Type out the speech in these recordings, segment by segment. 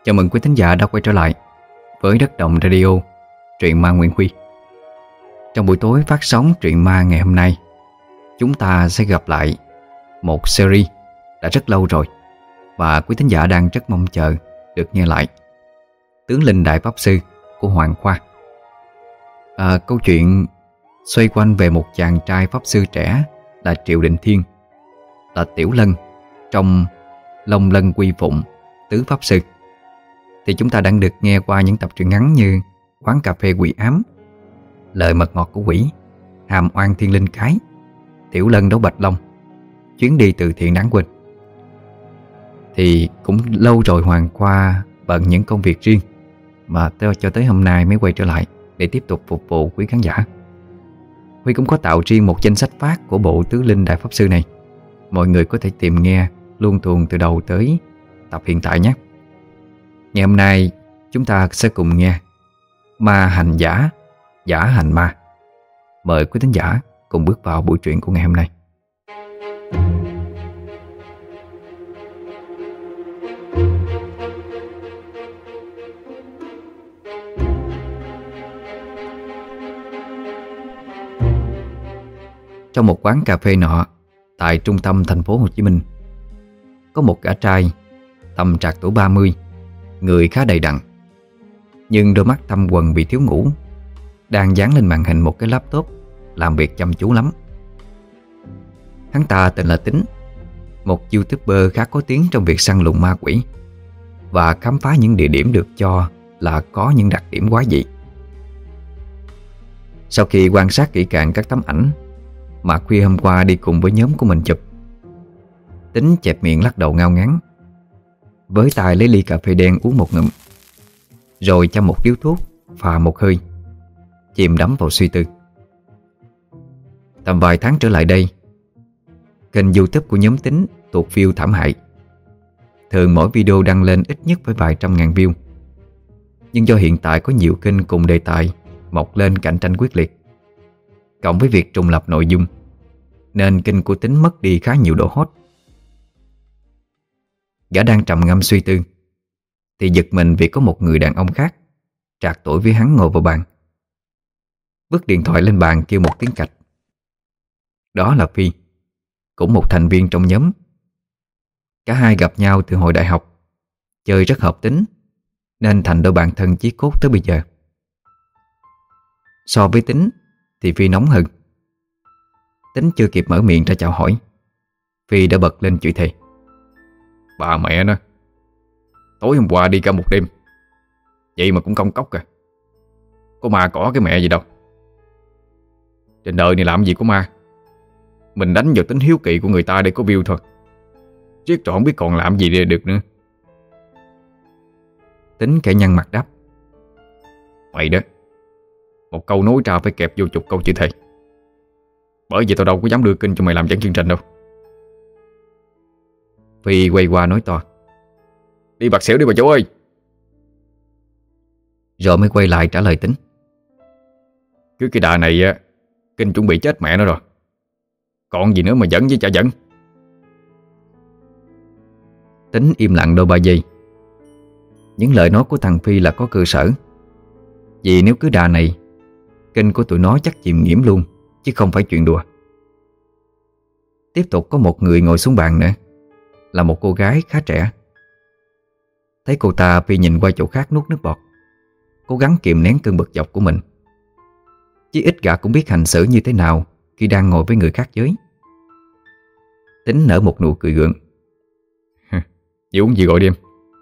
Chào mừng quý thính giả đã quay trở lại với Đất Động Radio, truyện ma Nguyễn Huy. Trong buổi tối phát sóng truyện ma ngày hôm nay, chúng ta sẽ gặp lại một series đã rất lâu rồi và quý thính giả đang rất mong chờ được nghe lại. Tướng Linh Đại Pháp Sư của Hoàng Khoa. Câu chuyện xoay quanh về một chàng trai pháp sư trẻ là Triệu Định Thiên, là Tiểu Lân trong Long Lân Quy Phụng Tứ Pháp Sư. Thì chúng ta đang được nghe qua những tập truyện ngắn như Quán Cà Phê Quỷ Ám, Lời Mật Ngọt của Quỷ, Hàm Oan Thiên Linh Cái, Tiểu Lân Đấu Bạch Long, Chuyến Đi Từ Thiện Đáng Quên. Thì cũng lâu rồi Hoàng Khoa bận những công việc riêng mà cho tới hôm nay mới quay trở lại để tiếp tục phục vụ quý khán giả. Huy cũng có tạo riêng một danh sách phát của bộ Tứ Linh Đại Pháp Sư này. Mọi người có thể tìm nghe luôn tuần từ đầu tới tập hiện tại nhé. Ngày hôm nay chúng ta sẽ cùng nghe Ma Hành Giả, Giả Hành Ma. Mời quý thính giả cùng bước vào buổi truyện của ngày hôm nay. Trong một quán cà phê nọ tại trung tâm thành phố Hồ Chí Minh, có một gã trai tầm trạc tuổi 30, người khá đầy đặn, nhưng đôi mắt thâm quầng vì thiếu ngủ, đang dán lên màn hình một cái laptop, làm việc chăm chú lắm. Hắn ta tên là Tính, một YouTuber khá có tiếng trong việc săn lùng ma quỷ và khám phá những địa điểm được cho là có những đặc điểm quái dị. Sau khi quan sát kỹ càng các tấm ảnh mà khuya hôm qua đi cùng với nhóm của mình chụp, Tính chẹp miệng lắc đầu ngao ngán, với tay lấy ly cà phê đen uống một ngụm, rồi châm một điếu thuốc, phà một hơi, chìm đắm vào suy tư. Tầm vài tháng trở lại đây, kênh YouTube của nhóm Tính tụt view thảm hại. Thường mỗi video đăng lên ít nhất phải vài trăm ngàn view. Nhưng do hiện tại có nhiều kênh cùng đề tài mọc lên cạnh tranh quyết liệt, cộng với việc trùng lập nội dung, nên kênh của Tính mất đi khá nhiều độ hot. Gã đang trầm ngâm suy tư thì giật mình vì có một người đàn ông khác trạc tuổi với hắn ngồi vào bàn, vứt điện thoại lên bàn kêu một tiếng cạch. Đó là Phi, cũng một thành viên trong nhóm. Cả hai gặp nhau từ hồi đại học, chơi rất hợp tính nên thành đôi bạn thân chí cốt tới bây giờ. So với Tính thì Phi nóng hơn. Tính chưa kịp mở miệng ra chào hỏi, Phi đã bật lên chửi thề: "Bà mẹ nó, tối hôm qua đi cả một đêm, vậy mà cũng công cốc à. Có ma cỏ cái mẹ gì đâu. Trên đời này làm gì có ma. Mình đánh vào tính hiếu kỳ của người ta để có view thôi, riết rồi không biết còn làm gì để được nữa." Tính kẻ nhăn mặt đáp: "Mày đó, một câu nói ra phải kẹp vô chục câu chửi thề. Bởi vì tao đâu có dám đưa kênh cho mày làm dẫn chương trình đâu." Phi quay qua nói to: "Đi bạc xỉu đi bà chủ ơi." Rồi mới quay lại trả lời Tính: "Cứ cái đà này kênh chuẩn bị chết mẹ nó rồi. Còn gì nữa mà dẫn với chả dẫn." Tính im lặng đôi ba giây. Những lời nói của thằng Phi là có cơ sở, vì nếu cứ đà này, kênh của tụi nó chắc chìm nghiễm luôn, chứ không phải chuyện đùa. Tiếp tục có một người ngồi xuống bàn nữa, là một cô gái khá trẻ. Thấy cô ta, Phi nhìn qua chỗ khác nuốt nước bọt, cố gắng kìm nén cơn bực dọc của mình. Chứ ít gã cũng biết hành xử như thế nào khi đang ngồi với người khác giới. Tính nở một nụ cười gượng: "Chị uống gì gọi đi em?"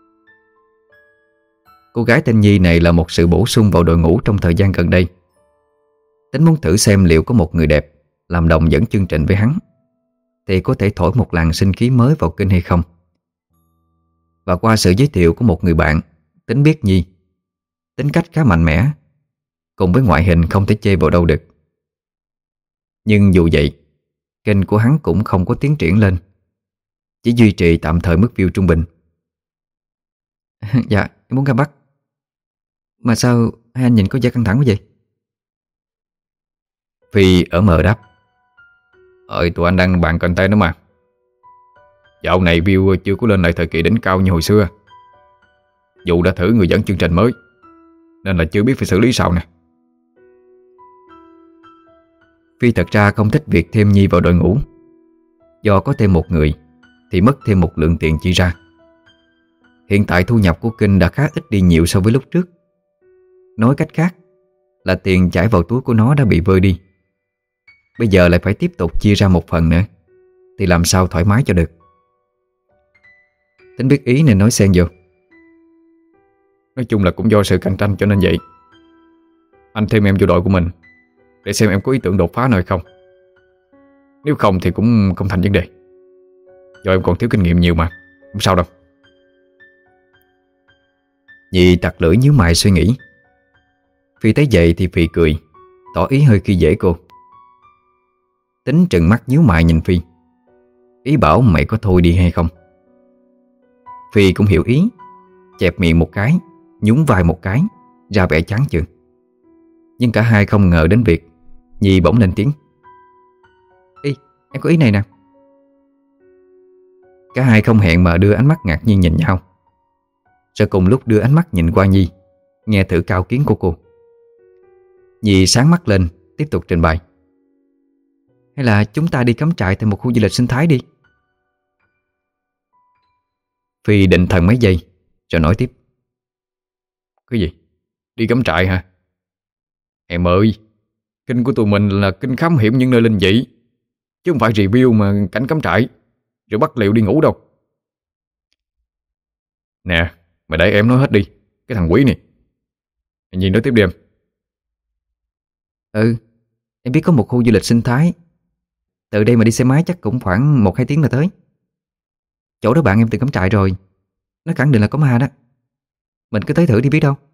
Cô gái tên Nhi này là một sự bổ sung vào đội ngũ trong thời gian gần đây. Tính muốn thử xem liệu có một người đẹp làm đồng dẫn chương trình với hắn thì có thể thổi một làn sinh khí mới vào kênh hay không. Và qua sự giới thiệu của một người bạn, Tính biết Nhi tính cách khá mạnh mẽ, cùng với ngoại hình không thể chê vào đâu được. Nhưng dù vậy, kênh của hắn cũng không có tiến triển lên, chỉ duy trì tạm thời mức view trung bình. "Dạ, em muốn ra Bắc. Mà sao hai anh nhìn có vẻ căng thẳng quá vậy?" Phi ở mờ đáp: "Tụi anh đang bàn content đó mà. Dạo này view chưa có lên lại thời kỳ đỉnh cao như hồi xưa. Dù đã thử người dẫn chương trình mới nên là chưa biết phải xử lý sao nè. Phi thật ra không thích việc thêm Nhi vào đội ngũ. Do có thêm một người thì mất thêm một lượng tiền chi ra. Hiện tại thu nhập của Kinh đã khá ít đi nhiều so với lúc trước. Nói cách khác là tiền chảy vào túi của nó đã bị vơi đi. Bây giờ lại phải tiếp tục chia ra một phần nữa thì làm sao thoải mái cho được. Tính biết ý nên nói xen vô. Nói chung là cũng do sự cạnh tranh cho nên vậy. Anh thêm em vô đội của mình để xem em có ý tưởng đột phá nào hay không. Nếu không thì cũng không thành vấn đề. Do em còn thiếu kinh nghiệm nhiều mà, không sao đâu. Nhi tặc lưỡi nhíu mày suy nghĩ. Phi thấy vậy thì Phi cười, tỏ ý hơi khi dễ cô. Tính trừng mắt nhíu mày nhìn Phi, ý bảo mày có thôi đi hay không. Phi cũng hiểu ý, chẹp miệng một cái, nhún vai một cái, ra vẻ chán chường. Nhưng cả hai không ngờ đến việc Nhi bỗng lên tiếng. Ê, em có ý này nè. Cả hai không hẹn mà đưa ánh mắt ngạc nhiên nhìn nhau. Rồi cùng lúc đưa ánh mắt nhìn qua Nhi, nghe thử cao kiến của cô. Nhi sáng mắt lên, tiếp tục trình bày. Hay là chúng ta đi cắm trại tại một khu du lịch sinh thái đi. Phi định thần mấy giây rồi nói tiếp. Cái gì? Đi cắm trại hả? Em ơi, kênh của tụi mình là kênh khám hiểm những nơi linh dị, chứ không phải review mà cảnh cắm trại rồi bắt liệu đi ngủ đâu. Nè, mày để em nói hết đi, cái thằng quỷ này. Nhi nói tiếp đi em. Em biết có một khu du lịch sinh thái. Từ đây mà đi xe máy chắc cũng khoảng 1-2 tiếng là tới. Chỗ đó bạn em từng cắm trại rồi. Nó khẳng định là có ma đó. Mình cứ tới thử đi biết đâu.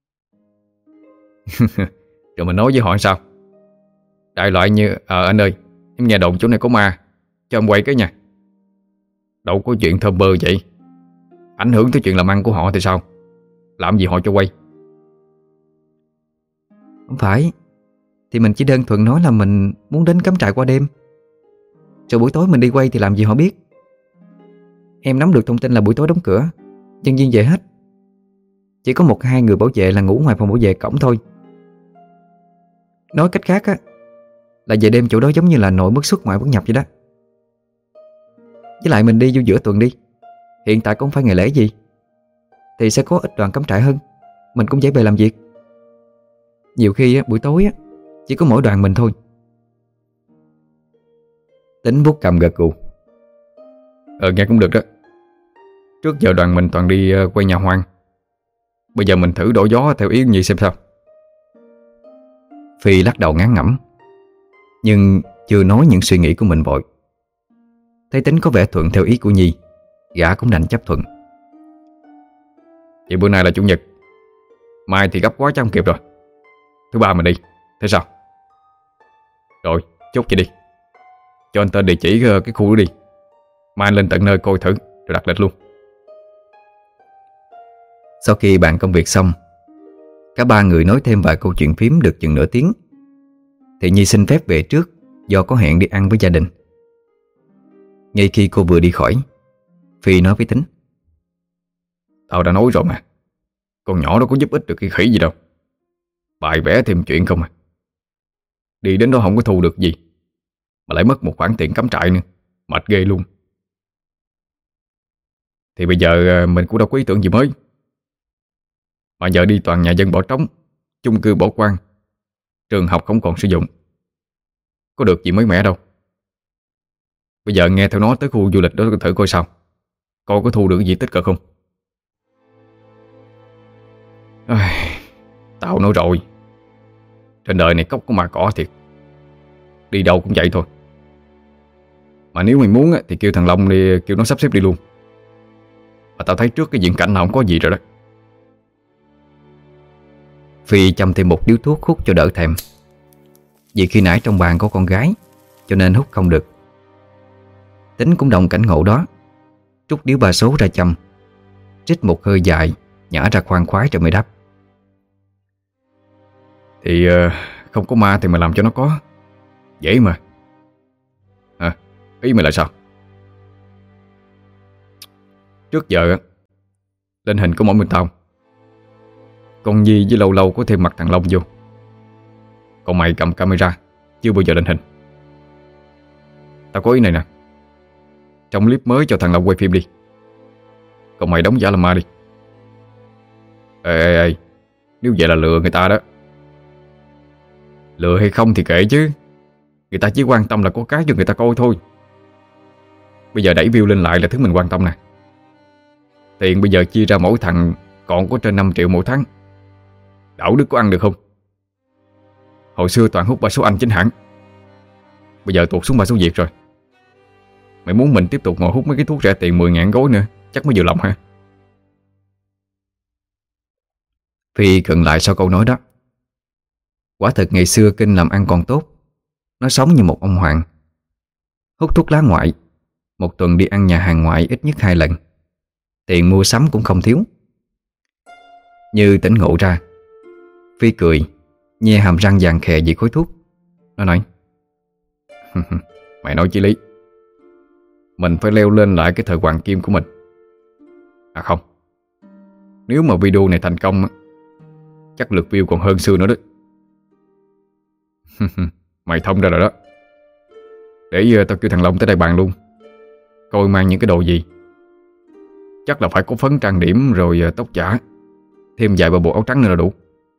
Rồi mình nói với họ sao? Đại loại như anh ơi, em nghe đồn chỗ này có ma, cho em quay cái nha. Đâu có chuyện thơm bơ vậy. Ảnh hưởng tới chuyện làm ăn của họ thì sao? Làm gì họ cho quay? Không phải. Thì mình chỉ đơn thuần nói là mình muốn đến cắm trại qua đêm, rồi buổi tối mình đi quay thì làm gì họ biết. Em nắm được thông tin là buổi tối đóng cửa, nhân viên về hết. Chỉ có 1-2 người bảo vệ là ngủ ngoài phòng bảo vệ cổng thôi. Nói cách khác á, là về đêm chỗ đó giống như là nội bất xuất ngoại bất nhập vậy đó. Với lại mình đi vô giữa tuần đi, hiện tại cũng không phải ngày lễ gì, thì sẽ có ít đoàn cắm trại hơn. Mình cũng dễ bề làm việc. Nhiều khi á, buổi tối á, chỉ có mỗi đoàn mình thôi. Tính vuốt cầm gật gù. Nghe cũng được đó. Trước giờ đoàn mình toàn đi quay nhà hoang. Bây giờ mình thử đổi gió theo ý Nhi xem sao. Phi lắc đầu ngán ngẩm, nhưng chưa nói những suy nghĩ của mình vội. Thấy Tính có vẻ thuận theo ý của Nhi, gã cũng đành chấp thuận. Vậy bữa nay là chủ nhật, mai thì gấp quá chắc không kịp rồi. Thứ ba mình đi, thế sao? Rồi, chốt vậy đi. Cho anh tên địa chỉ cái khu đó đi. Mai anh lên tận nơi coi thử rồi đặt lịch luôn. Sau khi bàn công việc xong, cả ba người nói thêm vài câu chuyện phím được chừng nửa tiếng, thì Nhi xin phép về trước do có hẹn đi ăn với gia đình. Ngay khi cô vừa đi khỏi, Phi nói với Tính. Tao đã nói rồi mà, con nhỏ đó có giúp ích được cái khỉ gì đâu. Bài vẽ thêm chuyện không à. Đi đến đó không có thu được gì, mà lại mất một khoản tiền cắm trại nữa. Mệt ghê luôn. Thì bây giờ mình cũng đâu có ý tưởng gì mới. Mà giờ đi toàn nhà dân bỏ trống, chung cư bỏ hoang, trường học không còn sử dụng, có được gì mới mẻ đâu. Bây giờ nghe theo nó tới khu du lịch đó thử coi sao, coi có thu được gì tích cực không. Tao nói rồi, trên đời này cốc có mà cỏ thiệt. Đi đâu cũng vậy thôi. Mà nếu mày muốn thì kêu thằng Long đi, kêu nó sắp xếp đi luôn. Mà tao thấy trước cái diện cảnh nào không có gì rồi đó. Phi châm thêm một điếu thuốc hút cho đỡ thèm. Vì khi nãy trong bàn có con gái, cho nên hút không được. Tính cũng đồng cảnh ngộ đó, trút điếu ba số ra châm, trích một hơi dài, nhả ra khoan khoái rồi mới đáp. Thì không có ma thì mà làm cho nó có. Dễ mà. Ý mày là sao? Trước giờ lên hình có mỗi mình tao, con Nhi với lâu lâu có thêm mặt thằng Long vô. Còn mày cầm camera chưa bao giờ lên hình. Tao có ý này nè. Trong clip mới cho thằng Long quay phim đi, còn mày đóng giả làm ma đi. Ê, nếu vậy là lừa người ta đó. Lừa hay không thì kệ chứ, người ta chỉ quan tâm là có cái cho người ta coi thôi. Bây giờ đẩy view lên lại là thứ mình quan tâm nè. Tiền bây giờ chia ra mỗi thằng còn có trên 5 triệu mỗi tháng. Đạo đức có ăn được không? Hồi xưa toàn hút ba số Anh chính hãng, bây giờ tuột xuống ba số Việt rồi. Mày muốn mình tiếp tục ngồi hút mấy cái thuốc rẻ tiền 10.000 gói nữa chắc mới vừa lòng hả? Phi khựng lại sau câu nói đó. Quả thực ngày xưa Kinh làm ăn còn tốt. Nó sống như một ông hoàng. Hút thuốc lá ngoại, một tuần đi ăn nhà hàng ngoại ít nhất 2 lần. Tiền mua sắm cũng không thiếu. Như tỉnh ngộ ra, Phi cười, nhe hàm răng vàng khè vì khói thuốc. Nó nói mày nói chí lý. Mình phải leo lên lại cái thời hoàng kim của mình. À không, nếu mà video này thành công chắc lượt view còn hơn xưa nữa đó. Mày thông ra rồi đó. Để tao kêu thằng Long tới đây bàn luôn, coi mang những cái đồ gì. Chắc là phải có phấn trang điểm rồi tóc giả, thêm vài bộ áo trắng nữa là đủ.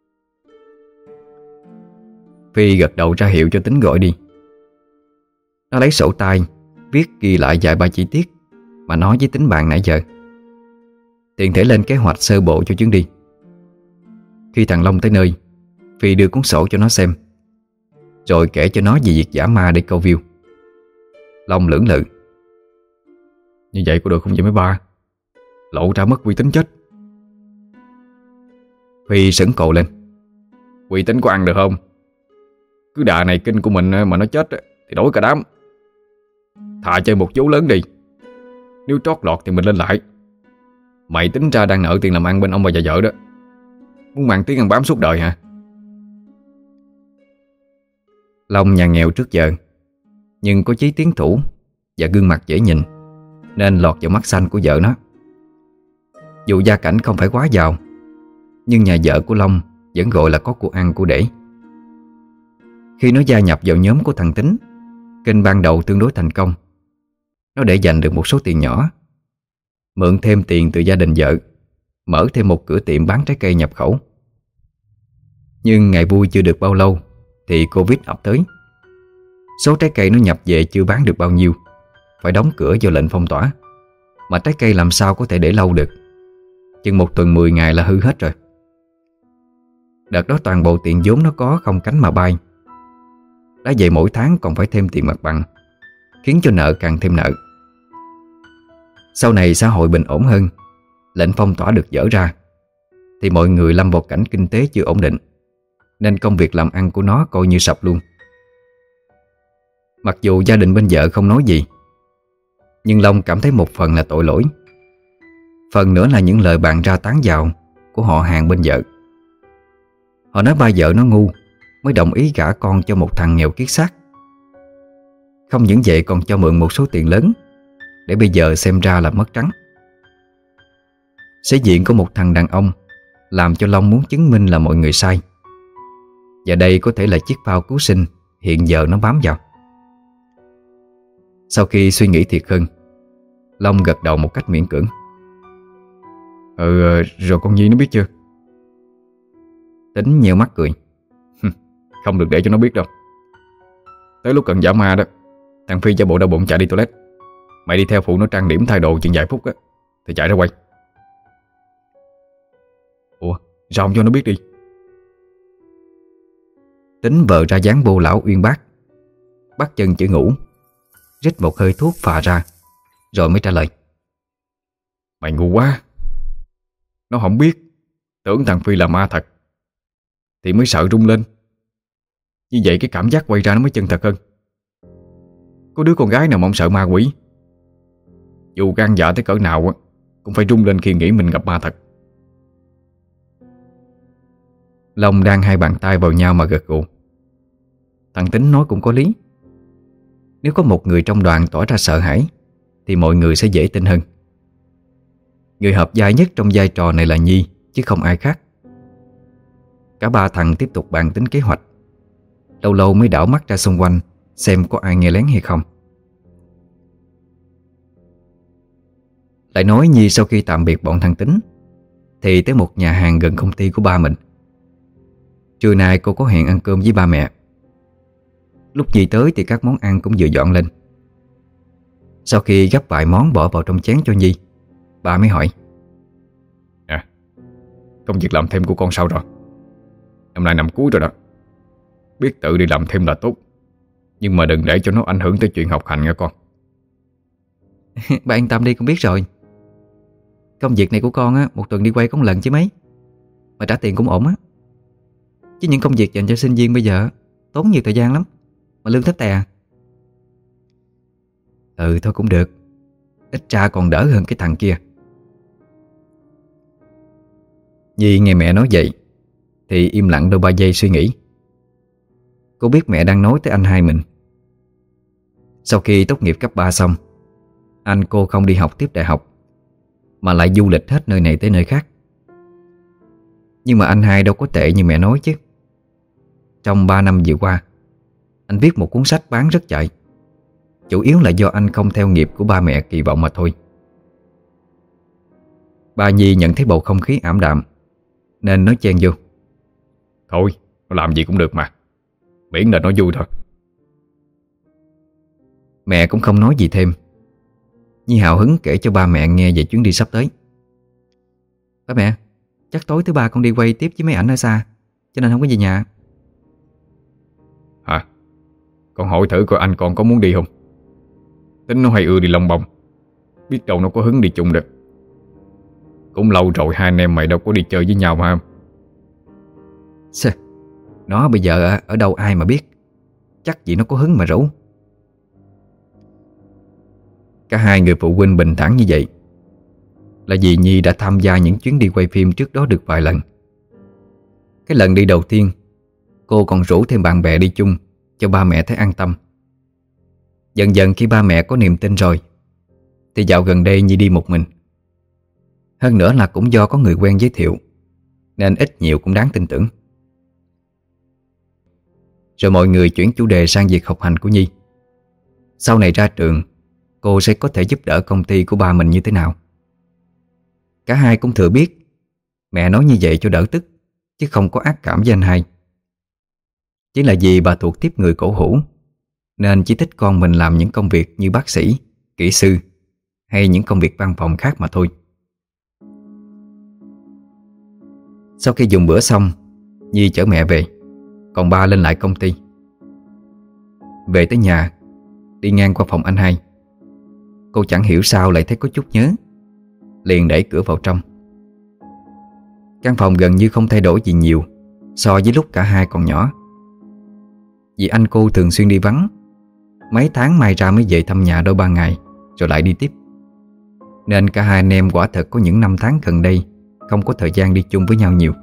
Phi gật đầu ra hiệu cho Tính gọi đi. Nó lấy sổ tay viết ghi lại vài ba chi tiết mà nói với Tính bạn nãy giờ. Tiện thể lên kế hoạch sơ bộ cho chuyến đi. Khi thằng Long tới nơi, Phi đưa cuốn sổ cho nó xem, rồi kể cho nó về việc giả ma để câu view. Long lưỡng lự. Như vậy có được không vậy mấy ba? Lộ ra mất uy tín chết. Phi sững cồ lên. Uy tín có ăn được không? Cứ đà này Kinh của mình mà nó chết thì đổi cả đám. Thà chơi một vố lớn đi, nếu trót lọt thì mình lên lại. Mày tính ra đang nợ tiền làm ăn bên ông bà già vợ đó, muốn mang tiếng ăn bám suốt đời hả? Long nhà nghèo trước giờ, nhưng có chí tiến thủ và gương mặt dễ nhìn, nên lọt vào mắt xanh của vợ nó. Dù gia cảnh không phải quá giàu, nhưng nhà vợ của Long vẫn gọi là có của ăn của để. Khi nó gia nhập vào nhóm của thằng Tính, kênh ban đầu tương đối thành công. Nó để dành được một số tiền nhỏ, mượn thêm tiền từ gia đình vợ, mở thêm một cửa tiệm bán trái cây nhập khẩu. Nhưng ngày vui chưa được bao lâu thì Covid ập tới. Số trái cây nó nhập về chưa bán được bao nhiêu, phải đóng cửa do lệnh phong tỏa. Mà trái cây làm sao có thể để lâu được. Chừng 1 tuần 10 ngày là hư hết rồi. Đợt đó toàn bộ tiền vốn nó có không cánh mà bay. Đã vậy mỗi tháng còn phải thêm tiền mặt bằng, khiến cho nợ càng thêm nợ. Sau này xã hội bình ổn hơn, lệnh phong tỏa được dỡ ra, thì mọi người lâm vào cảnh kinh tế chưa ổn định, nên công việc làm ăn của nó coi như sập luôn. Mặc dù gia đình bên vợ không nói gì, nhưng Long cảm thấy một phần là tội lỗi, phần nữa là những lời bàn ra tán vào của họ hàng bên vợ. Họ nói ba vợ nó ngu mới đồng ý gả con cho một thằng nghèo kiết xác. Không những vậy còn cho mượn một số tiền lớn, để bây giờ xem ra là mất trắng. Sĩ diện của một thằng đàn ông làm cho Long muốn chứng minh là mọi người sai. Và đây có thể là chiếc phao cứu sinh hiện giờ nó bám vào. Sau khi suy nghĩ thiệt hơn, Long gật đầu một cách miễn cưỡng. Rồi con Nhi nó biết chưa? Tính nheo mắt cười. Không được để cho nó biết đâu. Tới lúc cần giả ma đó, thằng Phi giả bộ đau bụng chạy đi toilet. Mày đi theo phụ nó trang điểm thay đồ chừng vài phút á, thì chạy ra quay. Ủa, sao không cho nó biết đi? Tính vợ ra dáng bô lão uyên bác, bắt chân chữ ngủ, rít một hơi thuốc phà ra, rồi mới trả lời. Mày ngu quá. Nó không biết, tưởng thằng Phi là ma thật, thì mới sợ rung lên. Như vậy cái cảm giác quay ra nó mới chân thật hơn. Có đứa con gái nào mà không sợ ma quỷ, dù gan dạ tới cỡ nào cũng phải rung lên khi nghĩ mình gặp ma thật. Long đang hai bàn tay vào nhau mà gật gù. Thằng Tính nói cũng có lý. Nếu có một người trong đoàn tỏ ra sợ hãi thì mọi người sẽ dễ tin hơn. Người hợp vai nhất trong vai trò này là Nhi, chứ không ai khác. Cả ba thằng tiếp tục bàn tính kế hoạch. Lâu lâu mới đảo mắt ra xung quanh xem có ai nghe lén hay không. Lại nói Nhi sau khi tạm biệt bọn thằng Tính thì tới một nhà hàng gần công ty của ba mình. Trưa nay cô có hẹn ăn cơm với ba mẹ. Lúc Nhi tới thì các món ăn cũng vừa dọn lên. Sau khi gắp vài món bỏ vào trong chén cho Nhi, ba mới hỏi: Công việc làm thêm của con sao rồi? Năm nay năm cuối rồi đó. Biết tự đi làm thêm là tốt, nhưng mà đừng để cho nó ảnh hưởng tới chuyện học hành nha con. Ba yên tâm đi, con biết rồi. Công việc này của con á, một tuần đi quay có một lần chứ mấy. Mà trả tiền cũng ổn á. Chứ những công việc dành cho sinh viên bây giờ tốn nhiều thời gian lắm, mà lương thấp tè à. Ừ thôi cũng được, ít ra còn đỡ hơn cái thằng kia. Nhi nghe mẹ nói vậy thì im lặng đôi ba giây suy nghĩ. Cô biết mẹ đang nói tới anh hai mình. Sau khi tốt nghiệp cấp 3 xong, anh cô không đi học tiếp đại học mà lại du lịch hết nơi này tới nơi khác. Nhưng mà anh hai đâu có tệ như mẹ nói chứ. Trong 3 năm vừa qua, anh viết một cuốn sách bán rất chạy. Chủ yếu là do anh không theo nghiệp của ba mẹ kỳ vọng mà thôi. Bà Nhi nhận thấy bầu không khí ảm đạm nên nói chen vô: Thôi, nó làm gì cũng được mà, miễn là nó vui thôi. Mẹ cũng không nói gì thêm. Nhi hào hứng kể cho ba mẹ nghe về chuyến đi sắp tới. Ba mẹ, chắc tối thứ ba con đi quay tiếp với mấy ảnh ở xa, cho nên không có về nhà. Hả? Con hỏi thử coi anh con có muốn đi không? Tính nó hay ưa đi lông bông, biết đâu nó có hứng đi chung được. Cũng lâu rồi hai anh em mày đâu có đi chơi với nhau mà. Nó bây giờ ở đâu ai mà biết. Chắc gì nó có hứng mà rủ. Cả hai người phụ huynh bình thản như vậy là vì Nhi đã tham gia những chuyến đi quay phim trước đó được vài lần. Cái lần đi đầu tiên, cô còn rủ thêm bạn bè đi chung cho ba mẹ thấy an tâm. Dần dần khi ba mẹ có niềm tin rồi thì dạo gần đây Nhi đi một mình. Hơn nữa là cũng do có người quen giới thiệu nên ít nhiều cũng đáng tin tưởng. Rồi mọi người chuyển chủ đề sang việc học hành của Nhi. Sau này ra trường, cô sẽ có thể giúp đỡ công ty của ba mình như thế nào. Cả hai cũng thừa biết mẹ nói như vậy cho đỡ tức, chứ không có ác cảm với anh hai. Chỉ là vì bà thuộc tiếp người cổ hủ nên chỉ thích con mình làm những công việc như bác sĩ, kỹ sư hay những công việc văn phòng khác mà thôi. Sau khi dùng bữa xong, Nhi chở mẹ về, còn ba lên lại công ty. Về tới nhà, đi ngang qua phòng anh hai, cô chẳng hiểu sao lại thấy có chút nhớ, liền đẩy cửa vào trong. Căn phòng gần như không thay đổi gì nhiều so với lúc cả hai còn nhỏ. Vì anh cô thường xuyên đi vắng, mấy tháng may ra mới về thăm nhà đôi ba ngày rồi lại đi tiếp, nên cả hai anh em quả thật có những năm tháng gần đây không có thời gian đi chung với nhau nhiều.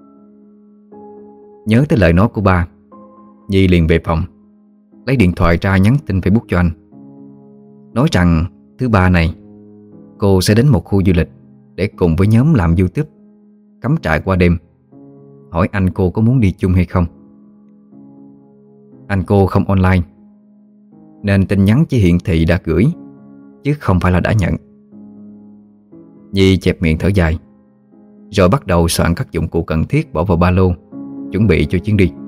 Nhớ tới lời nói của ba, Nhi liền về phòng, lấy điện thoại ra nhắn tin Facebook cho anh, nói rằng thứ ba này cô sẽ đến một khu du lịch để cùng với nhóm làm YouTube cắm trại qua đêm, hỏi anh cô có muốn đi chung hay không. Anh cô không online nên tin nhắn chỉ hiển thị đã gửi, chứ không phải là đã nhận. Nhi chẹp miệng thở dài, rồi bắt đầu soạn các dụng cụ cần thiết bỏ vào ba lô, chuẩn bị cho chuyến đi.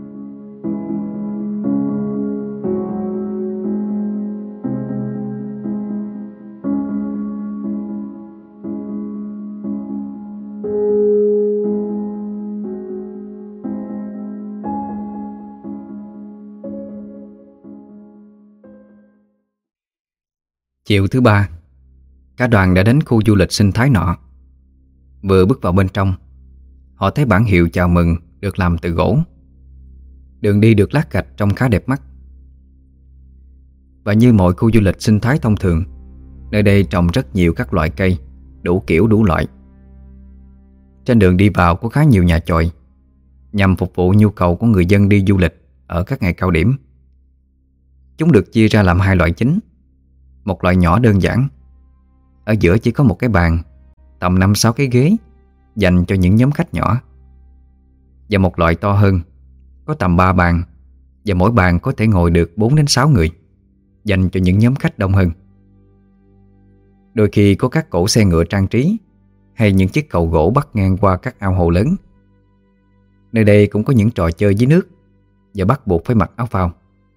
Chiều thứ ba, cả đoàn đã đến khu du lịch sinh thái nọ. Vừa bước vào bên trong, họ thấy bảng hiệu chào mừng được làm từ gỗ. Đường đi được lát gạch trông khá đẹp mắt. Và như mọi khu du lịch sinh thái thông thường, nơi đây trồng rất nhiều các loại cây, đủ kiểu đủ loại. Trên đường đi vào có khá nhiều nhà chòi, nhằm phục vụ nhu cầu của người dân đi du lịch ở các ngày cao điểm. Chúng được chia ra làm hai loại chính. Một loại nhỏ đơn giản, ở giữa chỉ có một cái bàn, tầm 5-6 cái ghế dành cho những nhóm khách nhỏ. và một loại to hơn, có tầm 3 bàn, và mỗi bàn có thể ngồi được 4 đến 6 người, dành cho những nhóm khách đông hơn. Đôi khi có các cỗ xe ngựa trang trí hay những chiếc cầu gỗ bắc ngang qua các ao hồ lớn. Nơi đây cũng có những trò chơi dưới nước và bắt buộc phải mặc áo phao.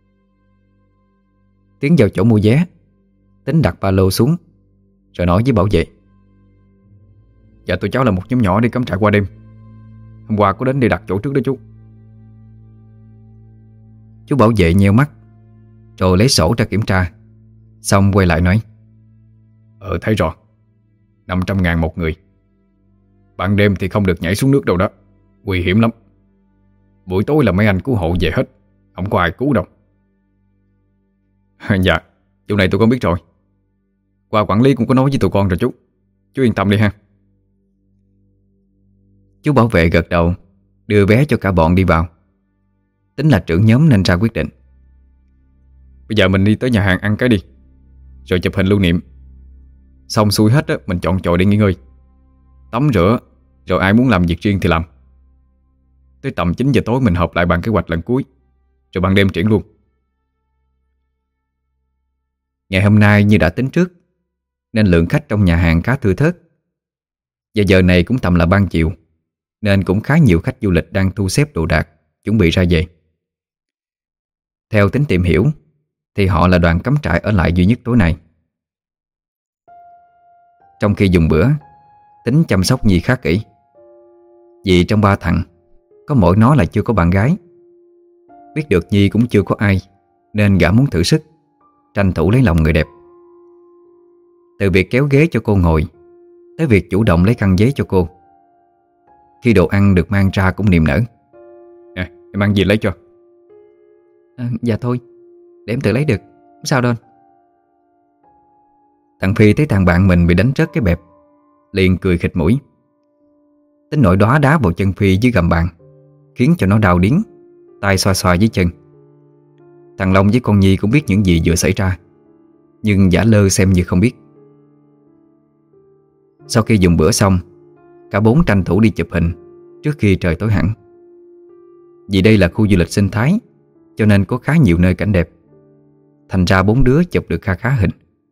Tiến vào chỗ mua vé, Tính đặt ba lô xuống rồi nói với bảo vệ: Dạ tụi cháu là một nhóm nhỏ đi cắm trại qua đêm. Hôm qua có đến đi đặt chỗ trước đó chú. Chú bảo vệ nheo mắt rồi lấy sổ ra kiểm tra, xong quay lại nói: Thấy rồi, 500.000 một người. Ban đêm thì không được nhảy xuống nước đâu đó, nguy hiểm lắm. Buổi tối là mấy anh cứu hộ về hết, không có ai cứu đâu. Dạ, chỗ này tụi con biết rồi. Qua quản lý cũng có nói với tụi con rồi chú yên tâm đi ha. Chú bảo vệ gật đầu, đưa vé cho cả bọn đi vào. Tính là trưởng nhóm nên ra quyết định: Bây giờ mình đi tới nhà hàng ăn cái đi, rồi chụp hình lưu niệm. Xong xuôi hết á, mình chọn chỗ để nghỉ ngơi, tắm rửa, rồi ai muốn làm việc riêng thì làm. Tới tầm 9 giờ tối mình họp lại bàn kế hoạch lần cuối, rồi ban đêm triển luôn. Ngày hôm nay như đã tính trước, nên lượng khách trong nhà hàng khá thưa thớt. Và giờ này cũng tầm là ban chiều, nên cũng khá nhiều khách du lịch đang thu xếp đồ đạc, chuẩn bị ra về. Theo Tính tìm hiểu thì họ là đoàn cắm trại ở lại duy nhất tối nay. Trong khi dùng bữa, Tính chăm sóc Nhi khá kỹ. Vì trong 3 thằng, có mỗi nó là chưa có bạn gái. Biết được Nhi cũng chưa có ai, nên gã muốn thử sức, tranh thủ lấy lòng người đẹp. Từ việc kéo ghế cho cô ngồi tới việc chủ động lấy khăn giấy cho cô. Khi đồ ăn được mang ra cũng niềm nở: Nè, em ăn gì lấy cho. Dạ thôi, để em tự lấy được, không sao đâu anh. Thằng Phi thấy thằng bạn mình bị đánh rớt cái bẹp, liền cười khịt mũi. Tính nổi đóa đá vào chân Phi dưới gầm bàn, khiến cho nó đau điếng, tay xoa xoa dưới chân. Thằng Long với con Nhi cũng biết những gì vừa xảy ra, nhưng giả lơ xem như không biết. Sau khi dùng bữa xong, cả bốn tranh thủ đi chụp hình trước khi trời tối hẳn. Vì đây là khu du lịch sinh thái, cho nên có khá nhiều nơi cảnh đẹp. Thành ra bốn đứa chụp được khá khá hình.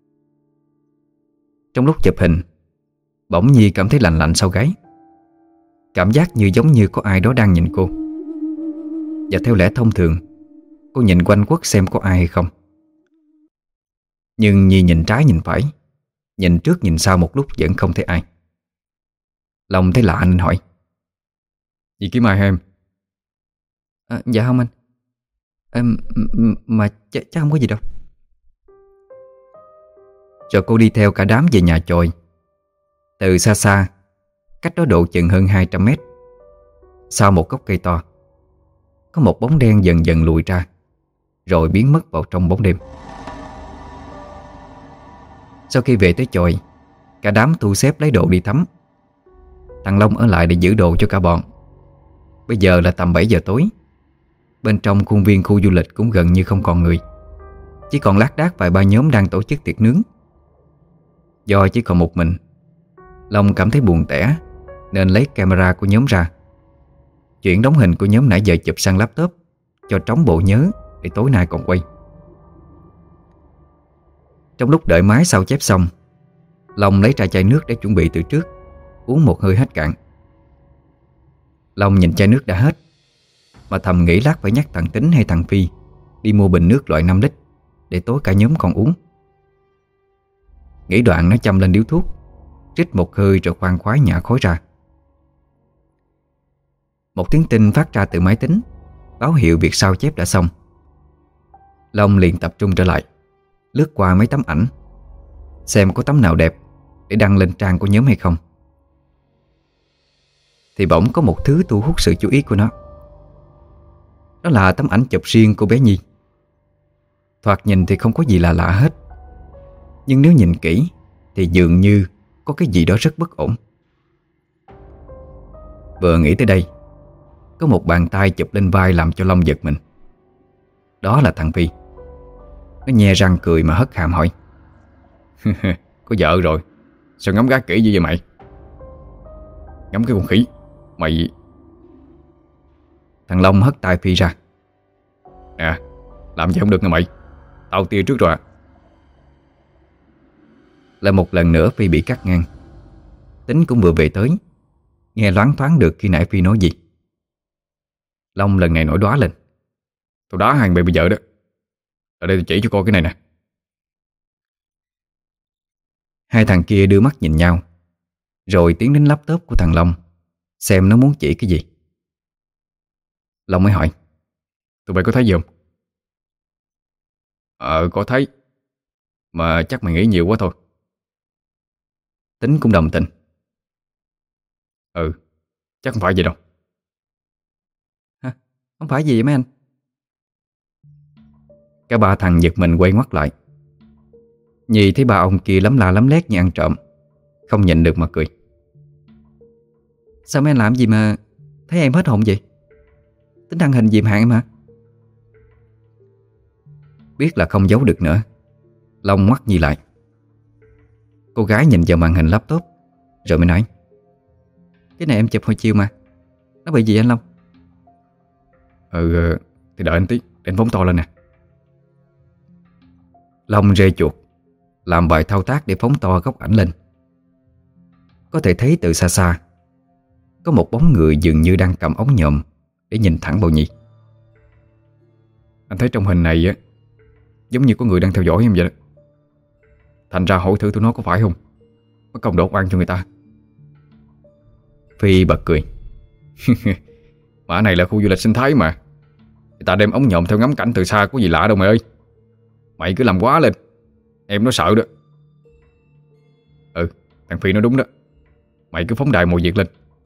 Trong lúc chụp hình, bỗng Nhi cảm thấy lạnh lạnh sau gáy. Cảm giác giống như có ai đó đang nhìn cô. Và theo lẽ thông thường, cô nhìn quanh quất xem có ai hay không. Nhưng Nhi nhìn trái nhìn phải, nhìn trước nhìn sau một lúc vẫn không thấy ai. Long thấy lạ nên hỏi: Dì kiếm ai hả em? Dạ không anh. Mà chắc không có gì đâu. Rồi cô đi theo cả đám về nhà chòi. Từ xa xa, cách đó độ chừng hơn 200 mét, sau một gốc cây to, có một bóng đen dần dần lùi ra, rồi biến mất vào trong bóng đêm. Sau khi về tới chòi, cả đám thu xếp lấy đồ đi tắm. Thằng Long ở lại để giữ đồ cho cả bọn. Bây giờ là tầm 7 giờ tối. Bên trong khuôn viên khu du lịch cũng gần như không còn người, chỉ còn lác đác vài ba nhóm đang tổ chức tiệc nướng. Do chỉ còn một mình, Long cảm thấy buồn tẻ, nên lấy camera của nhóm ra, chuyển đống hình của nhóm nãy giờ chụp sang laptop cho trống bộ nhớ để tối nay còn quay. Trong lúc đợi máy sao chép xong, Long lấy ra chai nước để chuẩn bị từ trước, uống một hơi hết cạn. Long nhìn chai nước đã hết, mà thầm nghĩ lát phải nhắc thằng Tính hay thằng Phi đi mua bình nước loại 5 lít để tối cả nhóm còn uống. Nghĩ đoạn nó châm lên điếu thuốc, rít một hơi rồi khoan khoái nhả khói ra. Một tiếng tin phát ra từ máy tính, báo hiệu việc sao chép đã xong. Long liền tập trung trở lại, lướt qua mấy tấm ảnh, xem có tấm nào đẹp để đăng lên trang của nhóm hay không. Thì bỗng có một thứ thu hút sự chú ý của nó. Đó là tấm ảnh chụp riêng của bé Nhi. Thoạt nhìn thì không có gì là lạ hết, nhưng nếu nhìn kỹ thì dường như có cái gì đó rất bất ổn. Vừa nghĩ tới đây, có một bàn tay chụp lên vai làm cho Long giật mình. Đó là thằng Phi. Nó nhe răng cười mà hất hàm hỏi: Có vợ rồi, sao ngắm gái kỹ như vậy mày? Ngắm cái con khỉ. Mày... Thằng Long hất tay Phi ra. Nè, làm gì không được nha mày. Tao tia trước rồi à. Lại một lần nữa Phi bị cắt ngang. Tính cũng vừa về tới, nghe loáng thoáng được khi nãy Phi nói gì. Long lần này nổi đoá lên. Tao đá hai mày bây giờ đó. Ở đây tao chỉ cho coi cái này nè. Hai thằng kia đưa mắt nhìn nhau, rồi tiến đến laptop của thằng Long xem nó muốn chỉ cái gì. Long mới hỏi: Tụi bay có thấy gì không? Có thấy. Mà chắc mày nghĩ nhiều quá thôi. Tính cũng đồng tình. Chắc không phải vậy đâu. Hả? Không phải gì vậy mấy anh? Cả ba thằng giật mình quay ngoắt lại. Nhi thấy ba ông kia lấm la lấm lét như ăn trộm, không nhịn được mà cười. Sao mấy anh làm gì mà thấy em hết hồn vậy? Tính đăng hình diệm hạn em hả? Biết là không giấu được nữa, Long ngoắt Nhi lại. Cô gái nhìn vào màn hình laptop rồi mới nói: Cái này em chụp hồi chiều mà. Nó bị gì anh Long? Thì đợi anh tí, để anh phóng to lên nè. Long rê chuột, làm vài thao tác để phóng to góc ảnh lên. Có thể thấy từ xa xa có một bóng người dường như đang cầm ống nhòm để nhìn thẳng vào Nhi. Anh thấy trong hình này á, giống như có người đang theo dõi em vậy đó. Thành ra hỏi thử tụi nó có phải không, có công đổ oan cho người ta. Phi bật cười. Mà này là khu du lịch sinh thái mà. Người ta đem ống nhòm theo ngắm cảnh từ xa có gì lạ đâu mày ơi. Mày cứ làm quá lên, em nó sợ đó. Thằng Phi nói đúng đó. Mày cứ phóng đại mọi việc lên.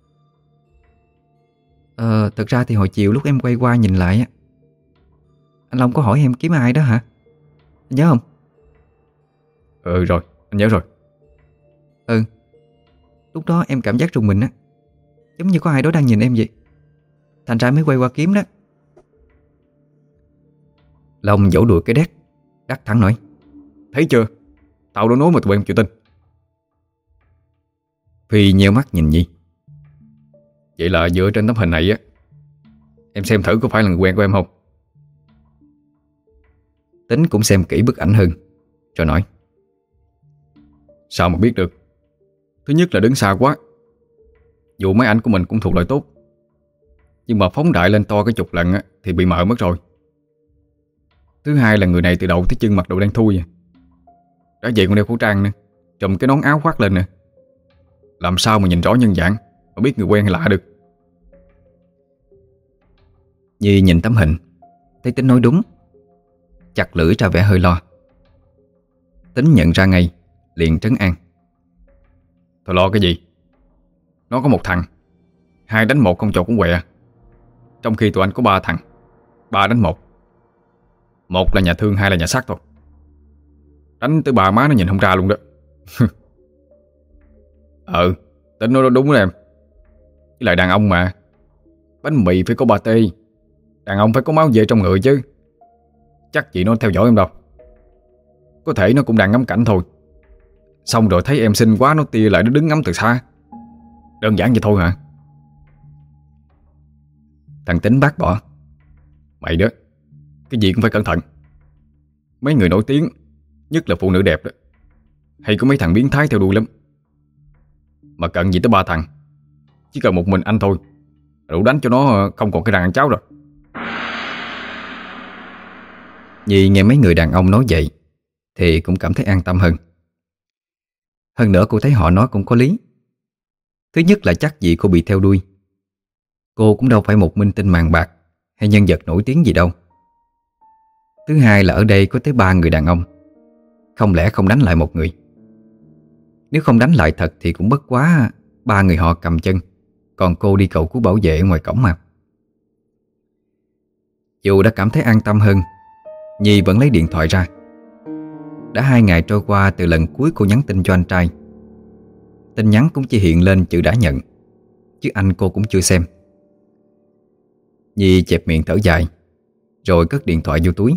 Thật ra thì hồi chiều lúc em quay qua nhìn lại á, anh Long có hỏi em kiếm ai đó hả? Anh nhớ không? Rồi, anh nhớ rồi. Lúc đó em cảm giác rùng mình á, giống như có ai đó đang nhìn em vậy. Thành ra mới quay qua kiếm đó. Long vỗ đùi cái đét, đắc thắng nói: Thấy chưa, tao đã nói mà tụi em chịu tin. Phi nheo mắt nhìn Nhi. Vậy là dựa trên tấm hình này á, em xem thử có phải là người quen của em không? Tính cũng xem kỹ bức ảnh hơn, rồi nói: Sao mà biết được. Thứ nhất là đứng xa quá. Dù máy ảnh của mình cũng thuộc loại tốt, nhưng mà phóng đại lên to cái chục lần á, thì bị mờ mất rồi. Thứ hai là người này từ đầu tới chân mặc đồ đen thui à. Đã vậy còn đeo khẩu trang nữa, trùm cái nón áo khoác lên nè. Làm sao mà nhìn rõ nhân dạng mà biết người quen hay lạ được. Nhi nhìn tấm hình, thấy Tính nói đúng, chặt lưỡi ra vẻ hơi lo. Tính nhận ra ngay, liền trấn an: Thôi lo cái gì. Nó có một thằng, 2 đánh 1 không chột cũng quẹ. Trong khi tụi anh có 3 thằng, 3 đánh 1. Một là nhà thương, 2 là nhà xác thôi. Đánh tới bà má nó nhìn không ra luôn đó. Tính nó đúng đó em. Với lại đàn ông mà, bánh mì phải có pate, đàn ông phải có máu về trong người chứ. Chắc chị nó theo dõi em đâu. Có thể nó cũng đang ngắm cảnh thôi, xong rồi thấy em xinh quá nó tia lại, nó đứng ngắm từ xa. Đơn giản vậy thôi hả? Thằng Tính bác bỏ: Mày đó, cái gì cũng phải cẩn thận. Mấy người nổi tiếng, nhất là phụ nữ đẹp đó, hay có mấy thằng biến thái theo đuôi lắm. Mà cần gì tới 3 thằng, chỉ cần một mình anh thôi, đủ đánh cho nó không còn cái răng ăn cháo rồi. Nhi nghe mấy người đàn ông nói vậy thì cũng cảm thấy an tâm hơn. Hơn nữa cô thấy họ nói cũng có lý. Thứ nhất là chắc gì cô bị theo đuôi. Cô cũng đâu phải một minh tinh màn bạc hay nhân vật nổi tiếng gì đâu. Thứ hai là ở đây có tới 3 người đàn ông, không lẽ không đánh lại một người? Nếu không đánh lại thật thì cũng bất quá 3 người họ cầm chân, còn cô đi cầu cứu bảo vệ ở ngoài cổng mà. Dù đã cảm thấy an tâm hơn, Nhi vẫn lấy điện thoại ra. Đã 2 ngày trôi qua từ lần cuối cô nhắn tin cho anh trai. Tin nhắn cũng chỉ hiện lên chữ đã nhận, chứ anh cô cũng chưa xem. Nhi chẹp miệng thở dài, rồi cất điện thoại vô túi.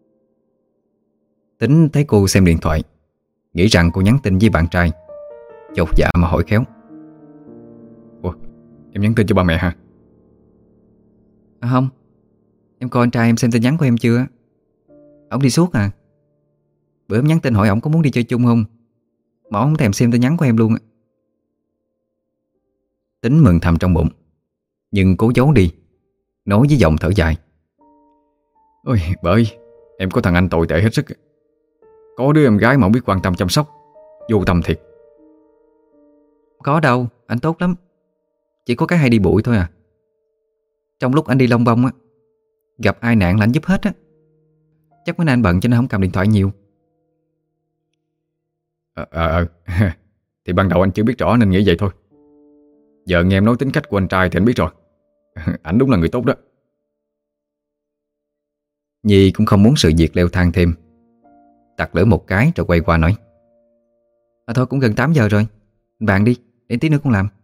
Tính thấy cô xem điện thoại, nghĩ rằng cô nhắn tin với bạn trai, chột dạ mà hỏi khéo: Ủa, em nhắn tin cho ba mẹ hả? Không, em coi anh trai em xem tin nhắn của em chưa. Ổng đi suốt à. Bữa em nhắn tin hỏi ổng có muốn đi chơi chung không, mà ổng không thèm xem tin nhắn của em luôn. Tính mừng thầm trong bụng, nhưng cố giấu đi, nói với giọng thở dài. Ôi bà ơi, em có thằng anh tồi tệ hết sức. Có đứa em gái mà không biết quan tâm chăm sóc, vô tâm thiệt. Có đâu, anh tốt lắm. Chỉ có cái hay đi bụi thôi à. Trong lúc anh đi lông bông á, gặp ai nạn là anh giúp hết á. Chắc bữa nay anh bận cho nên không cầm điện thoại nhiều. Thì ban đầu anh chưa biết rõ nên nghĩ vậy thôi. Giờ nghe em nói tính cách của anh trai thì anh biết rồi. Ảnh đúng là người tốt đó. Nhi cũng không muốn sự việc leo thang thêm, tặc lưỡi một cái rồi quay qua nói: thôi cũng gần 8 giờ rồi, bạn đi, để tí nữa con làm.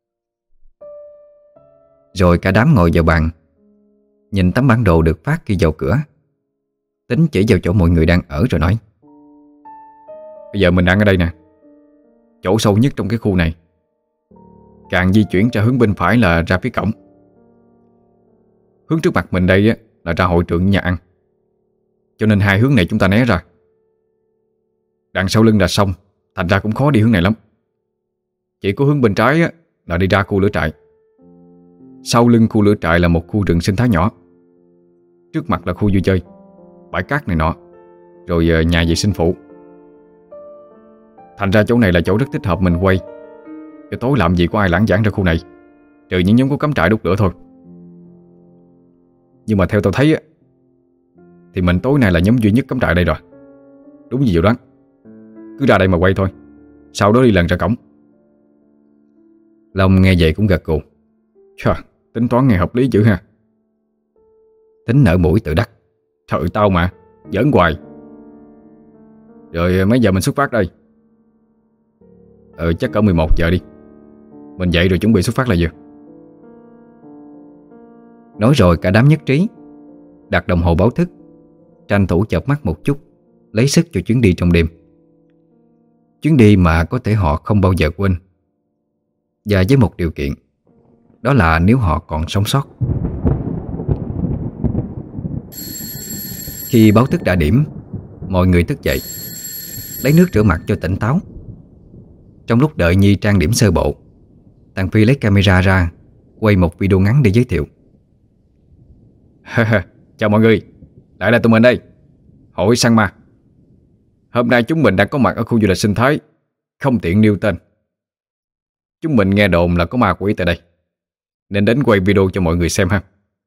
Rồi cả đám ngồi vào bàn, nhìn tấm bản đồ được phát khi vào cửa. Tính chỉ vào chỗ mọi người đang ở rồi nói: Bây giờ mình đang ở đây nè, chỗ sâu nhất trong cái khu này. Càng di chuyển ra hướng bên phải là ra phía cổng. Hướng trước mặt mình đây á, là ra hội trường nhà ăn. Cho nên hai hướng này chúng ta né ra. Đằng sau lưng là sông, thành ra cũng khó đi hướng này lắm. Chỉ có hướng bên trái á, là đi ra khu lửa trại. Sau lưng khu lửa trại là một khu rừng sinh thái nhỏ. Trước mặt là khu vui chơi, bãi cát này nọ, rồi nhà vệ sinh phụ. Thành ra chỗ này là chỗ rất thích hợp mình quay. Cho tối làm gì có ai lãng vãng ra khu này, trừ những nhóm có cắm trại đốt lửa thôi. Nhưng mà theo tao thấy á, thì mình tối nay là nhóm duy nhất cắm trại đây rồi. Đúng như dự đoán. Cứ ra đây mà quay thôi, sau đó đi lần ra cổng. Long nghe vậy cũng gật gù. Chà, tính toán nghe hợp lý dữ ha. Tính nở mũi tự đắc. Trời, tao mà giỡn hoài. Rồi mấy giờ mình xuất phát đây? Chắc cỡ 11 giờ đi. Mình dậy rồi chuẩn bị xuất phát là vừa. Nói rồi cả đám nhất trí, đặt đồng hồ báo thức, tranh thủ chợp mắt một chút, lấy sức cho chuyến đi trong đêm. Chuyến đi mà có thể họ không bao giờ quên. Và với một điều kiện, đó là nếu họ còn sống sót. Khi báo thức đã điểm, mọi người thức dậy, lấy nước rửa mặt cho tỉnh táo. Trong lúc đợi Nhi trang điểm sơ bộ, thằng Phi lấy camera ra, quay một video ngắn để giới thiệu. Chào mọi người, lại là tụi mình đây, hội săn ma. Hôm nay chúng mình đang có mặt ở khu du lịch sinh thái, không tiện nêu tên. Chúng mình nghe đồn là có ma quỷ tại đây, nên đến quay video cho mọi người xem ha.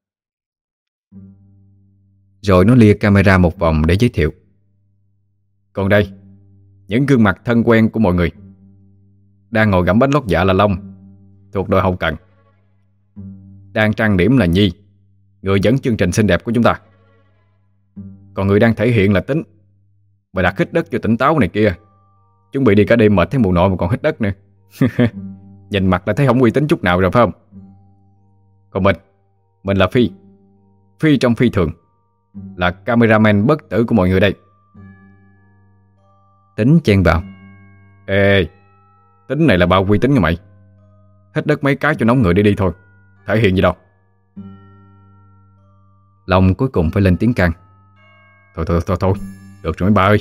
Rồi nó lia camera một vòng để giới thiệu. Còn đây, những gương mặt thân quen của mọi người. Đang ngồi gặm bánh lót dạ là Long, thuộc đội hậu cần. Đang trang điểm là Nhi, người dẫn chương trình xinh đẹp của chúng ta. Còn người đang thể hiện là Tính, mà đặt hít đất cho tỉnh táo này kia. Chuẩn bị đi cả đêm mệt thấy mụ nội mà còn hít đất nữa. Nhìn mặt là thấy không uy tín chút nào rồi phải không? Còn mình là Phi, Phi trong phi thường, là cameraman bất tử của mọi người đây. Tính chen vào. Ê, Tính này là bao uy tín nha mày. Hít đất mấy cái cho nóng người đi thôi, thể hiện gì đâu. Long cuối cùng phải lên tiếng can. Thôi, được rồi mấy bà ơi.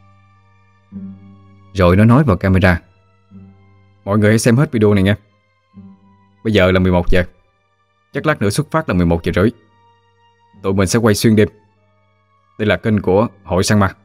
Rồi nó nói vào camera. Mọi người hãy xem hết video này nha. Bây giờ là 11 giờ, chắc lát nữa xuất phát là 11 giờ rưỡi. Tụi mình sẽ quay xuyên đêm. Đây là kênh của Hội Săn Ma.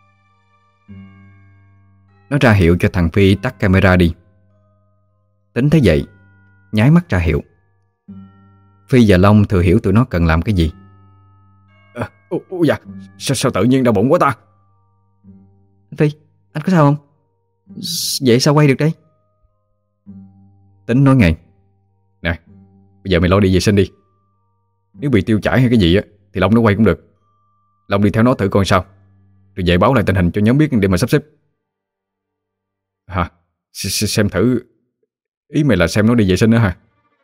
Nó ra hiệu cho thằng Phi tắt camera đi. Tính thấy vậy, nháy mắt ra hiệu. Phi và Long thừa hiểu tụi nó cần làm cái gì. Dạ, sao tự nhiên đau bụng quá ta? Phi, anh có sao không? Vậy sao quay được đây? Tính nói ngay. Nè, bây giờ mày lo đi vệ sinh đi. Nếu bị tiêu chảy hay cái gì á thì Long nó quay cũng được. Long đi theo nó thử coi sao, rồi về báo lại tình hình cho nhóm biết để mà sắp xếp. Hả? Xem thử. Ý mày là xem nó đi vệ sinh nữa hả?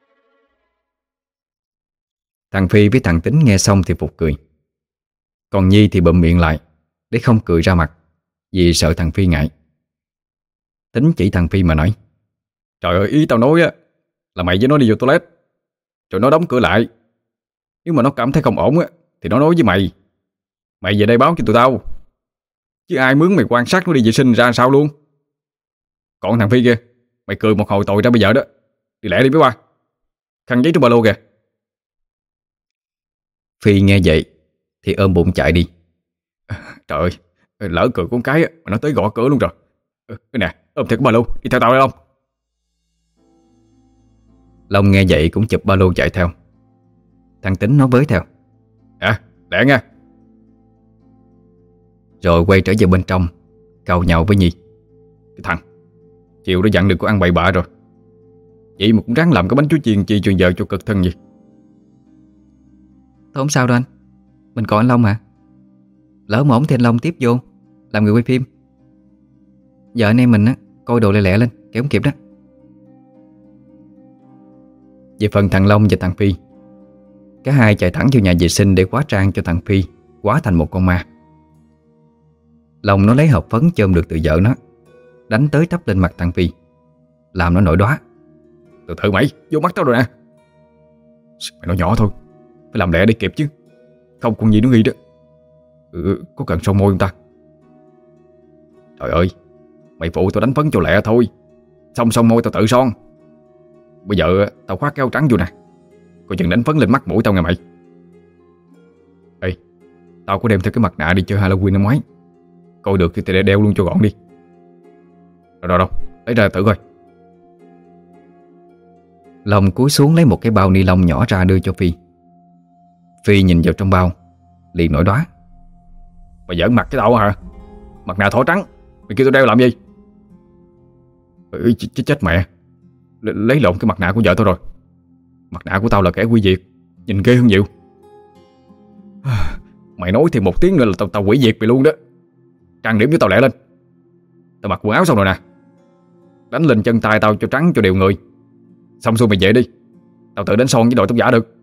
Thằng Phi với thằng Tính nghe xong thì phục cười. Còn Nhi thì bụm miệng lại để không cười ra mặt, vì sợ thằng Phi ngại. Tính chỉ thằng Phi mà nói. Trời ơi, ý tao nói á là mày với nó đi vô toilet, rồi nó đóng cửa lại. Nếu mà nó cảm thấy không ổn á thì nó nói với mày. Mày về đây báo cho tụi tao. Chứ ai mướn mày quan sát nó đi vệ sinh ra sao luôn. Còn thằng Phi kia, mày cười một hồi tội ra bây giờ đó. Đi lẹ đi bé ba. Khăn giấy trong ba lô kìa. Phi nghe vậy thì ôm bụng chạy đi. Trời ơi, lỡ cười con cái á, mà nó tới gõ cửa luôn rồi. Cái nè, ôm theo cái ba lô, đi theo tao đây Long. Long nghe vậy cũng chụp ba lô chạy theo. Thằng Tính nó với theo. Lẹ nha. Rồi quay trở về bên trong, càu nhậu với Nhi. Cái thằng, chiều đã dặn đừng có ăn bậy bạ rồi. Vậy mà cũng ráng làm cái bánh chuối chiên chi truyền giờ cho cực thân gì. Thôi không sao đâu anh. Mình còn anh Long mà. Lỡ mà ổng thì anh Long tiếp vô làm người quay phim. Giờ anh em mình á, coi đồ lẹ lẹ lên kéo không kịp đó. Về phần thằng Long và thằng Phi, cả hai chạy thẳng vào nhà vệ sinh để hóa trang cho thằng Phi hóa thành một con ma. Long nó lấy hộp phấn chôm được từ vợ nó, đánh tới tấp lên mặt thằng Phi, làm nó nổi đóa. Từ từ mày, vô mắt tao rồi nè. Mày nói nhỏ thôi, phải làm lẹ để kịp chứ. Không con gì nó nghi đó. Có cần son môi không ta? Trời ơi, mày phụ tao đánh phấn cho lẹ thôi. Xong son môi tao tự son. Bây giờ tao khoác cái áo trắng vô nè, coi chừng đánh phấn lên mắt mũi tao nghe mày. Ê, tao có đem theo cái mặt nạ đi chơi Halloween năm ngoái. Coi được thì tao đeo luôn cho gọn đi. Đâu, lấy ra thử coi. Long cúi xuống lấy một cái bao ni lông nhỏ ra đưa cho Phi. Phi nhìn vào trong bao, liền nổi đóa. Mày giỡn mặt cái tao hả? Mặt nạ thỏ trắng, mày kêu tao đeo làm gì? Chết mẹ, lấy lộn cái mặt nạ của vợ tao rồi. Mặt nạ của tao là kẻ quy diệt, nhìn ghê hơn nhiều. Mày nói thì một tiếng nữa là tao hủy diệt mày luôn đó. Trang điểm với tao lẹ lên. Tao mặc quần áo xong rồi nè. Đánh lên chân tay tao cho trắng cho đều người. Xong xuôi mày về đi. Tao tự đánh son với đội tóc giả được.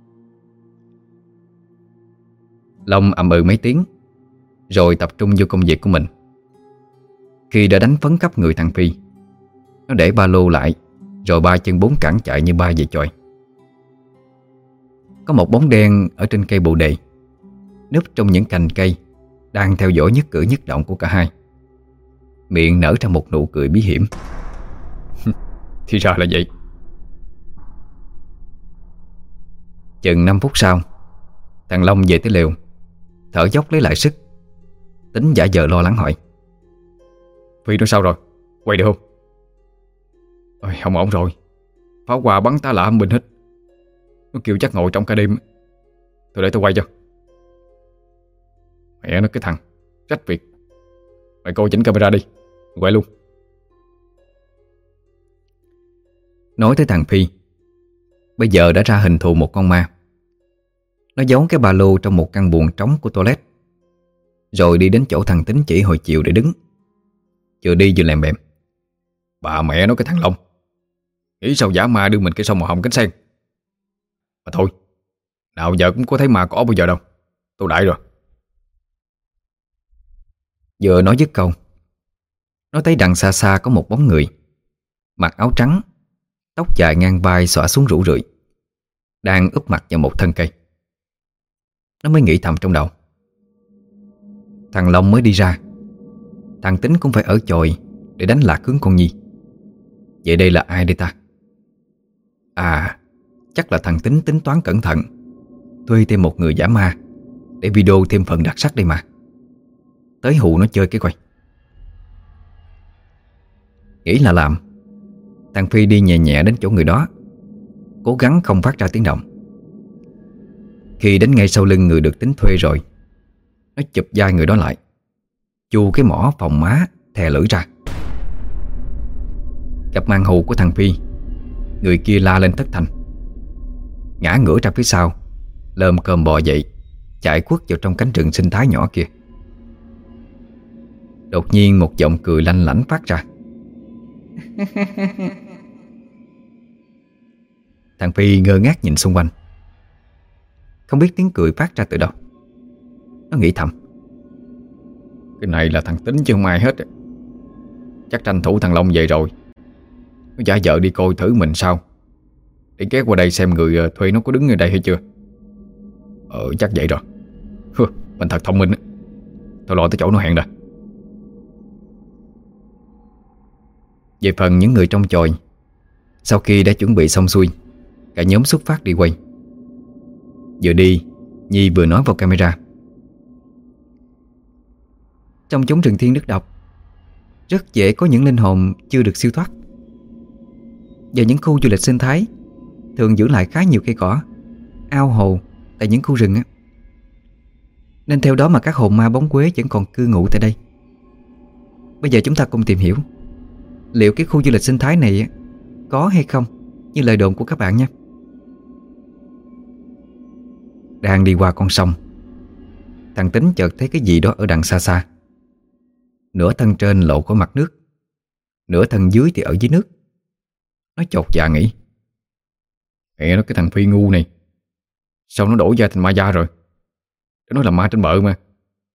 Long ậm ừ mấy tiếng, rồi tập trung vô công việc của mình. Khi đã đánh phấn khắp người thằng Phi, nó để ba lô lại, rồi ba chân bốn cẳng chạy như ba về chòi. Có một bóng đen ở trên cây bồ đề, núp trong những cành cây, đang theo dõi nhất cử nhất động của cả hai. Miệng nở ra một nụ cười bí hiểm. Thì ra là vậy. Chừng 5 phút sau, thằng Long về tới lều, thở dốc lấy lại sức. Tính giả vờ lo lắng hỏi. Phi nó sao rồi? Quay được không? Ôi, không ổn rồi. Pháo hoa bắn tá lạ âm binh hết. Nó kêu chắc ngồi trong cả đêm. Thôi để tôi quay cho. Mẹ nó cái thằng trách việc. Mày coi chỉnh camera đi, quay luôn. Nói tới thằng Phi, bây giờ đã ra hình thù một con ma. Nó giấu cái ba lô trong một căn buồng trống của toilet, rồi đi đến chỗ thằng Tính chỉ hồi chiều để đứng. Vừa đi vừa lèm bèm. Bà mẹ nó cái thằng Long, nghĩ sao giả ma đưa mình cái sông màu hồng cánh sen. Mà thôi, nào giờ cũng có thấy ma cỏ bao giờ đâu. Tôi đại rồi. Vừa nói dứt câu, nó thấy đằng xa xa có một bóng người, mặc áo trắng, tóc dài ngang vai xõa xuống rủ rượi, đang úp mặt vào một thân cây. Nó mới nghĩ thầm trong đầu. Thằng Long mới đi ra, thằng Tính cũng phải ở chòi để đánh lạc hướng con Nhi. Vậy đây là ai đây ta? À, chắc là thằng Tính tính toán cẩn thận, thuê thêm một người giả ma để video thêm phần đặc sắc đây mà. Tới hù nó chơi cái coi. Nghĩ là làm, thằng Phi đi nhẹ nhẹ đến chỗ người đó, cố gắng không phát ra tiếng động. Khi đến ngay sau lưng người được Tính thuê rồi, nó chụp vai người đó lại, chu cái mỏ phòng má thè lưỡi ra. Gặp màn hù của thằng Phi, người kia la lên thất thanh, ngã ngửa ra phía sau, lơm cơm bò dậy, chạy quất vào trong cánh rừng sinh thái nhỏ kia. Đột nhiên một giọng cười lanh lảnh phát ra. Thằng Phi ngơ ngác nhìn xung quanh, không biết tiếng cười phát ra từ đâu. Nó nghĩ thầm, cái này là thằng Tính chứ không ai hết. Chắc tranh thủ thằng Long về rồi. Nó giả vờ đi coi thử mình sao, để ghé qua đây xem người thuê nó có đứng ở đây hay chưa. Chắc vậy rồi. Mình thật thông minh á. Thôi lo tới chỗ nó hẹn rồi. Về phần những người trong chòi, sau khi đã chuẩn bị xong xuôi, cả nhóm xuất phát đi quay. Vừa đi, Nhi vừa nói vào camera: trong chốn rừng thiên nước độc, rất dễ có những linh hồn chưa được siêu thoát. Và những khu du lịch sinh thái thường giữ lại khá nhiều cây cỏ, ao hồ tại những khu rừng á. Nên theo đó mà các hồn ma bóng quế vẫn còn cư ngụ tại đây. Bây giờ chúng ta cùng tìm hiểu liệu cái khu du lịch sinh thái này có hay không như lời đồn của các bạn nha. Đang đi qua con sông, thằng Tính chợt thấy cái gì đó ở đằng xa xa. Nửa thân trên lộ có mặt nước, nửa thân dưới thì ở dưới nước. Nó chột dạ nghĩ: Mẹ nó, cái thằng Phi ngu này, sao nó đổ da thành ma da rồi? Nó là ma trên bờ mà.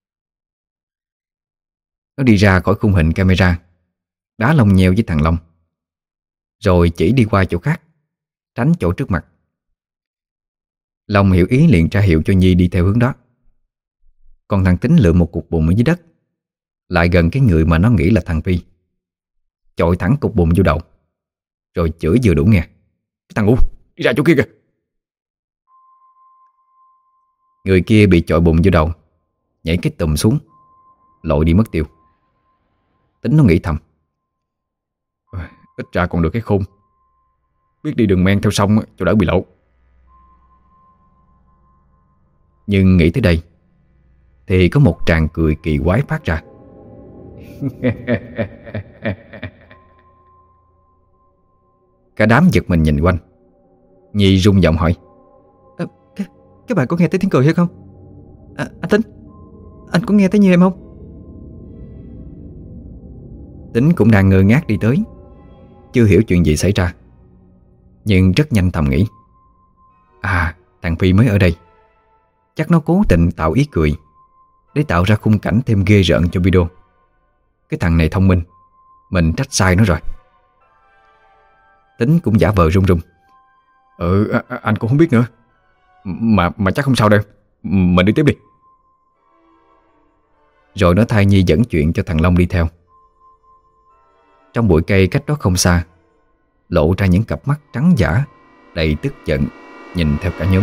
Nó đi ra khỏi khung hình camera, đá lông nheo với thằng Long, rồi chỉ đi qua chỗ khác, tránh chỗ trước mặt. Long hiểu ý liền ra hiệu cho Nhi đi theo hướng đó. Còn thằng Tính lượm một cục bùn ở dưới đất, lại gần cái người mà nó nghĩ là thằng Phi, chọi thẳng cục bùn vô đầu, rồi chửi vừa đủ nghe: Cái thằng ngu, đi ra chỗ kia kìa. Người kia bị chọi bùn vô đầu, nhảy cái tùm xuống, lội đi mất tiêu. Tính nó nghĩ thầm: Ít ra còn được cái khôn, biết đi đường men theo sông cho đỡ bị lộ. Nhưng nghĩ tới đây thì có một tràng cười kỳ quái phát ra. Cả đám giật mình nhìn quanh. Nhi rung giọng hỏi: các bạn có nghe thấy tiếng cười hay không? Anh Tính, anh có nghe thấy như em không? Tính cũng đang ngơ ngác đi tới, chưa hiểu chuyện gì xảy ra, nhưng rất nhanh thầm nghĩ: thằng Phi mới ở đây, chắc nó cố tình tạo ý cười để tạo ra khung cảnh thêm ghê rợn cho video. Cái thằng này thông minh, mình trách sai nó rồi. Tính cũng giả vờ run run: Anh cũng không biết nữa. Mà chắc không sao đâu. Mình đi tiếp đi. Rồi nó thay Nhi dẫn chuyện cho thằng Long đi theo. Trong bụi cây cách đó không xa, lộ ra những cặp mắt trắng dã đầy tức giận nhìn theo cả nhóm.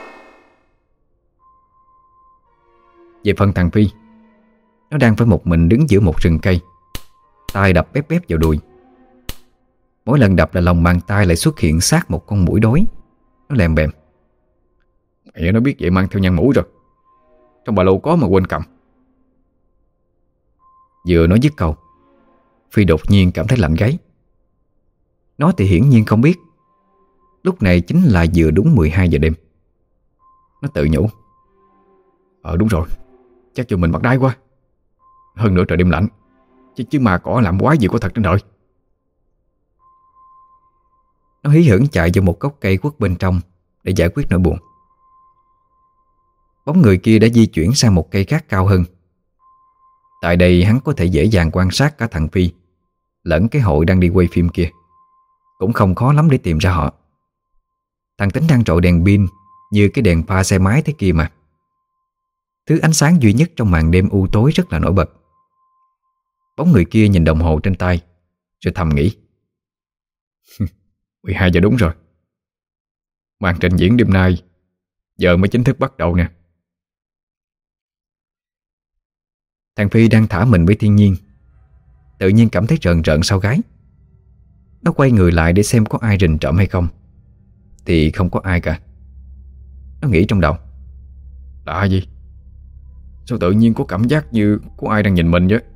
Về phần thằng Phi, nó đang phải một mình đứng giữa một rừng cây, tay đập bép bép vào đùi. Mỗi lần đập là lòng bàn tay lại xuất hiện xác một con muỗi đói. Nó lèm bèm: Mẹ nó biết vậy mang theo nhăn mũi rồi. Trong ba lô có mà quên cầm. Vừa nói dứt câu, Phi đột nhiên cảm thấy lạnh gáy. Nó thì hiển nhiên không biết lúc này chính là vừa đúng 12 giờ đêm. Nó tự nhủ: Đúng rồi, chắc cho mình bắt đái quá. Hơn nữa trời đêm lạnh, chứ mà cỏ làm quái gì có thật trên đời. Nó hí hửng chạy vô một gốc cây quất bên trong để giải quyết nỗi buồn. Bóng người kia đã di chuyển sang một cây khác cao hơn. Tại đây hắn có thể dễ dàng quan sát cả thằng Phi lẫn cái hội đang đi quay phim kia. Cũng không khó lắm để tìm ra họ. Thằng Tính đang trội đèn pin như cái đèn pha xe máy thế kia mà. Thứ ánh sáng duy nhất trong màn đêm u tối rất là nổi bật. Bóng người kia nhìn đồng hồ trên tay, rồi thầm nghĩ: 12 giờ đúng rồi. Màn trình diễn đêm nay giờ mới chính thức bắt đầu nè. Thằng Phi đang thả mình với thiên nhiên, tự nhiên cảm thấy rợn rợn sau gáy. Nó quay người lại để xem có ai rình trộm hay không, thì không có ai cả. Nó nghĩ trong đầu: Lạ gì? Sao tự nhiên có cảm giác như có ai đang nhìn mình vậy?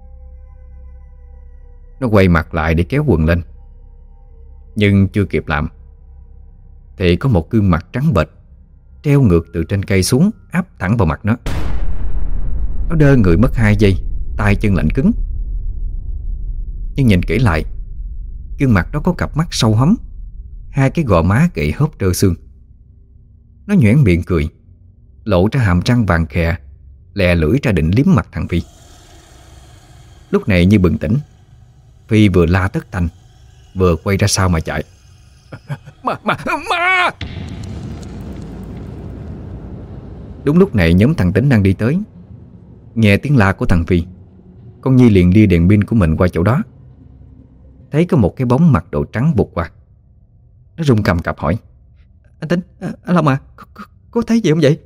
Nó quay mặt lại để kéo quần lên, nhưng chưa kịp làm thì có một gương mặt trắng bệch treo ngược từ trên cây xuống, áp thẳng vào mặt nó. Nó đơ người mất 2 giây, tay chân lạnh cứng. Nhưng nhìn kỹ lại, gương mặt đó có cặp mắt sâu hóm, 2 cái gò má gậy hốp trơ xương. Nó nhoẻn miệng cười, lộ ra hàm răng vàng khè, lè lưỡi ra định liếm mặt thằng Phi. Lúc này như bừng tỉnh, Phi vừa la tất tanh, vừa quay ra sau mà chạy. Ma! Đúng lúc này nhóm thằng Tính đang đi tới. Nghe tiếng la của thằng Phi, con Nhi liền đi đèn pin của mình qua chỗ đó. Thấy có một cái bóng mặc đồ trắng vụt qua. Nó run cầm cập hỏi: Anh Tính, anh Long à, có thấy gì không vậy?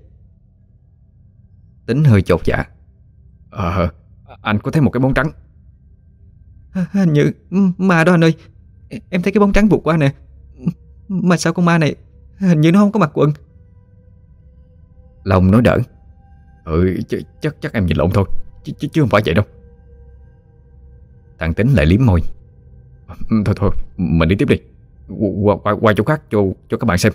Tính hơi chột dạ: Anh có thấy một cái bóng trắng. Hình như ma đó anh ơi. Em thấy cái bóng trắng vụt qua nè. Mà sao con ma này hình như nó không có mặc quần? Long nói đỡ: chắc em nhìn lộn thôi, chứ không phải vậy đâu. Thằng Tính lại liếm môi: Thôi mình đi tiếp đi. Qua chỗ khác cho các bạn xem.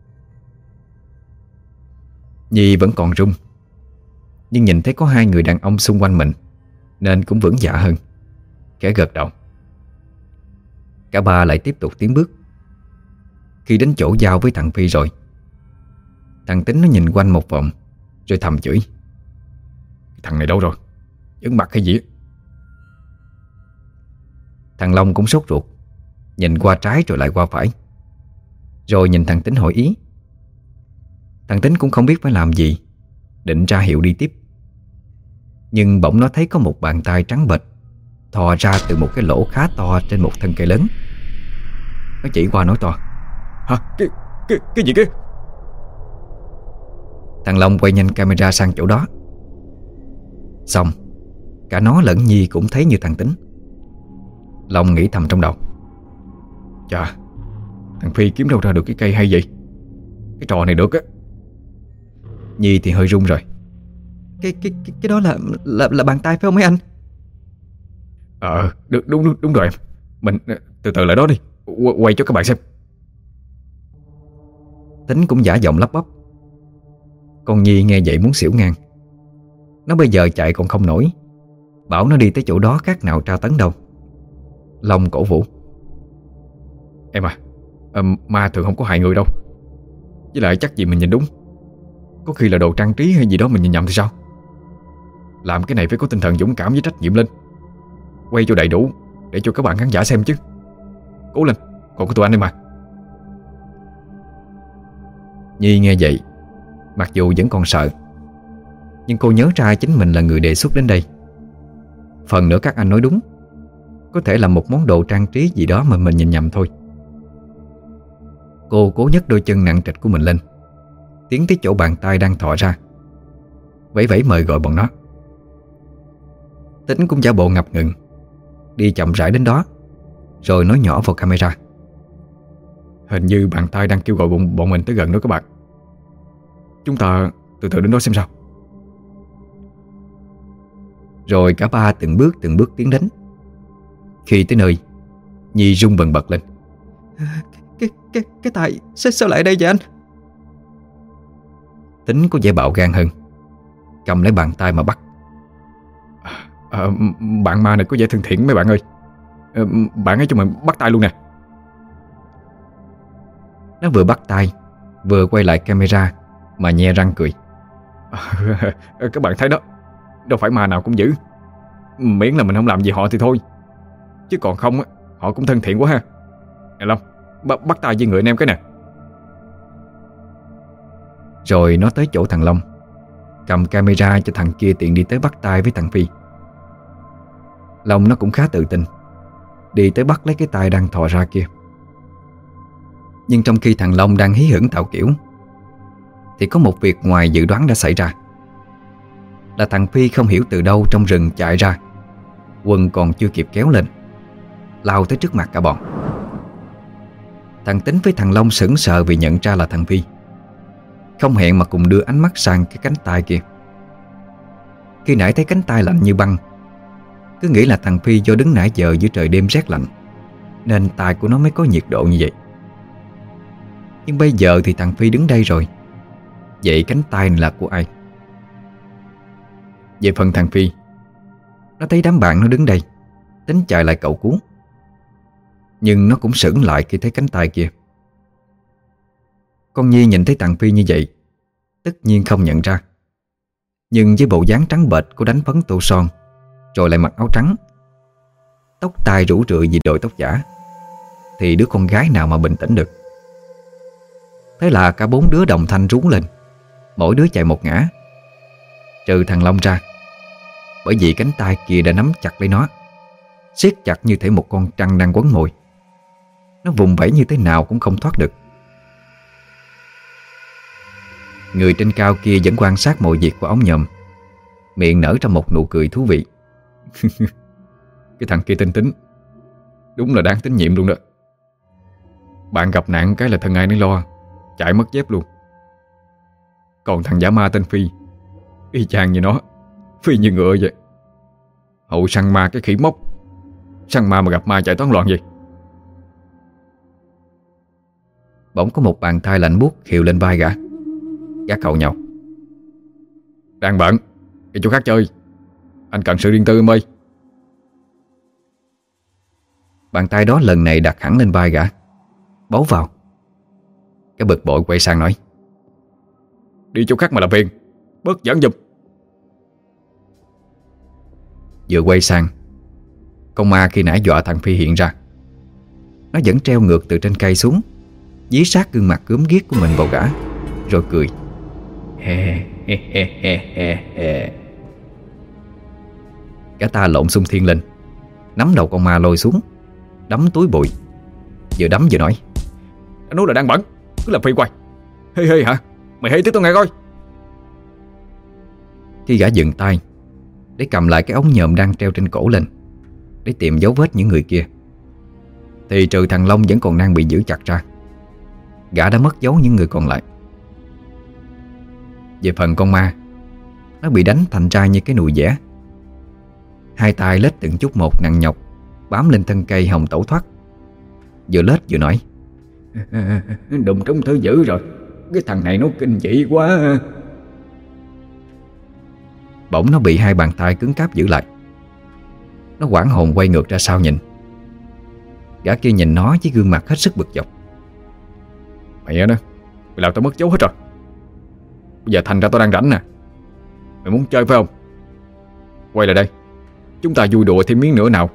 Nhi vẫn còn run, nhưng nhìn thấy có hai người đàn ông xung quanh mình nên cũng vững dạ hơn, khẽ gật đầu. Cả ba lại tiếp tục tiến bước. Khi đến chỗ giao với thằng Phi rồi, thằng Tính nó nhìn quanh một vòng rồi thầm chửi: Thằng này đâu rồi? Ấn mặt hay gì á? Thằng Long cũng sốt ruột, nhìn qua trái rồi lại qua phải, rồi nhìn thằng Tính hỏi ý. Thằng Tính cũng không biết phải làm gì, định ra hiệu đi tiếp. Nhưng bỗng nó thấy có một bàn tay trắng bệch thò ra từ một cái lỗ khá to trên một thân cây lớn. Nó chỉ qua nói to: Hả? Cái gì kia? Thằng Long quay nhanh camera sang chỗ đó. Xong, cả nó lẫn Nhi cũng thấy như thằng Tính. Long nghĩ thầm trong đầu: Chà, thằng Phi kiếm đâu ra được cái cây hay vậy? Cái trò này được á. Nhi thì hơi run rồi: Cái đó là bàn tay phải không mấy anh? Đúng rồi em. Mình từ từ lại đó đi. Quay cho các bạn xem. Tính cũng giả giọng lắp bắp. Con Nhi nghe vậy muốn xỉu ngang. Nó bây giờ chạy còn không nổi, bảo nó đi tới chỗ đó khác nào tra tấn đâu. Long cổ vũ: Em à, ma thường không có hại người đâu. Với lại chắc gì mình nhìn đúng. Có khi là đồ trang trí hay gì đó mình nhìn nhầm thì sao? Làm cái này phải có tinh thần dũng cảm với trách nhiệm lên. Quay cho đầy đủ để cho các bạn khán giả xem chứ. Cố lên, còn có tụi anh đây mà. Nhi nghe vậy, mặc dù vẫn còn sợ, nhưng cô nhớ ra chính mình là người đề xuất đến đây. Phần nữa các anh nói đúng, có thể là một món đồ trang trí gì đó mà mình nhìn nhầm thôi. Cô cố nhấc đôi chân nặng trịch của mình lên, tiến tới chỗ bàn tay đang thò ra, vẫy vẫy mời gọi bọn nó. Tính cũng giả bộ ngập ngừng, đi chậm rãi đến đó, rồi nói nhỏ vào camera: Hình như bàn tay đang kêu gọi bọn mình tới gần đó các bạn. Chúng ta từ từ đến đó xem sao. Rồi cả ba từng bước tiến đến. Khi tới nơi, Nhi run bần bật lên: Cái tay sao lại đây vậy anh? Tính có vẻ bạo gan hơn, cầm lấy bàn tay mà bắt. Bạn ma này có vẻ thân thiện mấy bạn ơi. Bạn ấy cho mình bắt tay luôn nè. Nó vừa bắt tay vừa quay lại camera mà nhe răng cười. Các bạn thấy đó, đâu phải ma nào cũng dữ. Miễn là mình không làm gì họ thì thôi. Chứ còn không họ cũng thân thiện quá ha. Nè Long, bắt tay với người anh em cái nè. Rồi nó tới chỗ thằng Long, cầm camera cho thằng kia tiện đi tới bắt tay với thằng Phi. Long nó cũng khá tự tin, đi tới bắt lấy cái tay đang thò ra kia. Nhưng trong khi thằng Long đang hí hửng tạo kiểu, thì có một việc ngoài dự đoán đã xảy ra. Là thằng Phi không hiểu từ đâu trong rừng chạy ra, quần còn chưa kịp kéo lên, lao tới trước mặt cả bọn. Thằng Tính với thằng Long sững sờ vì nhận ra là thằng Phi, không hẹn mà cùng đưa ánh mắt sang cái cánh tay kia. Khi nãy thấy cánh tay lạnh như băng, cứ nghĩ là thằng Phi do đứng nãy giờ giữa trời đêm rét lạnh nên tay của nó mới có nhiệt độ như vậy. Nhưng bây giờ thì thằng Phi đứng đây rồi, vậy cánh tay này là của ai? Về phần thằng Phi, nó thấy đám bạn nó đứng đây, tính chạy lại cậu cứu. Nhưng nó cũng sững lại khi thấy cánh tay kia. Con Nhi nhìn thấy thằng Phi như vậy, tất nhiên không nhận ra. Nhưng với bộ dáng trắng bệch của đánh phấn tô son, rồi lại mặc áo trắng, tóc tai rủ rượi vì đội tóc giả, thì đứa con gái nào mà bình tĩnh được. Thế là cả bốn đứa đồng thanh rú lên, Mỗi đứa chạy một ngã, trừ thằng Long ra, bởi vì cánh tay kia đã nắm chặt lấy nó, siết chặt như thể một con trăng đang quấn mồi. Nó vùng vẫy như thế nào cũng không thoát được. Người trên cao kia vẫn quan sát mọi việc của ống nhòm, miệng nở ra một nụ cười thú vị. Cái thằng kia tinh tính, đúng là đáng tín nhiệm luôn đó. Bạn gặp nạn cái là thân ai nấy lo, chạy mất dép luôn. Còn thằng dã ma tên Phi, y chang như nó, phi như ngựa vậy. Hậu săn ma cái khỉ mốc, săn ma mà gặp ma chạy toán loạn vậy. Bỗng có một bàn tay lạnh buốt khều lên vai gã. Gã càu nhàu: Đang bận, đi chỗ khác chơi, anh cần sự riêng tư em ơi. Bàn tay đó lần này đặt hẳn lên vai gã, bấu vào. Cái bực bội quay sang nói: Đi chỗ khác mà làm phiền, bớt giỡn giùm. Vừa quay sang, con ma khi nãy dọa thằng Phi hiện ra. Nó vẫn treo ngược từ trên cây xuống, dí sát gương mặt gớm ghiếc của mình vào gã, rồi cười. Gã ta lộn xung thiên lên, nắm đầu con ma lôi xuống, đấm túi bụi. Vừa đấm vừa nói: Anh nói là đang bận, cứ làm phiền hoài. Hê hê hả? Mày hê tiếp tao nghe coi. Khi gã dừng tay để cầm lại cái ống nhòm đang treo trên cổ lên, để tìm dấu vết những người kia, thì trừ thằng Long vẫn còn đang bị giữ chặt ra, gã đã mất dấu những người còn lại. Về phần con ma, nó bị đánh thành ra như cái nùi dẻ. Hai tay lết từng chút một nặng nhọc bám lên thân cây hòng tẩu thoát. Vừa lết vừa nói: Đụng trúng thứ dữ rồi, cái thằng này nó kinh dị quá. Bỗng nó bị hai bàn tay cứng cáp giữ lại. Nó hoảng hồn quay ngược ra sau nhìn. Gã kia nhìn nó với gương mặt hết sức bực dọc: Mẹ nó, mày làm tao mất dấu hết rồi. Bây giờ thành ra tao đang rảnh nè, mày muốn chơi phải không? Quay lại đây, chúng ta vui đùa thêm miếng nữa nào.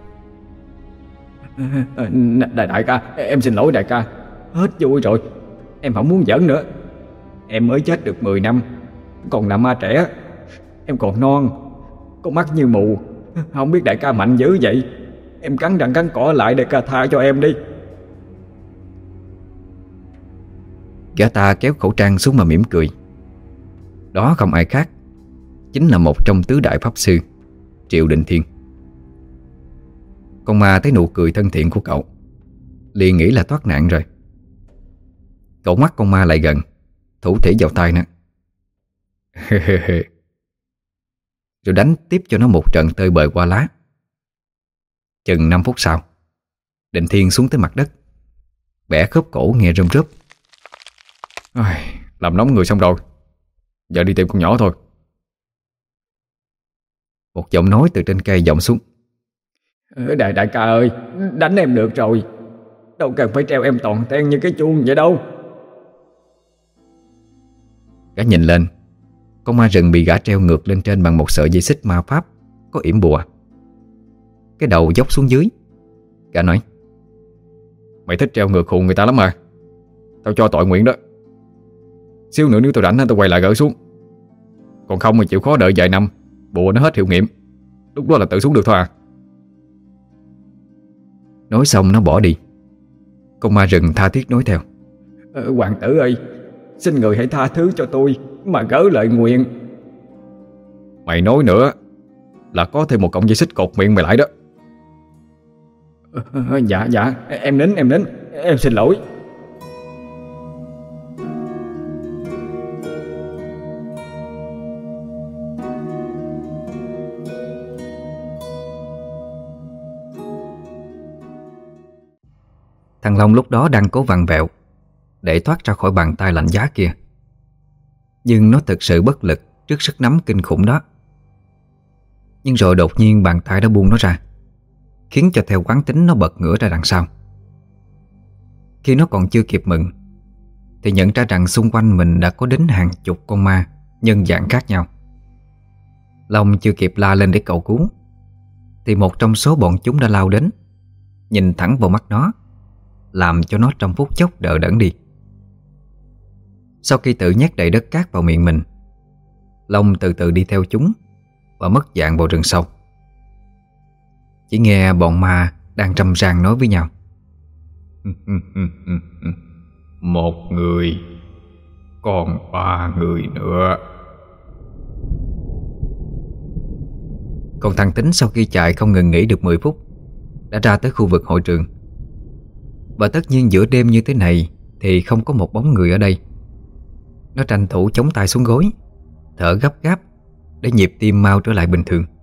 Đại ca, em xin lỗi đại ca, hết vui rồi, em không muốn giỡn nữa. Em mới chết được 10 năm, còn là ma trẻ. Em còn non, con mắt như mù, không biết đại ca mạnh dữ vậy. Em cắn răng cắn cỏ lại, đại ca tha cho em đi. Gã ta kéo khẩu trang xuống mà mỉm cười. Đó không ai khác, chính là một trong tứ đại pháp sư, Triệu Định Thiên. Con ma thấy nụ cười thân thiện của cậu, liền nghĩ là thoát nạn rồi. Cậu mắt con ma lại gần, thủ thỉ vào tai nó. Rồi đánh tiếp cho nó một trận tơi bời qua lá. Chừng 5 phút sau, Định Thiên xuống tới mặt đất, bẻ khớp cổ nghe rơm rớp. Làm nóng người xong rồi, giờ đi tìm con nhỏ thôi. Một giọng nói từ trên cây vọng xuống: Đại ca ơi, đánh em được rồi, đâu cần phải treo em toàn ten như cái chuông vậy đâu. Gã nhìn lên, con ma rừng bị gã treo ngược lên trên bằng một sợi dây xích ma pháp có yểm bùa. Cái đầu dốc xuống dưới. Gã nói: Mày thích treo ngược hù người ta lắm mà, tao cho tội nguyện đó. Xíu nữa nếu tao rảnh tao quay lại gỡ xuống. Còn không mà chịu khó đợi vài năm, bùa nó hết hiệu nghiệm, lúc đó là tự xuống được thôi à. Nói xong nó bỏ đi. Con ma rừng tha thiết nói theo: Hoàng tử ơi, xin người hãy tha thứ cho tôi mà gỡ lời nguyện. Mày nói nữa là có thêm một cọng dây xích cột miệng mày lại đó. Dạ, em nín, em xin lỗi. Thằng Long lúc đó đang cố vặn vẹo để thoát ra khỏi bàn tay lạnh giá kia, nhưng nó thực sự bất lực trước sức nắm kinh khủng đó. Nhưng rồi đột nhiên bàn tay đã buông nó ra, khiến cho theo quán tính nó bật ngửa ra đằng sau. Khi nó còn chưa kịp mừng thì nhận ra rằng xung quanh mình đã có đến hàng chục con ma nhân dạng khác nhau. Long chưa kịp la lên để cầu cứu thì một trong số bọn chúng đã lao đến, nhìn thẳng vào mắt nó, làm cho nó trong phút chốc đờ đẫn đi. Sau khi tự nhét đầy đất cát vào miệng mình, Long từ từ đi theo chúng và mất dạng vào rừng sâu. Chỉ nghe bọn ma đang râm ran nói với nhau. Một người, còn 3 người nữa. Còn thằng Tính sau khi chạy không ngừng nghỉ được 10 phút đã ra tới khu vực hội trường. Và tất nhiên giữa đêm như thế này thì không có một bóng người ở đây. Nó tranh thủ chống tay xuống gối, thở gấp gáp để nhịp tim mau trở lại bình thường.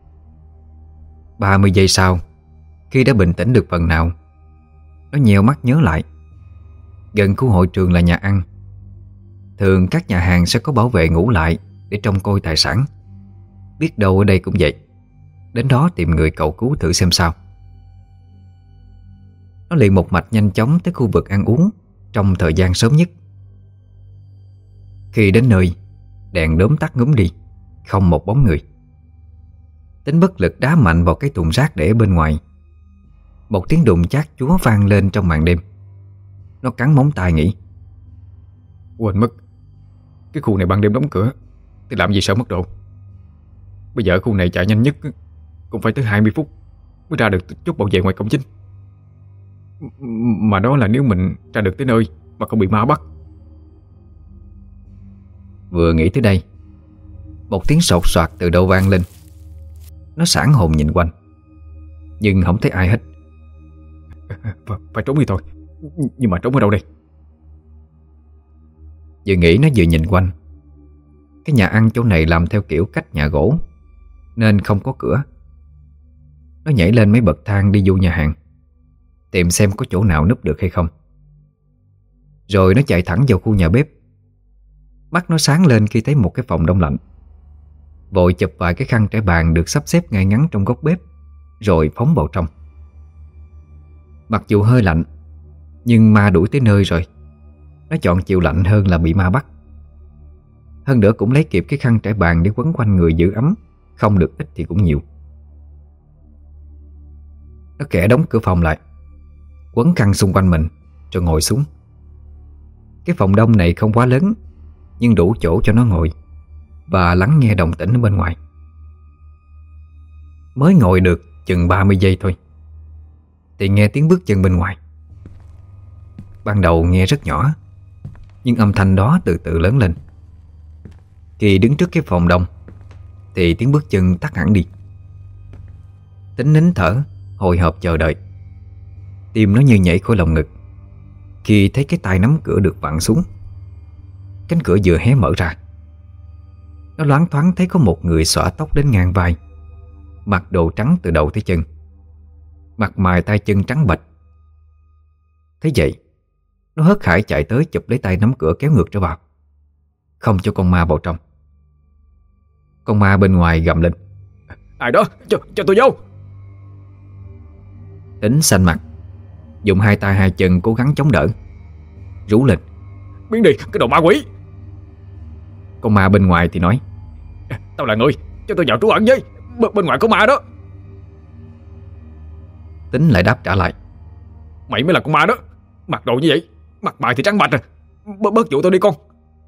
30 giây sau, khi đã bình tĩnh được phần nào, nó nheo mắt nhớ lại. Gần khu hội trường là nhà ăn. Thường các nhà hàng sẽ có bảo vệ ngủ lại để trông coi tài sản. Biết đâu ở đây cũng vậy. Đến đó tìm người cầu cứu thử xem sao. Nó liền một mạch nhanh chóng tới khu vực ăn uống trong thời gian sớm nhất. Khi đến nơi, đèn đốm tắt ngúm đi, không một bóng người. Tính bất lực đá mạnh vào cái thùng rác để bên ngoài. Một tiếng đùng chát chúa vang lên trong màn đêm. Nó cắn móng tay nghĩ: Quên mất, cái khu này ban đêm đóng cửa thì làm gì sợ mất độ. Bây giờ khu này chạy nhanh nhất cũng phải tới 20 phút mới ra được chút bảo vệ ngoài cổng chính. Mà đó là nếu mình ra được tới nơi mà không bị ma bắt. Vừa nghĩ tới đây, một tiếng sột soạt từ đâu vang lên. Nó sảng hồn nhìn quanh, nhưng không thấy ai hết. Phải trốn đi thôi. Nhưng mà trốn ở đâu đây? Vừa nghĩ nó vừa nhìn quanh. Cái nhà ăn chỗ này làm theo kiểu cách nhà gỗ nên không có cửa. Nó nhảy lên mấy bậc thang đi vô nhà hàng, tìm xem có chỗ nào núp được hay không. Rồi nó chạy thẳng vào khu nhà bếp. Mắt nó sáng lên khi thấy một cái phòng đông lạnh. Vội chụp vài cái khăn trải bàn được sắp xếp ngay ngắn trong góc bếp, rồi phóng vào trong. Mặc dù hơi lạnh, nhưng ma đuổi tới nơi rồi. Nó chọn chịu lạnh hơn là bị ma bắt. Hơn nữa cũng lấy kịp cái khăn trải bàn để quấn quanh người giữ ấm, không được ít thì cũng nhiều. Nó kẻ đóng cửa phòng lại, quấn khăn xung quanh mình rồi ngồi xuống. Cái phòng đông này không quá lớn, nhưng đủ chỗ cho nó ngồi và lắng nghe động tĩnh ở bên ngoài. Mới ngồi được chừng 30 giây thôi thì nghe tiếng bước chân bên ngoài. Ban đầu nghe rất nhỏ, nhưng âm thanh đó từ từ lớn lên. Khi đứng trước cái phòng đông thì tiếng bước chân tắt hẳn đi. Tính nín thở, hồi hộp chờ đợi. Tim nó như nhảy khỏi lồng ngực khi thấy cái tay nắm cửa được vặn xuống. Cánh cửa vừa hé mở ra, nó loáng thoáng thấy có một người xõa tóc đến ngang vai, mặc đồ trắng từ đầu tới chân, mặt mày tay chân trắng bệch. Thế vậy, nó hớt hải chạy tới chụp lấy tay nắm cửa kéo ngược trở vào, không cho con ma vào trong. Con ma bên ngoài gầm lên: Ai đó, cho tôi vô. Tính xanh mặt, dùng hai tay hai chân cố gắng chống đỡ, rú lên: Biến đi, cái đồ ma quỷ. Con ma bên ngoài thì nói: Tao là người, cho tôi vào trú ẩn với. Bên ngoài có ma đó. Tính lại đáp trả lại: Mày mới là con ma đó. Mặc đồ như vậy, mặt mày thì trắng bạch à. Bớt dụ tao đi con.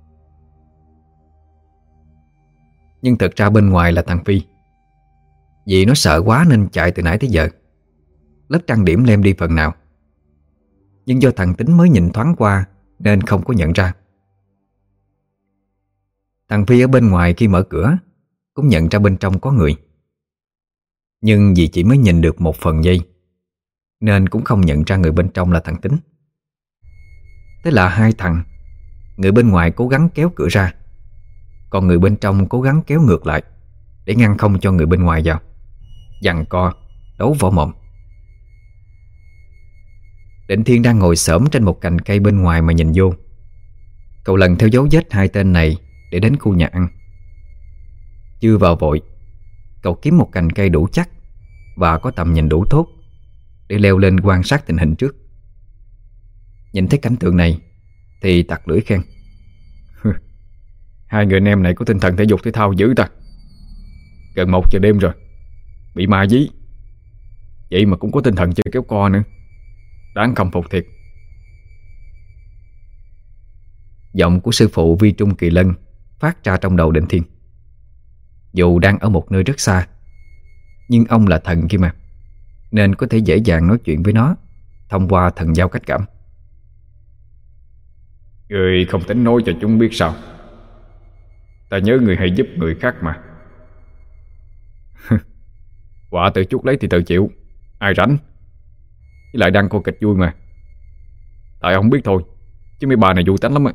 Nhưng thật ra bên ngoài là thằng Phi. Vì nó sợ quá nên chạy từ nãy tới giờ. Lớp trang điểm lem đi phần nào, nhưng do thằng Tính mới nhìn thoáng qua nên không có nhận ra. Thằng Phi ở bên ngoài khi mở cửa cũng nhận ra bên trong có người, nhưng vì chỉ mới nhìn được một phần giây nên cũng không nhận ra người bên trong là thằng Tính. Thế là hai thằng, người bên ngoài cố gắng kéo cửa ra, còn người bên trong cố gắng kéo ngược lại để ngăn không cho người bên ngoài vào. Giằng co, đấu võ mồm. Định Thiên đang ngồi xổm trên một cành cây bên ngoài mà nhìn vô. Cậu lần theo dấu vết hai tên này để đến khu nhà ăn. Chưa vào vội, cậu kiếm một cành cây đủ chắc và có tầm nhìn đủ tốt để leo lên quan sát tình hình trước. Nhìn thấy cảnh tượng này thì tặc lưỡi khen: Hai người anh em này có tinh thần thể dục thể thao dữ ta. Gần 1 giờ đêm rồi, bị ma dí, vậy mà cũng có tinh thần chơi kéo co nữa. Đáng khâm phục thiệt. Giọng của sư phụ Vi Trung Kỳ Lân phát ra trong đầu Định Thiên. Dù đang ở một nơi rất xa, nhưng ông là thần kia mà, nên có thể dễ dàng nói chuyện với nó thông qua thần giao cách cảm. Người không tính nói cho chúng biết sao? Ta nhớ người hay giúp người khác mà. Quả tự chuốc lấy thì tự chịu, ai rảnh. Với lại đang coi kịch vui mà. Tại ông biết thôi, chứ mấy bà này vui tánh lắm á.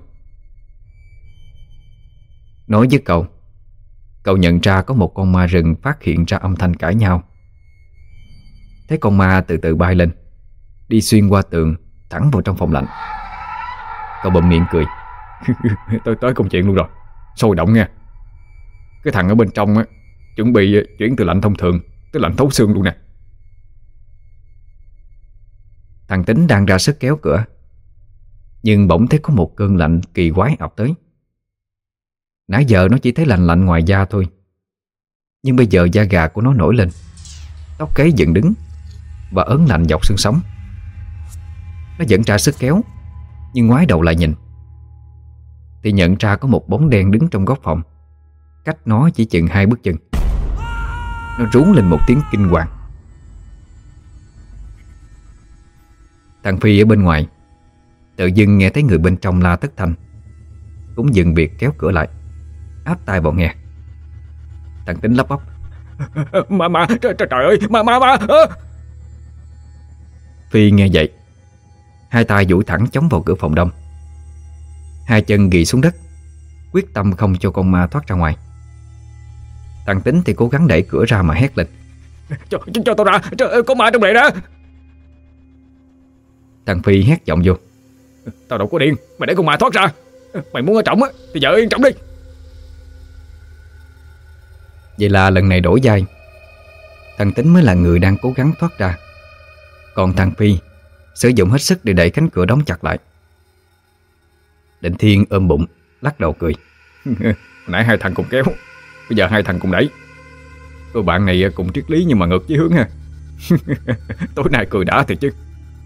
Nói với cậu nhận ra có một con ma rừng phát hiện ra âm thanh cãi nhau. Thấy con ma từ từ bay lên, đi xuyên qua tường thẳng vào trong phòng lạnh. Cậu bụm miệng cười. Tôi tới công chuyện luôn rồi, sôi động nha. Cái thằng ở bên trong á, chuẩn bị chuyển từ lạnh thông thường tới lạnh thấu xương luôn nè. Thằng Tính đang ra sức kéo cửa, nhưng bỗng thấy có một cơn lạnh kỳ quái ập tới. Nãy giờ nó chỉ thấy lạnh lạnh ngoài da thôi, nhưng bây giờ da gà của nó nổi lên, tóc gáy dựng đứng và ớn lạnh dọc xương sống. Nó vẫn ra sức kéo, nhưng ngoái đầu lại nhìn thì nhận ra có một bóng đen đứng trong góc phòng, cách nó chỉ chừng 2 bước chân. Nó rú lên một tiếng kinh hoàng. Thằng Phi ở bên ngoài tự dưng nghe thấy người bên trong la thất thanh, cũng dừng việc kéo cửa lại, áp tai vào nghe. Thằng Tính lắp bắp. Ma, trời ơi, ma. Phi nghe vậy, hai tay duỗi thẳng chống vào cửa phòng đông, hai chân ghì xuống đất, quyết tâm không cho con ma thoát ra ngoài. Thằng Tính thì cố gắng đẩy cửa ra mà hét lên. Cho tao ra, trời ơi, có ma trong này đó. Thằng Phi hét giọng vô. Tao đâu có điên, mày để con ma thoát ra. Mày muốn ở trỏng á thì vợ yên trỏng đi. Vậy là lần này đổi vai, thằng Tính mới là người đang cố gắng thoát ra, còn thằng Phi sử dụng hết sức để đẩy cánh cửa đóng chặt lại. Định Thiên ôm bụng lắc đầu cười. Nãy hai thằng cùng kéo, bây giờ hai thằng cùng đẩy. Đôi bạn này cùng triết lý nhưng mà ngược với hướng ha. Tối nay cười đã thiệt chứ.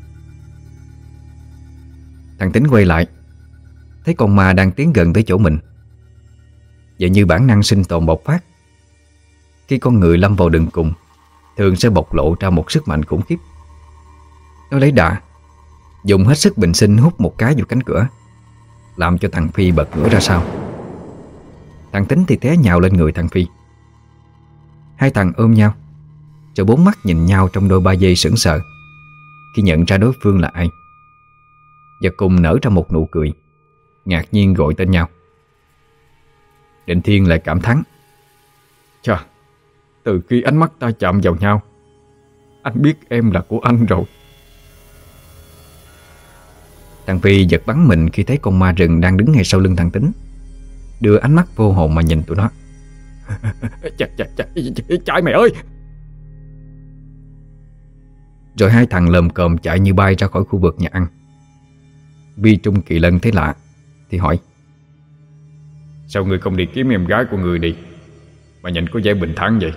Thằng Tính quay lại, thấy con ma đang tiến gần tới chỗ mình. Vậy như bản năng sinh tồn bộc phát. Khi con người lâm vào đường cùng, thường sẽ bộc lộ ra một sức mạnh khủng khiếp. Nó lấy đà, dùng hết sức bình sinh hút một cái vào cánh cửa, làm cho thằng Phi bật ngửa ra sau. Thằng Tính thì té nhào lên người thằng Phi. Hai thằng ôm nhau, rồi bốn mắt nhìn nhau trong đôi ba giây sững sờ khi nhận ra đối phương là ai, và cùng nở ra một nụ cười, ngạc nhiên gọi tên nhau. Định Thiên lại cảm thán. Chà, từ khi ánh mắt ta chạm vào nhau, anh biết em là của anh rồi. Thằng Phi giật bắn mình khi thấy con ma rừng đang đứng ngay sau lưng thằng Tính, đưa ánh mắt vô hồn mà nhìn tụi nó. Chạy mày ơi! Rồi hai thằng lồm cồm chạy như bay ra khỏi khu vực nhà ăn. Vi Trung Kỳ Lân thấy lạ thì hỏi. Sao người không đi kiếm em gái của người đi, mà nhìn có vẻ bình thản vậy?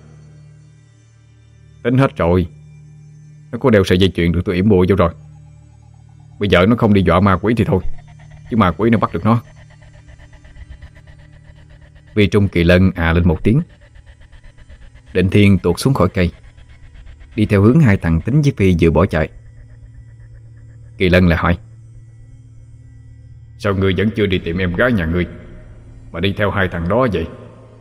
Tính hết rồi, nó có đeo sợi dây chuyền được tôi yểm bùa vô rồi. Bây giờ nó không đi dọa ma quỷ thì thôi, chứ ma quỷ nó bắt được nó. Vi Trung Kỳ Lân lên một tiếng. Định Thiên tuột xuống khỏi cây, đi theo hướng hai thằng Tính với Phi vừa bỏ chạy. Kỳ Lân lại hỏi. Sao ngươi vẫn chưa đi tìm em gái nhà ngươi, mà đi theo hai thằng đó vậy?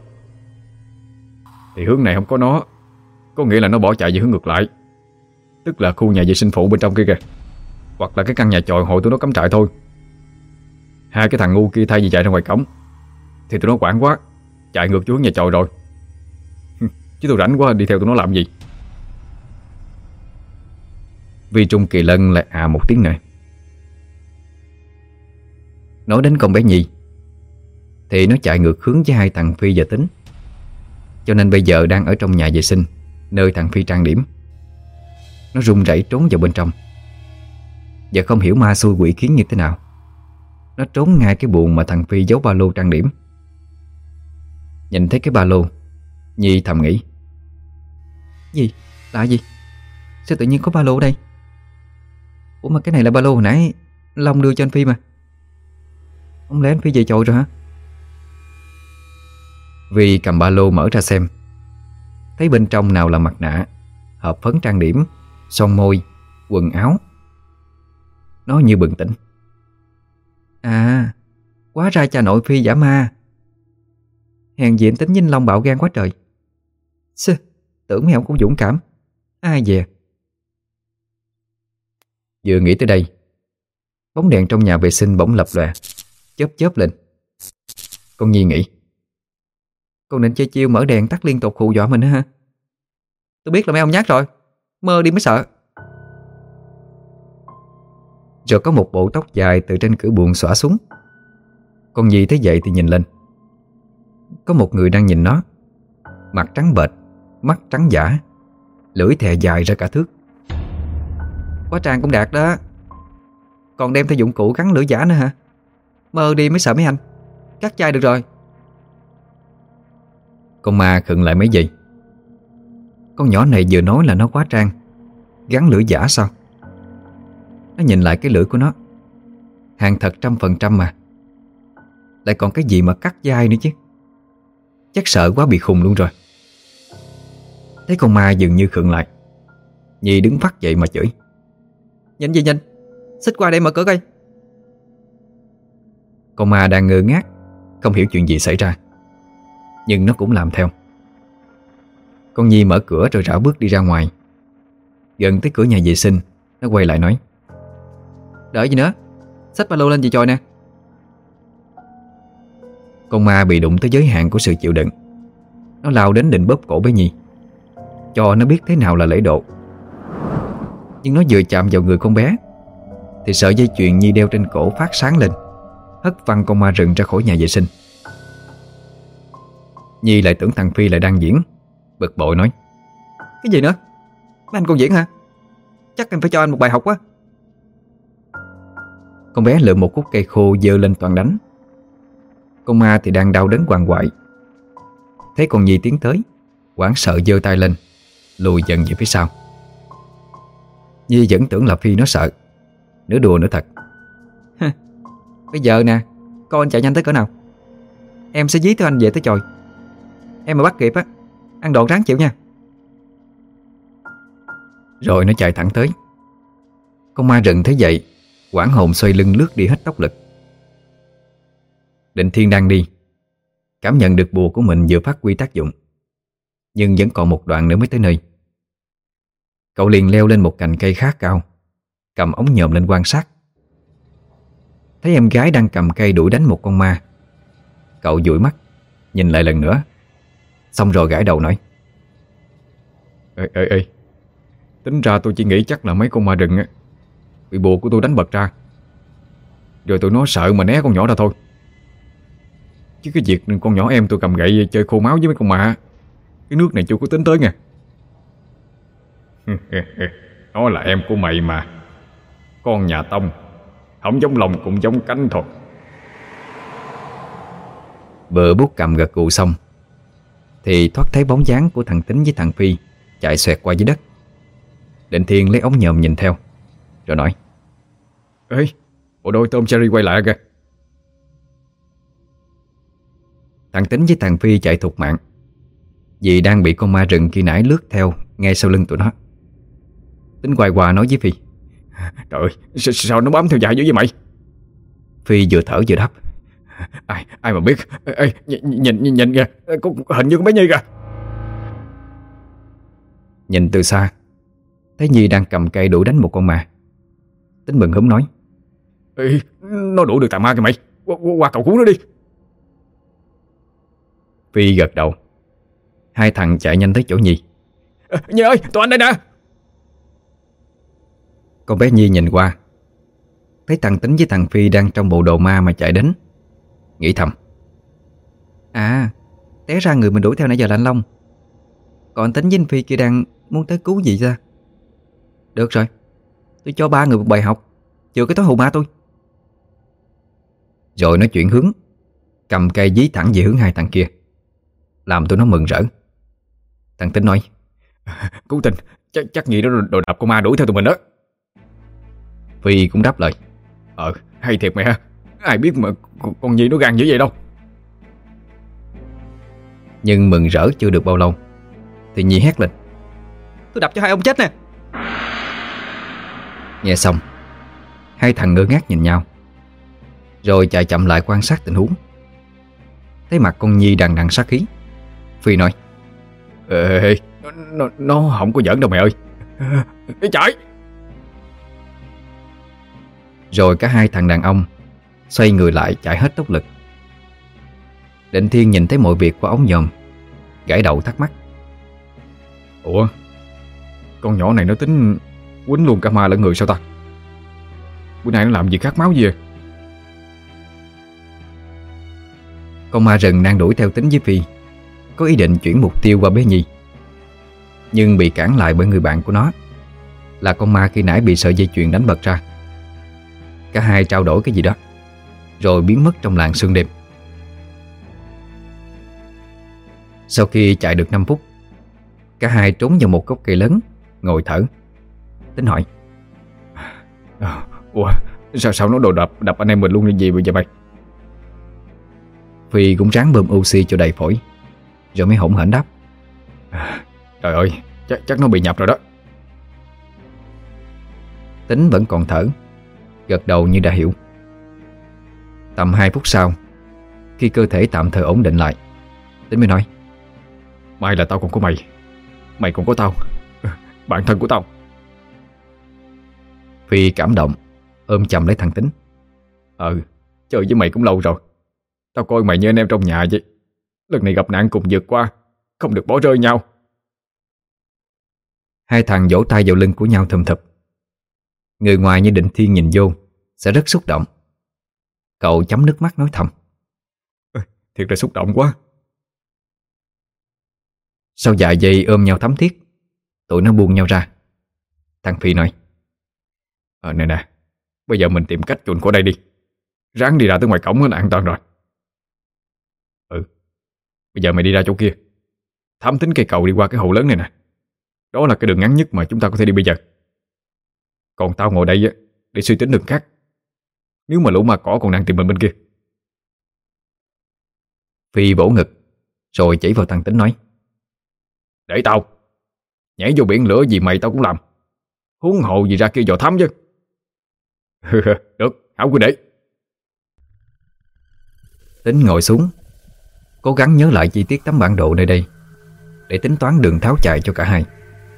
Thì hướng này không có nó, có nghĩa là nó bỏ chạy về hướng ngược lại, tức là khu nhà vệ sinh phụ bên trong kia kìa, hoặc là cái căn nhà chòi hội tụi nó cắm trại thôi. Hai cái thằng ngu kia thay vì chạy ra ngoài cổng thì tụi nó quảng quá, chạy ngược xuống nhà chòi rồi. Chứ tôi rảnh quá đi theo tụi nó làm gì? Vi Trung Kỳ Lân lại một tiếng nữa. Nói đến con bé Nhi thì nó chạy ngược hướng với hai thằng Phi và Tính, cho nên bây giờ đang ở trong nhà vệ sinh, nơi thằng Phi trang điểm. Nó run rẩy trốn vào bên trong, và không hiểu ma xui quỷ khiến như thế nào, nó trốn ngay cái buồng mà thằng Phi giấu ba lô trang điểm. Nhìn thấy cái ba lô, Nhi thầm nghĩ. Gì? Lạ gì? Sao tự nhiên có ba lô ở đây? Ủa mà cái này là ba lô hồi nãy Long đưa cho anh Phi mà. Không lẽ anh Phi về chội rồi hả? Vì cầm ba lô mở ra xem, thấy bên trong nào là mặt nạ, hộp phấn trang điểm, son môi, quần áo. Nó như bừng tỉnh. À, hóa ra cha nội Phi giả ma. Hèn gì em tính Vinh Long bạo gan quá trời. Xứ, tưởng mấy ông cũng dũng cảm. Ai dè. Vừa nghĩ tới đây, bóng đèn trong nhà vệ sinh bỗng lập lòe, chớp chớp lên. Con Nhi nghĩ, con định chơi chiêu mở đèn tắt liên tục hù dọa mình á hả? Tôi biết là mấy ông nhát rồi, mơ đi mới sợ. Rồi có một bộ tóc dài từ trên cửa buồng xõa xuống. Con Nhi thấy vậy thì nhìn lên. Có một người đang nhìn nó, mặt trắng bệch, mắt trắng dã, lưỡi thè dài ra cả thước. Quá trang cũng đạt đó. Còn đem theo dụng cụ gắn lưỡi giả nữa hả? Mơ đi mới sợ mấy anh. Cắt chai được rồi. Con ma khựng lại mấy giây. Con nhỏ này vừa nói là nó quá trang, gắn lưỡi giả sao? Nó nhìn lại cái lưỡi của nó, hàng thật 100% mà. Lại còn cái gì mà cắt dai nữa chứ. Chắc sợ quá bị khùng luôn rồi. Thấy con ma dường như khựng lại, Nhi đứng phắt dậy mà chửi. Nhanh gì nhanh, xích qua đây mở cửa coi. Con ma đang ngơ ngác, không hiểu chuyện gì xảy ra, nhưng nó cũng làm theo. Con Nhi mở cửa rồi rảo bước đi ra ngoài. Gần tới cửa nhà vệ sinh, nó quay lại nói. Đợi gì nữa, xách ba lô lên chị chòi nè. Con ma bị đụng tới giới hạn của sự chịu đựng. Nó lao đến định bóp cổ bé Nhi, cho nó biết thế nào là lễ độ. Nhưng nó vừa chạm vào người con bé thì sợi dây chuyền Nhi đeo trên cổ phát sáng lên, hất văng con ma rừng ra khỏi nhà vệ sinh. Nhi lại tưởng thằng Phi lại đang diễn, bực bội nói. Cái gì nữa? Mấy anh còn diễn hả? Chắc em phải cho anh một bài học quá. Con bé lượm một khúc cây khô giơ lên toàn đánh. Con ma thì đang đau đớn quằn quại. Thấy con Nhi tiến tới, hoảng sợ giơ tay lên, lùi dần về phía sau. Nhi vẫn tưởng là Phi nó sợ, nửa đùa nửa thật. Bây giờ nè, coi anh chạy nhanh tới cỡ nào. Em sẽ dí theo anh về tới chòi. Em mà bắt kịp á, ăn đòn ráng chịu nha. Rồi nó chạy thẳng tới. Con ma rừng thấy vậy, hoảng hồn xoay lưng lướt đi hết tốc lực. Định Thiên đang đi, cảm nhận được bùa của mình vừa phát huy tác dụng, nhưng vẫn còn một đoạn nữa mới tới nơi. Cậu liền leo lên một cành cây khá cao, cầm ống nhòm lên quan sát. Thấy em gái đang cầm cây đuổi đánh một con ma. Cậu dụi mắt, nhìn lại lần nữa, xong rồi gãi đầu nói. Ê, tính ra tôi chỉ nghĩ chắc là mấy con ma rừng á bị bùa của tôi đánh bật ra, rồi tụi nó sợ mà né con nhỏ ra thôi. Chứ cái việc con nhỏ em tôi cầm gậy chơi khô máu với mấy con ma, cái nước này chưa có tính tới nha. Nó là em của mày mà. Con nhà Tông, không giống lòng cũng giống cánh thôi. Vừa bút cầm gật gù xong thì thoát thấy bóng dáng của thằng Tính với thằng Phi chạy xoẹt qua dưới đất. Định Thiên lấy ống nhòm nhìn theo, rồi nói. Ê, bộ đôi tôm cherry quay lại kìa. Thằng Tính với thằng Phi chạy thục mạng, vì đang bị con ma rừng khi nãy lướt theo ngay sau lưng tụi nó. Tính quay qua nói với Phi. Trời ơi, sao nó bám theo dài dữ vậy mày? Phi vừa thở vừa đáp. Ai mà biết. Ê, nhìn kìa, hình như con bé Nhi kìa. Nhìn từ xa thấy Nhi đang cầm cây đuổi đánh một con ma. Tính mừng húm nói. Ê, nó đuổi được tà ma kìa mày. Qua cậu cứu nó đi. Phi gật đầu. Hai thằng chạy nhanh tới chỗ Nhi. Nhi ơi, tụi anh đây nè. Con bé Nhi nhìn qua, thấy thằng Tính với thằng Phi đang trong bộ đồ ma mà chạy đến, nghĩ thầm. À, té ra người mình đuổi theo nãy giờ là anh Long. Còn Tính với anh Phi kia đang muốn tới cứu gì ra. Được rồi, tôi cho ba người một bài học, chừa cái tối hù ma tôi. Rồi nó chuyển hướng, cầm cây dí thẳng về hướng hai thằng kia, làm tụi nó mừng rỡ. Thằng Tính nói. Cứu tình, chắc Nhi nó đồ đạp con ma đuổi theo tụi mình đó. Phi cũng đáp lời. Hay thiệt mày ha. Ai biết mà con Nhi nó gan dữ vậy đâu. Nhưng mừng rỡ chưa được bao lâu thì Nhi hét lên: "Tôi đập cho hai ông chết nè!" Nghe xong, hai thằng ngơ ngác nhìn nhau, rồi chạy chậm lại quan sát tình huống. Thấy mặt con Nhi đằng đằng sát khí, Phi nói: Ê, nó không có giỡn đâu mày ơi. Đi chạy. Rồi cả hai thằng đàn ông xoay người lại chạy hết tốc lực. Định Thiên nhìn thấy mọi việc qua ống nhòm, gãi đầu thắc mắc: Ủa, con nhỏ này nó tính quýnh luôn cả ma lẫn người sao ta? Bữa nay nó làm gì khát máu gì à? Con ma rừng đang đuổi theo Tính với Phi, có ý định chuyển mục tiêu qua bé Nhi, nhưng bị cản lại bởi người bạn của nó, là con ma khi nãy bị sợi dây chuyền đánh bật ra. Cả hai trao đổi cái gì đó, rồi biến mất trong làn sương đêm. Sau khi chạy được 5 phút, cả hai trốn vào một gốc cây lớn, ngồi thở. Tính hỏi: Ủa, sao nó đồ đập anh em mình luôn như gì bây giờ mày? Phi cũng ráng bơm oxy cho đầy phổi, rồi mới hỗn hển đáp: Trời ơi, chắc nó bị nhập rồi đó. Tính vẫn còn thở, gật đầu như đã hiểu. Tầm 2 phút sau, khi cơ thể tạm thời ổn định lại, Tính mới nói: May là tao còn có mày, mày còn có tao, bạn thân của tao. Phi cảm động, ôm chầm lấy thằng Tính: Chơi với mày cũng lâu rồi. Tao coi mày như anh em trong nhà vậy. Lần này gặp nạn cùng vượt qua, không được bỏ rơi nhau. Hai thằng vỗ tay vào lưng của nhau thầm thập. Người ngoài như Định Thiên nhìn vô sẽ rất xúc động. Cậu chấm nước mắt nói thầm: Thiệt là xúc động quá. Sau vài giây ôm nhau thắm thiết, tụi nó buông nhau ra. Thằng Phi nói: Nè, bây giờ mình tìm cách chuồn khỏi đây đi. Ráng đi ra tới ngoài cổng là an toàn rồi. Bây giờ mày đi ra chỗ kia, thám thính cây cầu đi qua cái hồ lớn này nè. Đó là cái đường ngắn nhất mà chúng ta có thể đi bây giờ. Còn tao ngồi đây để suy tính đường khác, nếu mà lũ ma cỏ còn đang tìm mình bên kia. Phi vỗ ngực, rồi chỉ vào thằng Tính nói: Để tao nhảy vô biển lửa, gì mày tao cũng làm. Huống hồ gì ra kia dò thám chứ. Được, hảo cứ để. Tính ngồi xuống, cố gắng nhớ lại chi tiết tấm bản đồ nơi đây, để tính toán đường tháo chạy cho cả hai.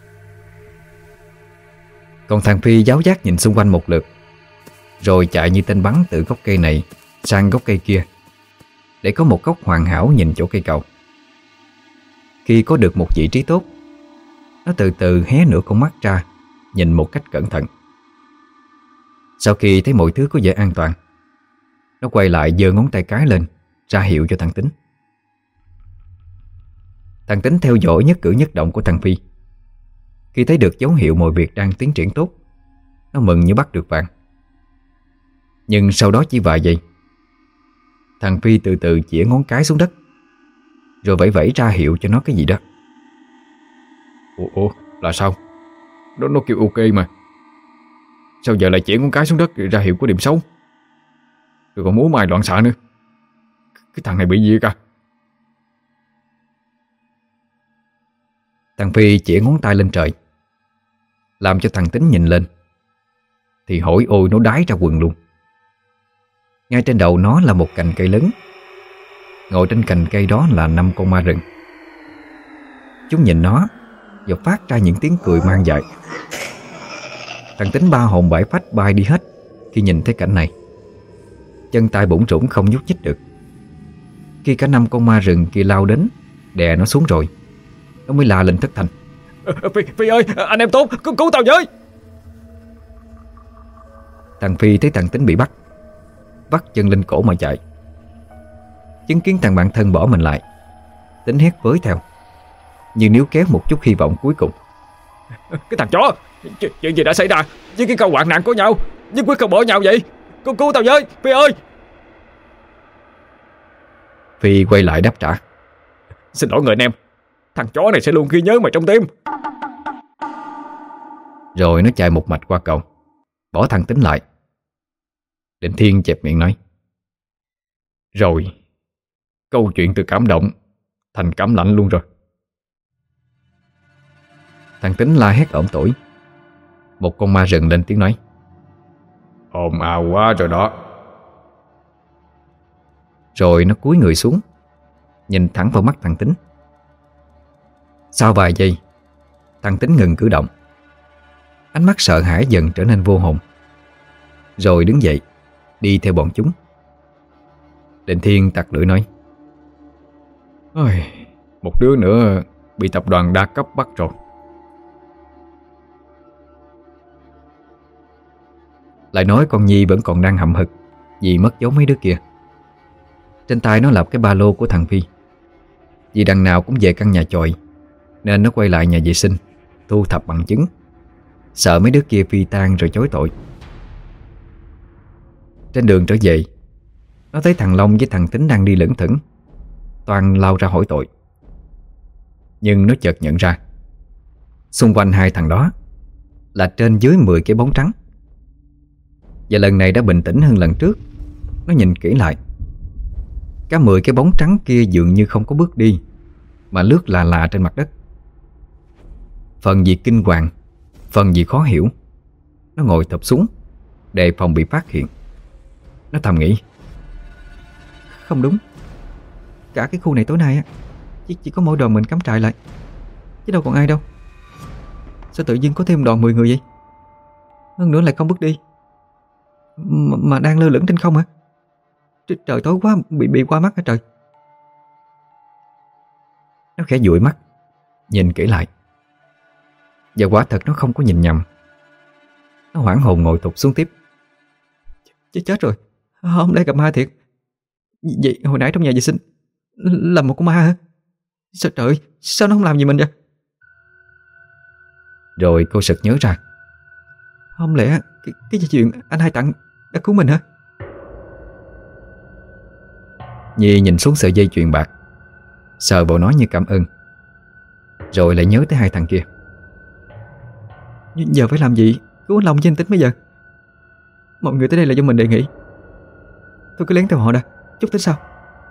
Còn thằng Phi giáo giác nhìn xung quanh một lượt, rồi chạy như tên bắn từ gốc cây này sang gốc cây kia, để có một góc hoàn hảo nhìn chỗ cây cầu. Khi có được một vị trí tốt, nó từ từ hé nửa con mắt ra, nhìn một cách cẩn thận. Sau khi thấy mọi thứ có vẻ an toàn, nó quay lại giơ ngón tay cái lên, ra hiệu cho thằng Tính. Thằng Tính theo dõi nhất cử nhất động của thằng Phi. Khi thấy được dấu hiệu mọi việc đang tiến triển tốt, nó mừng như bắt được vàng. Nhưng sau đó chỉ vài giây, thằng Phi từ từ chĩa ngón cái xuống đất, rồi vẫy vẫy ra hiệu cho nó cái gì đó. Ủa, là sao? Nó kêu ok mà. Sao giờ lại chỉ ngón cái xuống đất ra hiệu có điểm xấu? Rồi còn múa mai loạn xạ nữa. Cái thằng này bị gì cả? Thằng Phi chĩa ngón tay lên trời, làm cho thằng Tính nhìn lên, thì hổi ôi nó đái ra quần luôn. Ngay trên đầu nó là một cành cây lớn. Ngồi trên cành cây đó là 5 con ma rừng. Chúng nhìn nó và phát ra những tiếng cười man dại. Thằng Tính ba hồn bảy phách bay đi hết khi nhìn thấy cảnh này. Chân tay bủn rủn không nhúc nhích được. Khi cả 5 con ma rừng kia lao đến đè nó xuống rồi, nó mới la lên thất thanh: Phi ơi, anh em tốt, cứu tao với. Thằng Phi thấy thằng Tính bị bắt, vắt chân lên cổ mà chạy. Chứng kiến thằng bạn thân bỏ mình lại, Tính hét với theo, như níu kéo một chút hy vọng cuối cùng: Cái thằng chó, chuyện gì đã xảy ra với cái câu hoạn nạn của nhau? Nhất quyết không bỏ nhau vậy. Cứu tao với, Phi ơi. Phi quay lại đáp trả: Xin lỗi người anh em, thằng chó này sẽ luôn ghi nhớ mày trong tim. Rồi nó chạy một mạch qua cầu, bỏ thằng Tính lại. Định Thiên chẹp miệng nói: Rồi, câu chuyện từ cảm động thành cảm lạnh luôn rồi. Thằng Tính la hét ỏm tỏi. Một con ma rừng lên tiếng nói: Ồn ào quá rồi đó. Rồi nó cúi người xuống, nhìn thẳng vào mắt thằng Tính. Sau vài giây, thằng Tính ngừng cử động. Ánh mắt sợ hãi dần trở nên vô hồn, rồi đứng dậy đi theo bọn chúng. Định Thiên tặc lưỡi nói: Ôi, một đứa nữa bị tập đoàn đa cấp bắt rồi. Lại nói con Nhi vẫn còn đang hậm hực vì mất dấu mấy đứa kia. Trên tay nó lập cái ba lô của thằng Phi. Vì đằng nào cũng về căn nhà chòi, nên nó quay lại nhà vệ sinh thu thập bằng chứng, sợ mấy đứa kia phi tang rồi chối tội. Trên đường trở về, nó thấy thằng Long với thằng Tính đang đi lững thững. Toàn lao ra hỏi tội. Nhưng nó chợt nhận ra xung quanh hai thằng đó là trên dưới 10 cái bóng trắng. Và lần này đã bình tĩnh hơn lần trước. Nó nhìn kỹ lại, cả 10 cái bóng trắng kia dường như không có bước đi, mà lướt lạ lạ trên mặt đất. Phần vì kinh hoàng, phần vì khó hiểu, nó ngồi thụp xuống đề phòng bị phát hiện. Nó thầm nghĩ: không đúng, cả cái khu này tối nay chỉ có mỗi đoàn mình cắm trại lại, chứ đâu còn ai đâu. Sao tự nhiên có thêm đoàn 10 người vậy? Hơn nữa lại không bước đi, mà đang lơ lửng trên không hả? Trời tối quá, bị qua mắt hả trời? Nó khẽ dụi mắt nhìn kỹ lại, và quả thật nó không có nhìn nhầm. Nó hoảng hồn ngồi thụp xuống tiếp. Chết rồi, hôm nay gặp ma thiệt. Vậy hồi nãy trong nhà vệ sinh là một con ma hả? Sao trời, sao nó không làm gì mình vậy? Rồi cô sực nhớ ra, không lẽ cái chuyện anh Hai tặng đã cứu mình hả? Nhi nhìn xuống sợi dây chuyền bạc, sờ vào nó như cảm ơn, rồi lại nhớ tới hai thằng kia. Giờ phải làm gì cứu anh Long với anh Tính bây giờ? Mọi người tới đây là do mình đề nghị. Tôi cứ lén theo họ đã, chút tính sau.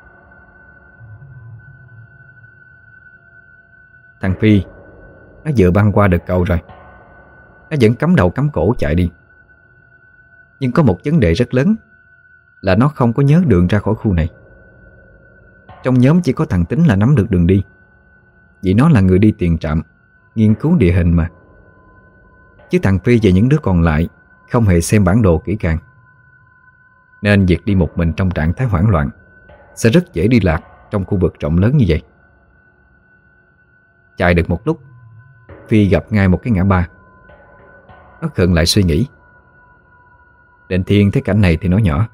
Thằng Phi nó vừa băng qua được cầu rồi. Nó vẫn cắm đầu cắm cổ chạy đi. Nhưng có một vấn đề rất lớn là nó không có nhớ đường ra khỏi khu này. Trong nhóm chỉ có thằng Tính là nắm được đường đi, vì nó là người đi tiền trạm, nghiên cứu địa hình mà. Chứ thằng Phi và những đứa còn lại không hề xem bản đồ kỹ càng, nên việc đi một mình trong trạng thái hoảng loạn sẽ rất dễ đi lạc trong khu vực rộng lớn như vậy. Chạy được một lúc, Phi gặp ngay một cái ngã ba. Nó khựng lại suy nghĩ. Định Thiên thấy cảnh này thì nói nhỏ: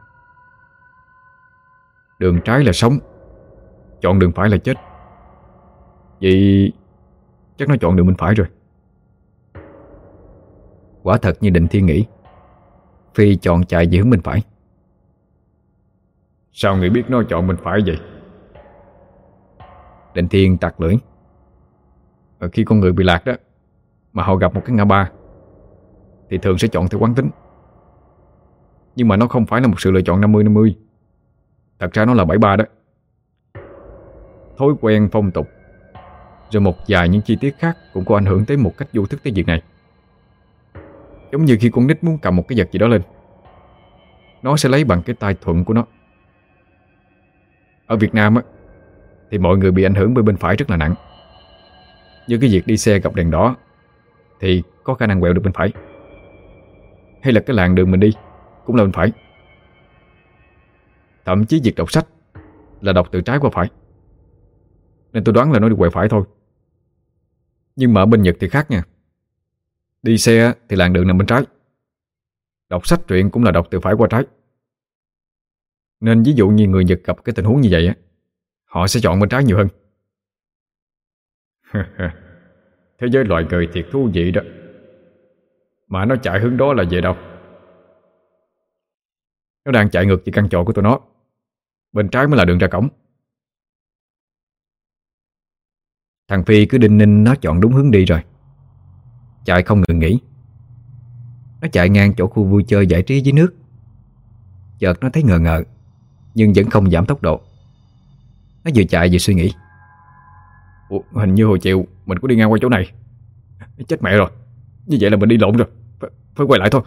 Đường trái là sống, chọn đường phải là chết. Vậy chắc nó chọn đường bên phải rồi. Quả thật như Định Thiên nghĩ, Phi chọn chạy về hướng bên phải. Sao người biết nó chọn bên phải vậy? Định Thiên tặc lưỡi: Khi con người bị lạc đó, mà họ gặp một cái ngã ba, thì thường sẽ chọn theo quán tính. Nhưng mà nó không phải là một sự lựa chọn 50-50. Thật ra nó là 73 đó. Thói quen, phong tục, rồi một vài những chi tiết khác cũng có ảnh hưởng tới một cách vô thức tới việc này. Giống như khi con nít muốn cầm một cái vật gì đó lên, nó sẽ lấy bằng cái tay thuận của nó. Ở Việt Nam thì mọi người bị ảnh hưởng bởi bên phải rất là nặng. Như cái việc đi xe gặp đèn đỏ thì có khả năng quẹo được bên phải. Hay là cái làn đường mình đi cũng là bên phải. Thậm chí việc đọc sách là đọc từ trái qua phải. Nên tôi đoán là nó đi quẹo phải thôi. Nhưng mà ở bên Nhật thì khác nha. Đi xe thì làn đường nằm bên trái, đọc sách truyện cũng là đọc từ phải qua trái. Nên ví dụ như người Nhật gặp cái tình huống như vậy họ sẽ chọn bên trái nhiều hơn. Thế giới loài người thiệt thú vị đó. Mà nó chạy hướng đó là về đâu? Nó đang chạy ngược về căn trọ của tụi nó. Bên trái mới là đường ra cổng. Thằng Phi cứ đinh ninh nó chọn đúng hướng đi rồi, chạy không ngừng nghỉ. Nó chạy ngang chỗ khu vui chơi giải trí dưới nước. Chợt nó thấy ngờ ngợ, nhưng vẫn không giảm tốc độ. Nó vừa chạy vừa suy nghĩ: Ủa, hình như hồi chiều mình có đi ngang qua chỗ này. Chết mẹ rồi, như vậy là mình đi lộn rồi. Phải quay lại thôi.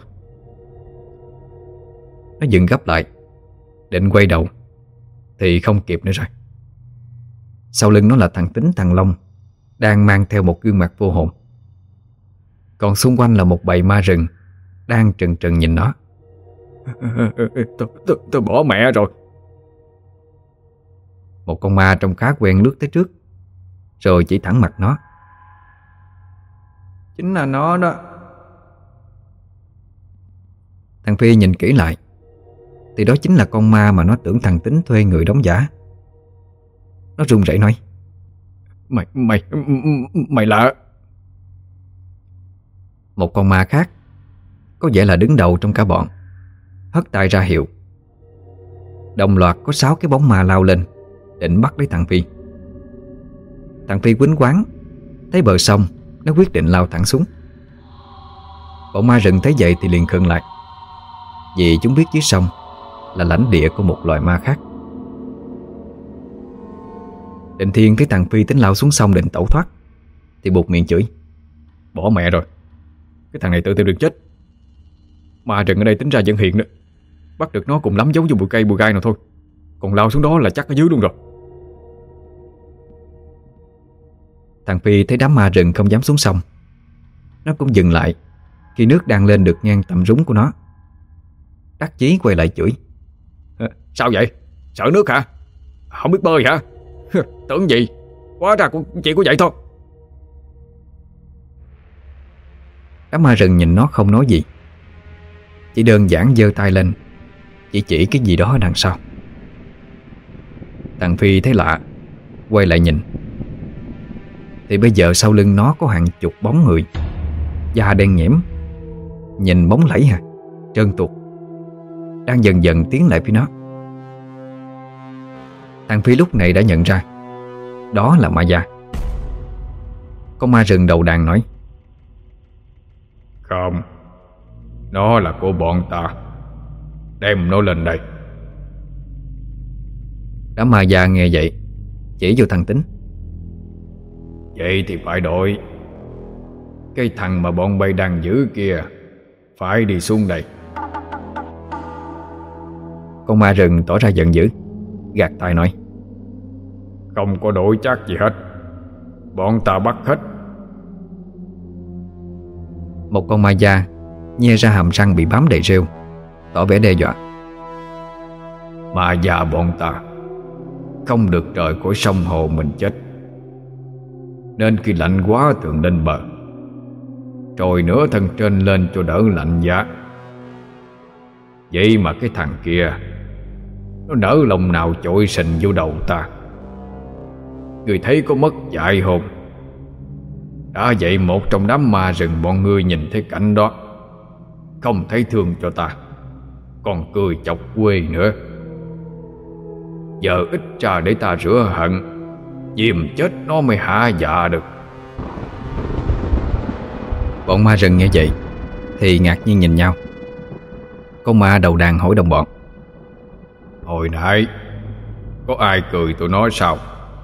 Nó dừng gấp lại, định quay đầu thì không kịp nữa rồi. Sau lưng nó là thằng Tính thằng Long, đang mang theo một gương mặt vô hồn. Còn xung quanh là một bầy ma rừng đang trừng trừng nhìn nó. Tôi bỏ mẹ rồi. Một con ma trông khá quen lướt tới trước, rồi chỉ thẳng mặt nó. Chính là nó đó. Thằng Phi nhìn kỹ lại thì đó chính là con ma mà nó tưởng thằng Tính thuê người đóng giả. Nó run rẩy nói: Mày lạ. Một con ma khác, có vẻ là đứng đầu trong cả bọn, hất tay ra hiệu. Đồng loạt có 6 cái bóng ma lao lên, định bắt lấy thằng Phi. Thằng Phi quýnh quáng, thấy bờ sông, nó quyết định lao thẳng xuống. Bọn ma rừng thấy vậy thì liền khựng lại, vì chúng biết dưới sông là lãnh địa của một loài ma khác. Định Thiên thấy thằng Phi tính lao xuống sông định tẩu thoát thì buột miệng chửi: Bỏ mẹ rồi, cái thằng này tự tìm đường chết. Ma rừng ở đây tính ra vẫn hiện nữa. Bắt được nó cùng lắm giấu vô bụi cây bụi gai nào thôi, còn lao xuống đó là chắc ở dưới luôn rồi. Thằng Phi thấy đám ma rừng không dám xuống sông, nó cũng dừng lại khi nước đang lên được ngang tầm rúng của nó. Đắc chí quay lại chửi: Sao vậy? Sợ nước hả? Không biết bơi hả? Tưởng gì? Hóa ra cũng chỉ có vậy thôi. Đám ma rừng nhìn nó không nói gì, chỉ đơn giản giơ tay lên chỉ cái gì đó đằng sau. Thằng Phi thấy lạ, quay lại nhìn thì bây giờ sau lưng nó có hàng chục bóng người, da đen nhẽm, nhìn bóng lẫy trơn tuột, đang dần dần tiến lại phía nó. Thằng Phi lúc này đã nhận ra đó là ma da. Con ma rừng đầu đàn nói: Không, nó là của bọn ta. Đem nó lên đây. Đám ma da nghe vậy chỉ vô thằng Tính: Vậy thì phải đổi. Cái thằng mà bọn bay đang giữ kia phải đi xuống đây. Con ma rừng tỏ ra giận dữ, gạt tay nói: Không có đổi chắc gì hết. Bọn ta bắt hết. Một con ma da nhe ra hàm răng bị bám đầy rêu, tỏ vẻ đe dọa: Ma già bọn ta không được rời khỏi sông hồ mình chết, nên khi lạnh quá thường lên bờ, rồi nửa thân trên lên cho đỡ lạnh giá. Vậy mà cái thằng kia nó nỡ lòng nào chội sình vô đầu ta. Người thấy có mất dạy hồn. Đã vậy một trong đám ma rừng bọn ngươi nhìn thấy cảnh đó, không thấy thương cho ta, còn cười chọc quê nữa. Giờ ít ra để ta rửa hận, dìm chết nó mới hạ dạ được. Bọn ma rừng nghe vậy thì ngạc nhiên nhìn nhau. Con ma đầu đàn hỏi đồng bọn: Hồi nãy có ai cười tụi nó sao?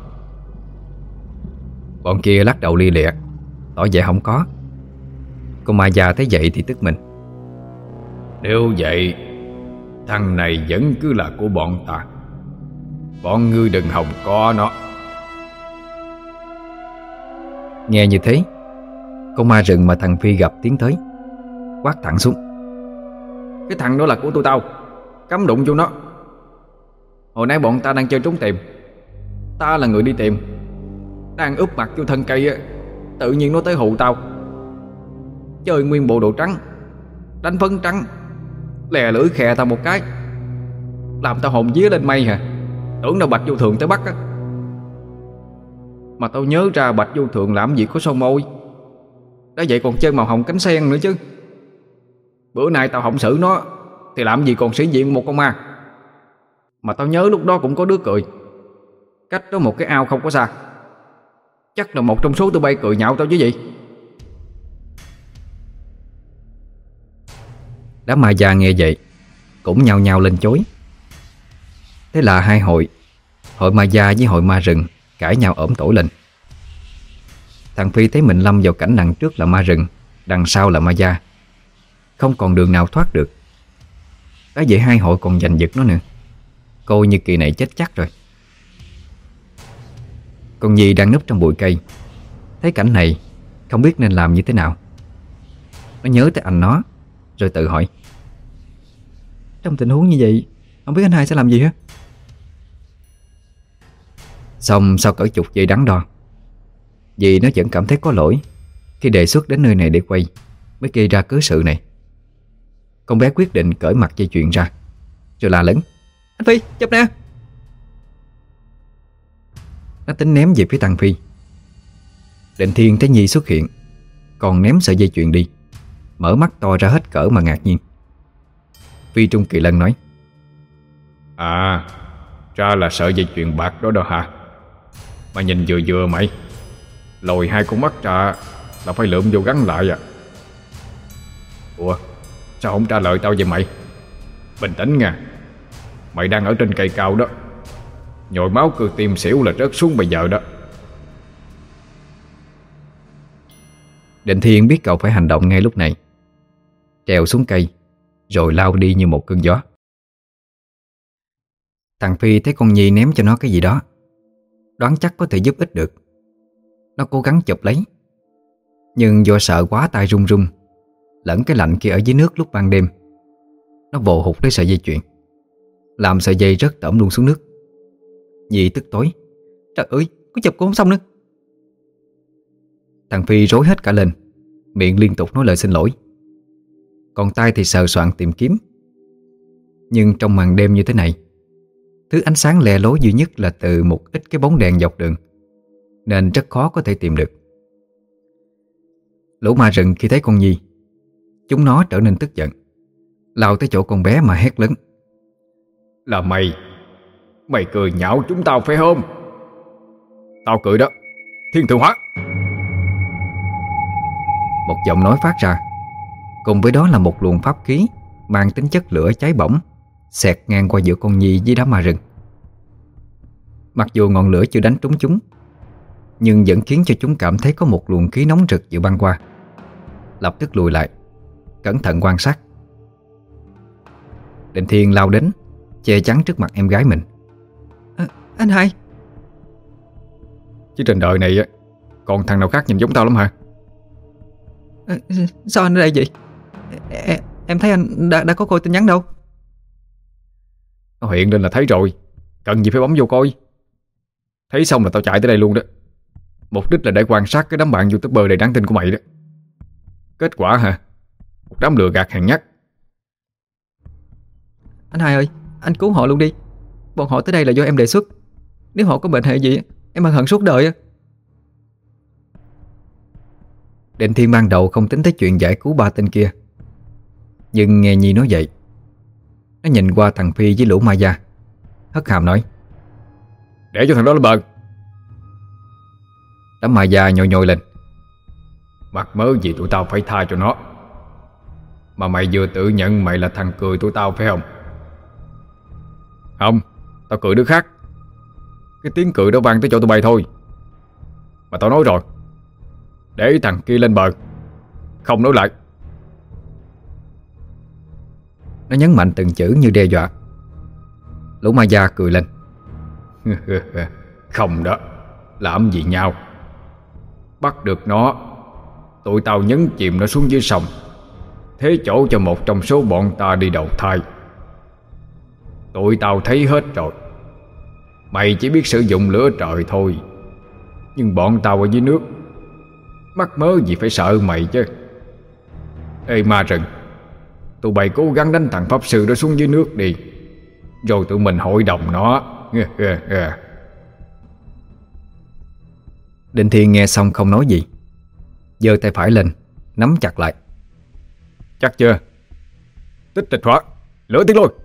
Bọn kia lắc đầu lia lịa, tỏ vẻ không có. Con ma già thấy vậy thì tức mình: Nếu vậy, thằng này vẫn cứ là của bọn ta. Bọn ngươi đừng hòng có nó. Nghe như thế, con ma rừng mà thằng Phi gặp tiến tới, quát thẳng xuống: Cái thằng đó là của tụi tao, cấm đụng vô nó. Hồi nãy bọn ta đang chơi trốn tìm, ta là người đi tìm, đang úp mặt vô thân cây á, tự nhiên nó tới hù tao. Chơi nguyên bộ đồ trắng, đánh phấn trắng, lè lưỡi khè tao một cái, làm tao hồn vía lên mây hả. Tưởng đâu Bạch Vô Thường tới bắt á. Mà tao nhớ ra Bạch Vô Thường làm gì có son môi, đã vậy còn chơi màu hồng cánh sen nữa chứ. Bữa nay tao không xử nó thì làm gì còn sĩ diện một con ma. Mà tao nhớ lúc đó cũng có đứa cười, cách đó một cái ao không có xa. Chắc là một trong số tụi bay cười nhạo tao chứ gì. Đám ma già nghe vậy cũng nhao nhao lên chối. Thế là hai hội ma già với hội ma rừng cãi nhau ổm tỏi lên. Thằng Phi thấy mình lâm vào cảnh đằng trước là ma rừng, đằng sau là ma da, không còn đường nào thoát được. Đã vậy hai hội còn giành giật nó nữa, coi như kỳ này chết chắc rồi. Con Nhi đang núp trong bụi cây, thấy cảnh này không biết nên làm như thế nào. Nó nhớ tới anh nó, rồi tự hỏi: trong tình huống như vậy, không biết anh hai sẽ làm gì hết. Xong sau cỡ chục giây đắn đo, vì nó vẫn cảm thấy có lỗi khi đề xuất đến nơi này để quay, mới gây ra cớ sự này. Con bé quyết định cởi mặt dây chuyền ra, rồi la lớn: anh Phi, chụp nè! Nó tính ném về phía thằng Phi. Định Thiên thấy Nhi xuất hiện, còn ném sợi dây chuyền đi, mở mắt to ra hết cỡ mà ngạc nhiên. Phi Trung Kỳ Lân nói: À, ra là sợi dây chuyền bạc đó hả? Mà nhìn vừa vừa mày, lồi hai con mắt ra là phải lượm vô gắn lại à. Ủa, sao không trả lời tao vậy mày? Bình tĩnh nha, mày đang ở trên cây cao đó, nhồi máu cơ tim xỉu là rớt xuống bây giờ đó. Định Thiên biết cậu phải hành động ngay lúc này, trèo xuống cây rồi lao đi như một cơn gió. Thằng Phi thấy con Nhi ném cho nó cái gì đó, đoán chắc có thể giúp ích được. Nó cố gắng chụp lấy, nhưng do sợ quá tay run run, lẫn cái lạnh kia ở dưới nước lúc ban đêm, nó vồ hụt lấy sợi dây chuyền, làm sợi dây rớt tẩm luôn xuống nước. Nhi tức tối: trời ơi, có chụp cũng không xong nữa. Thằng Phi rối hết cả lên, miệng liên tục nói lời xin lỗi, còn tay thì sờ soạng tìm kiếm. Nhưng trong màn đêm như thế này, thứ ánh sáng lè lối duy nhất là từ một ít cái bóng đèn dọc đường, nên rất khó có thể tìm được. Lũ ma rừng khi thấy con Nhi, chúng nó trở nên tức giận, lao tới chỗ con bé mà hét lớn: Là mày cười nhạo chúng tao phải không? Tao cười đó, Thiên Thượng Hóa. Một giọng nói phát ra, cùng với đó là một luồng pháp khí mang tính chất lửa cháy bỏng xẹt ngang qua giữa con Nhi với đám ma rừng. Mặc dù ngọn lửa chưa đánh trúng chúng, nhưng vẫn khiến cho chúng cảm thấy có một luồng khí nóng rực vừa băng qua, lập tức lùi lại, cẩn thận quan sát. Định Thiên lao đến, che chắn trước mặt em gái mình. Anh hai. Chứ trên đời này còn thằng nào khác nhìn giống tao lắm hả? Sao anh ở đây vậy? Em thấy anh đã có coi tin nhắn đâu. Nó hiện lên là thấy rồi, cần gì phải bấm vô coi. Thấy xong là tao chạy tới đây luôn đó. Mục đích là để quan sát cái đám bạn YouTuber đầy đáng tin của mày đó. Kết quả hả? Một đám lừa gạt hèn nhát. Anh hai ơi, anh cứu họ luôn đi. Bọn họ tới đây là do em đề xuất. Nếu họ có bệnh hệ gì, em ân hận suốt đời á. Định Thiên ban đầu không tính tới chuyện giải cứu ba tên kia, nhưng nghe Nhi nói vậy, nó nhìn qua thằng Phi với lũ ma da, hất hàm nói: để cho thằng đó lên bờ. Đám ma da nhồi nhồi lên: Mắc mớ gì tụi tao phải tha cho nó. Mà mày vừa tự nhận mày là thằng cười tụi tao phải không? Không, tao cười đứa khác. Cái tiếng cười đó vang tới chỗ tụi bay thôi. Mà tao nói rồi, để thằng kia lên bờ, không nói lại. Nó nhấn mạnh từng chữ như đe dọa. Lũ ma da cười lên: không đó, làm gì nhau. Bắt được nó, tụi tao nhấn chìm nó xuống dưới sông, thế chỗ cho một trong số bọn ta đi đầu thai. Tụi tao thấy hết rồi. Mày chỉ biết sử dụng lửa trời thôi, nhưng bọn tao ở dưới nước, mắc mớ gì phải sợ mày chứ. Ê ma rừng, tụi bay cố gắng đánh thằng pháp sư đó xuống dưới nước đi, rồi tụi mình hội đồng nó. Định Thiên nghe xong không nói gì, giơ tay phải lên, nắm chặt lại. Chắc chưa? Tích tịch hóa, lửa tiến lôi.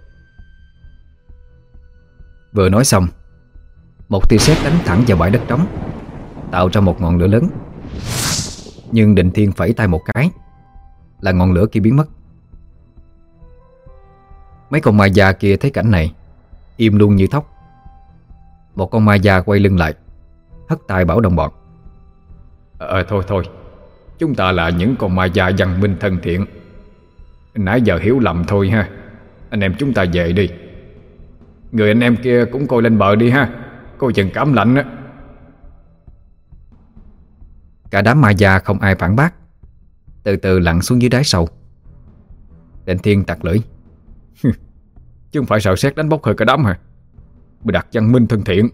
Vừa nói xong, một tia sét đánh thẳng vào bãi đất trống, tạo ra một ngọn lửa lớn. Nhưng Định Thiên phẩy tay một cái là ngọn lửa kia biến mất. Mấy con ma già kia thấy cảnh này, im luôn như thóc. Một con ma già quay lưng lại, hất tay bảo đồng bọn: Thôi thôi, chúng ta là những con ma già văn minh thân thiện. Nãy giờ hiểu lầm thôi ha. Anh em chúng ta về đi. Người anh em kia cũng coi lên bờ đi ha, coi chừng cảm lạnh á. Cả đám ma già không ai phản bác, từ từ lặn xuống dưới đáy sâu. Định Thiên tặc lưỡi. Chứ không phải sợ sét đánh bốc hơi cả đám hả? Bị đặt văn minh thân thiện.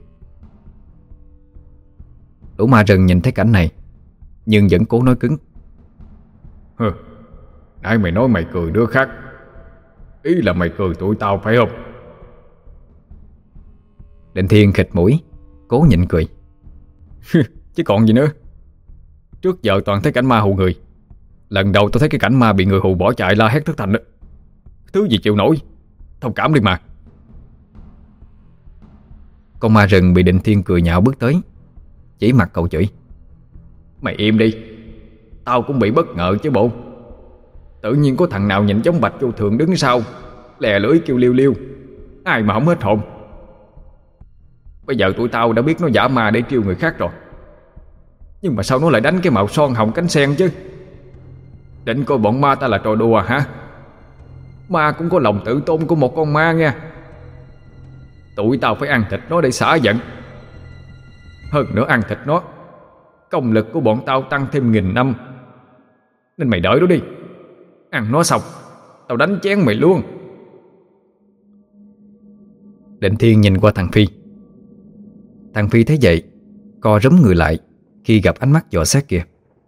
Lũ ma rừng nhìn thấy cảnh này nhưng vẫn cố nói cứng. Nãy mày nói mày cười đứa khác, ý là mày cười tụi tao phải không? Định Thiên khịt mũi, cố nhịn cười. Chứ còn gì nữa. Trước giờ toàn thấy cảnh ma hù người. Lần đầu tôi thấy cái cảnh ma bị người hù bỏ chạy la hét thất thanh đó. Thứ gì chịu nổi. Thông cảm đi mà. Con ma rừng bị Định Thiên cười nhạo bước tới, chỉ mặt cậu chửi. Mày im đi. Tao cũng bị bất ngờ chứ bộ. Tự nhiên có thằng nào nhìn giống Bạch Vô Thường đứng sau, lè lưỡi kêu liêu liêu. Ai mà không hết hồn. Bây giờ tụi tao đã biết nó giả ma để trêu người khác rồi. Nhưng mà sao nó lại đánh cái màu son hồng cánh sen chứ? Định coi bọn ma ta là trò đùa hả? Ma cũng có lòng tự tôn của một con ma nha. Tụi tao phải ăn thịt nó để xả giận. Hơn nữa ăn thịt nó, công lực của bọn tao tăng thêm 1000 năm. Nên mày đợi đó đi. Ăn nó xong tao đánh chén mày luôn. Định Thiên nhìn qua thằng Phi. Thằng Phi thấy vậy, co rúm người lại khi gặp ánh mắt dò xét kia.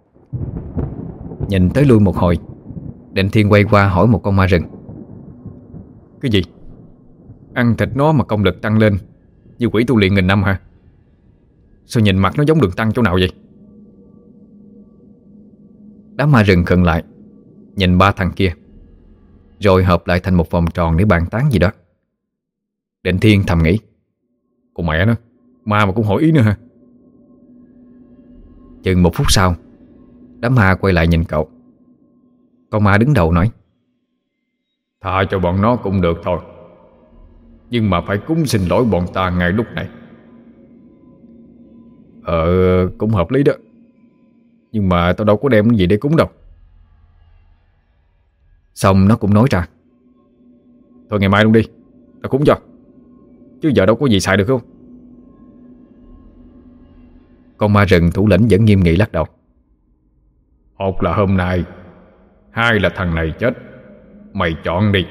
Nhìn tới lui một hồi, Định Thiên quay qua hỏi một con ma rừng. Cái gì? Ăn thịt nó mà công lực tăng lên như quỷ tu luyện 1000 năm hả? Sao nhìn mặt nó giống Đường Tăng chỗ nào vậy? Đám ma rừng khựng lại, nhìn ba thằng kia, rồi hợp lại thành một vòng tròn để bàn tán gì đó. Định Thiên thầm nghĩ, con mẹ nó, ma mà cũng hỏi ý nữa hả? Chừng 1 phút sau, đám ma quay lại nhìn cậu. Con ma đứng đầu nói, tha cho bọn nó cũng được thôi, nhưng mà phải cúng xin lỗi bọn ta ngay lúc này. Cũng hợp lý đó. Nhưng mà tao đâu có đem cái gì để cúng đâu. Xong nó cũng nói ra, thôi ngày mai luôn đi, tao cúng cho. Chứ giờ đâu có gì xài được không? Con ma rừng thủ lĩnh vẫn nghiêm nghị lắc đầu. Một là hôm nay, hai là thằng này chết. Mày chọn đi.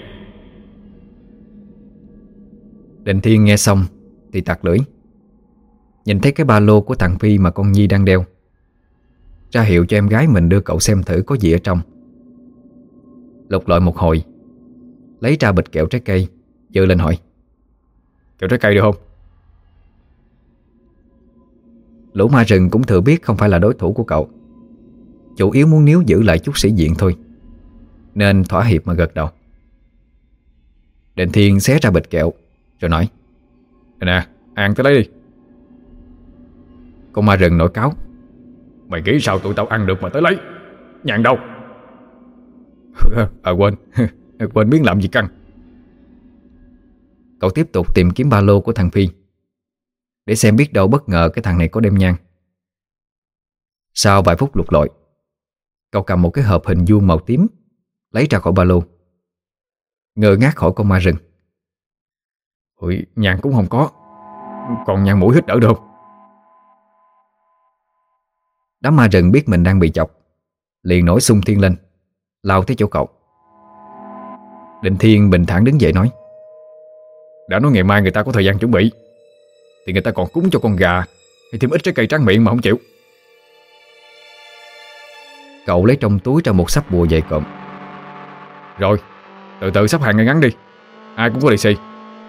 Định Thiên nghe xong thì tặc lưỡi. Nhìn thấy cái ba lô của thằng Phi mà con Nhi đang đeo, ra hiệu cho em gái mình đưa cậu xem thử có gì ở trong. Lục lọi một hồi, lấy ra bịch kẹo trái cây, giơ lên hỏi, kẹo trái cây được không? Lũ ma rừng cũng thừa biết không phải là đối thủ của cậu, chủ yếu muốn níu giữ lại chút sĩ diện thôi, nên thỏa hiệp mà gật đầu. Định Thiên xé ra bịch kẹo rồi nói, nè, ăn tới lấy đi. Con ma rừng nổi cáu, mày nghĩ sao tụi tao ăn được mà tới lấy? Nhàn đâu? Quên quên biến làm gì căng. Cậu tiếp tục tìm kiếm ba lô của thằng Phi, để xem biết đâu bất ngờ cái thằng này có đem nhang. Sau vài phút lục lọi, cậu cầm một cái hộp hình vuông màu tím, lấy ra khỏi ba lô. Ngơ ngác khỏi con ma rừng, ôi, nhang cũng không có. Còn nhang mũi hít đỡ được không? Đám ma rừng biết mình đang bị chọc, liền nổi xung thiên lên, lao tới chỗ cậu. Định Thiên bình thản đứng dậy nói, đã nói ngày mai người ta có thời gian chuẩn bị, thì người ta còn cúng cho con gà hay thêm ít trái cây tráng miệng mà không chịu. Cậu lấy trong túi ra một sắp bùa dày cộm. Rồi, từ từ sắp hàng ngay ngắn đi, ai cũng có lì xì.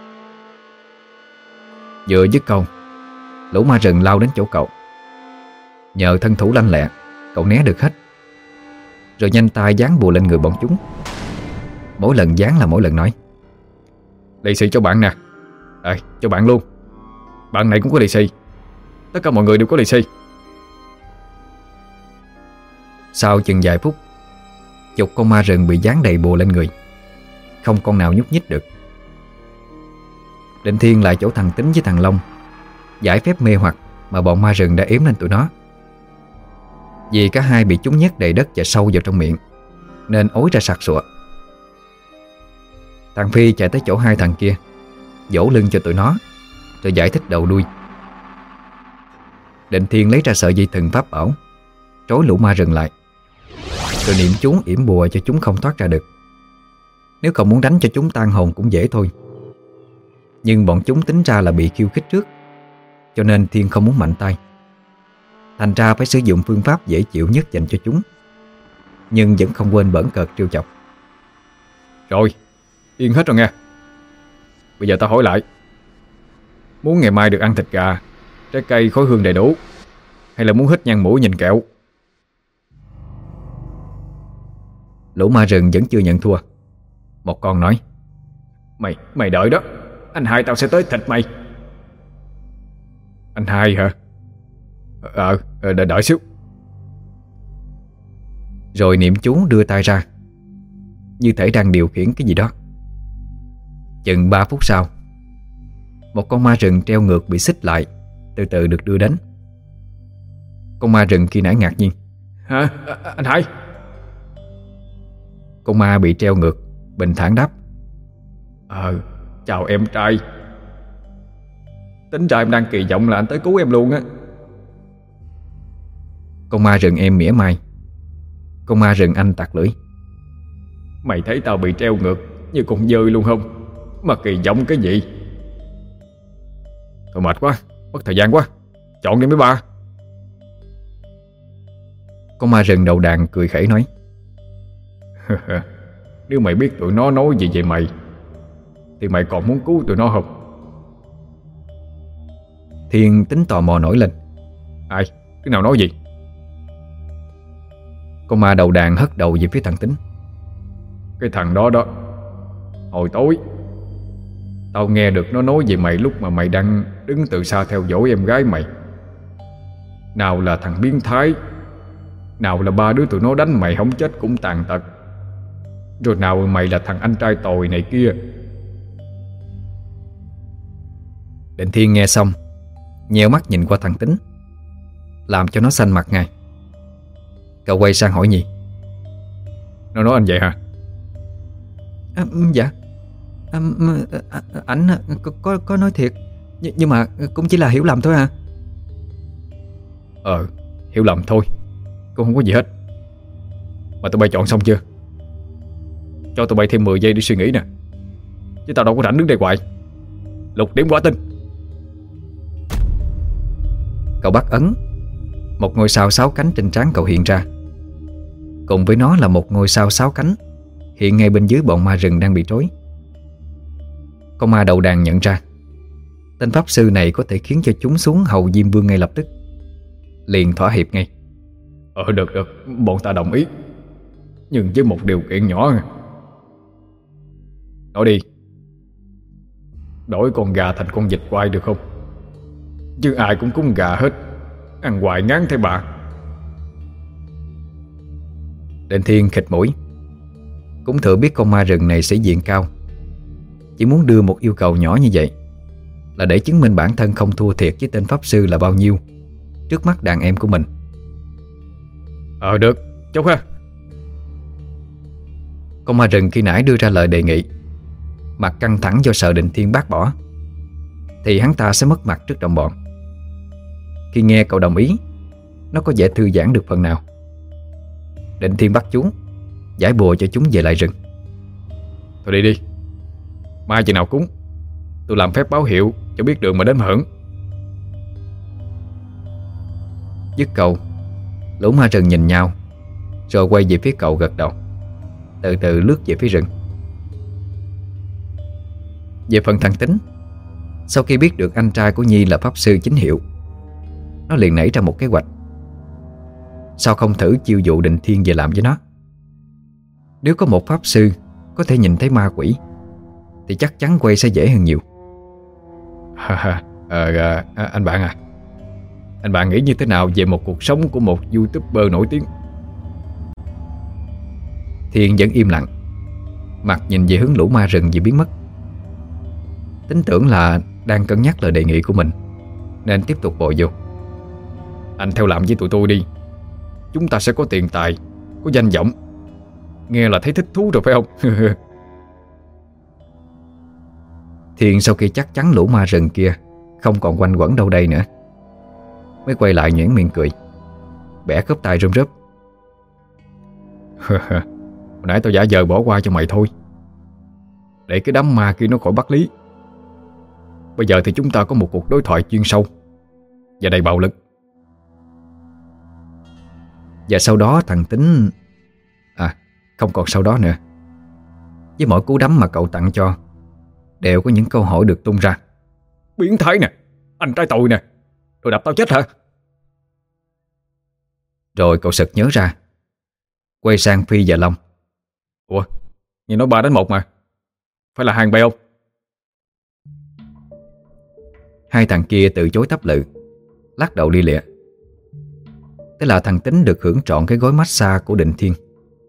Vừa dứt câu, lũ ma rừng lao đến chỗ cậu. Nhờ thân thủ lanh lẹ, cậu né được hết, rồi nhanh tay dán bùa lên người bọn chúng. Mỗi lần dán là mỗi lần nói, lì xì cho bạn nè. Đây, cho bạn luôn. Bạn này cũng có lì xì. Tất cả mọi người đều có lì xì. Sau chừng vài phút, chục con ma rừng bị dán đầy bùa lên người, không con nào nhúc nhích được. Định Thiên lại chỗ thằng Tính với thằng Long giải phép mê hoặc mà bọn ma rừng đã ếm lên tụi nó. Vì cả hai bị chúng nhét đầy đất và sâu vào trong miệng, nên ối ra sặc sụa. Thằng Phi chạy tới chỗ hai thằng kia, vỗ lưng cho tụi nó, rồi giải thích đầu đuôi. Định Thiên lấy ra sợi dây thừng pháp bảo, trói lũ ma rừng lại, rồi niệm chú yểm bùa cho chúng không thoát ra được. Nếu không muốn đánh cho chúng tan hồn cũng dễ thôi. Nhưng bọn chúng tính ra là bị khiêu khích trước, cho nên Thiên không muốn mạnh tay. Thành ra phải sử dụng phương pháp dễ chịu nhất dành cho chúng, nhưng vẫn không quên bỡn cợt trêu chọc. Rồi, yên hết rồi nghe. Bây giờ tao hỏi lại, muốn ngày mai được ăn thịt gà, trái cây khói hương đầy đủ, hay là muốn hít nhang mũi nhìn kẹo? Lũ ma rừng vẫn chưa nhận thua. Một con nói: Mày đợi đó, anh hai tao sẽ tới thịt mày. Anh hai hả? Đợi xíu. Rồi niệm chú đưa tay ra, như thể đang điều khiển cái gì đó. Chừng 3 phút sau, một con ma rừng treo ngược bị xích lại, từ từ được đưa đến. Con ma rừng khi nãy ngạc nhiên: Hả? Anh hai? Con ma bị treo ngược bình thản đáp: Chào em trai. Tính ra em đang kỳ vọng là anh tới cứu em luôn á. Con ma rừng em mỉa mai. Con ma rừng anh tặc lưỡi: Mày thấy tao bị treo ngược như con dơi luôn không? Mà kỳ vọng cái gì? Thôi mệt quá, mất thời gian quá, chọn đi mấy ba. Con ma rừng đầu đàn cười khẩy nói: Nếu mày biết tụi nó nói gì về mày thì mày còn muốn cứu tụi nó không? Thiên tính tò mò nổi lên: Ai? Đứa nào nói gì? Con ma đầu đàn hất đầu về phía thằng Tính: Cái thằng đó đó, hồi tối tao nghe được nó nói về mày lúc mà mày đang đứng từ xa theo dõi em gái mày. Nào là thằng biến thái, nào là ba đứa tụi nó đánh mày không chết cũng tàn tật, rồi nào mày là thằng anh trai tồi này kia. Định Thiên nghe xong, nheo mắt nhìn qua thằng Tính, làm cho nó xanh mặt ngay. Cậu quay sang hỏi Nhi: Nó nói anh vậy hả? Dạ. Ảnh có nói thiệt, nhưng mà cũng chỉ là hiểu lầm thôi à. Hiểu lầm thôi, cũng không có gì hết. Mà tụi bay chọn xong chưa? Cho tụi bay thêm 10 giây để suy nghĩ nè, chứ tao đâu có rảnh đứng đây hoài. Lục điểm quả tin. Cậu bắt ấn. Một ngôi sao 6 cánh trên trán cậu hiện ra. Cùng với nó là một ngôi sao 6 cánh hiện ngay bên dưới bọn ma rừng đang bị trói. Con ma đầu đàn nhận ra tên pháp sư này có thể khiến cho chúng xuống hầu Diêm Vương ngay lập tức, liền thỏa hiệp ngay. Được, bọn ta đồng ý, nhưng với một điều kiện nhỏ. Nói đi. Đổi con gà thành con vịt quay được không? Chứ ai cũng cúng gà hết, ăn hoài ngán thế bà. Định Thiên khịt mũi. Cũng thừa biết con ma rừng này sĩ diện cao, chỉ muốn đưa một yêu cầu nhỏ như vậy là để chứng minh bản thân không thua thiệt với tên pháp sư là bao nhiêu trước mắt đàn em của mình. Được, chốt ha. Con ma rừng khi nãy đưa ra lời đề nghị, mặt căng thẳng do sợ Định Thiên bác bỏ, thì hắn ta sẽ mất mặt trước đồng bọn. Khi nghe cậu đồng ý, nó có vẻ thư giãn được phần nào. Định Thiên bắt chú giải bùa cho chúng về lại rừng. Thôi đi, mai chừng nào cúng, tôi làm phép báo hiệu cho biết đường mà đến mà hưởng. Dứt câu, lũ ma rừng nhìn nhau, rồi quay về phía cậu gật đầu, từ từ lướt về phía rừng. Về phần thằng Tính, sau khi biết được anh trai của Nhi là pháp sư chính hiệu, nó liền nảy ra một kế hoạch. Sao không thử chiêu dụ Định Thiên về làm với nó? Nếu có một pháp sư có thể nhìn thấy ma quỷ thì chắc chắn quay sẽ dễ hơn nhiều. Anh bạn à, anh bạn nghĩ như thế nào về một cuộc sống của một YouTuber nổi tiếng? Thiên vẫn im lặng, mặt nhìn về hướng lũ ma rừng vừa biến mất. Tính tưởng là đang cân nhắc lời đề nghị của mình, nên tiếp tục bồi vô. Anh theo làm với tụi tôi đi, chúng ta sẽ có tiền tài, có danh vọng. Nghe là thấy thích thú rồi phải không? Thiên sau khi chắc chắn lũ ma rừng kia không còn quanh quẩn đâu đây nữa, mới quay lại nhoẻn miệng cười, bẻ khớp tay rơm rớp. Hồi nãy tao giả vờ bỏ qua cho mày thôi, để cái đám ma kia nó khỏi bắt lý. Bây giờ thì chúng ta có một cuộc đối thoại chuyên sâu và đầy bạo lực. Và sau đó thằng Tính... không còn sau đó nữa. Với mỗi cú đấm mà cậu tặng cho đều có những câu hỏi được tung ra. Biến thái nè, anh trai tội nè, rồi đập tao chết hả? Rồi cậu sực nhớ ra, quay sang Phi và Long. Ủa, nghe nói 3-1 mà, phải là hàng bè không? Hai thằng kia từ chối tấp lự, lắc đầu li lịa. Thế là thằng Tính được hưởng trọn cái gói massage của Định Thiên.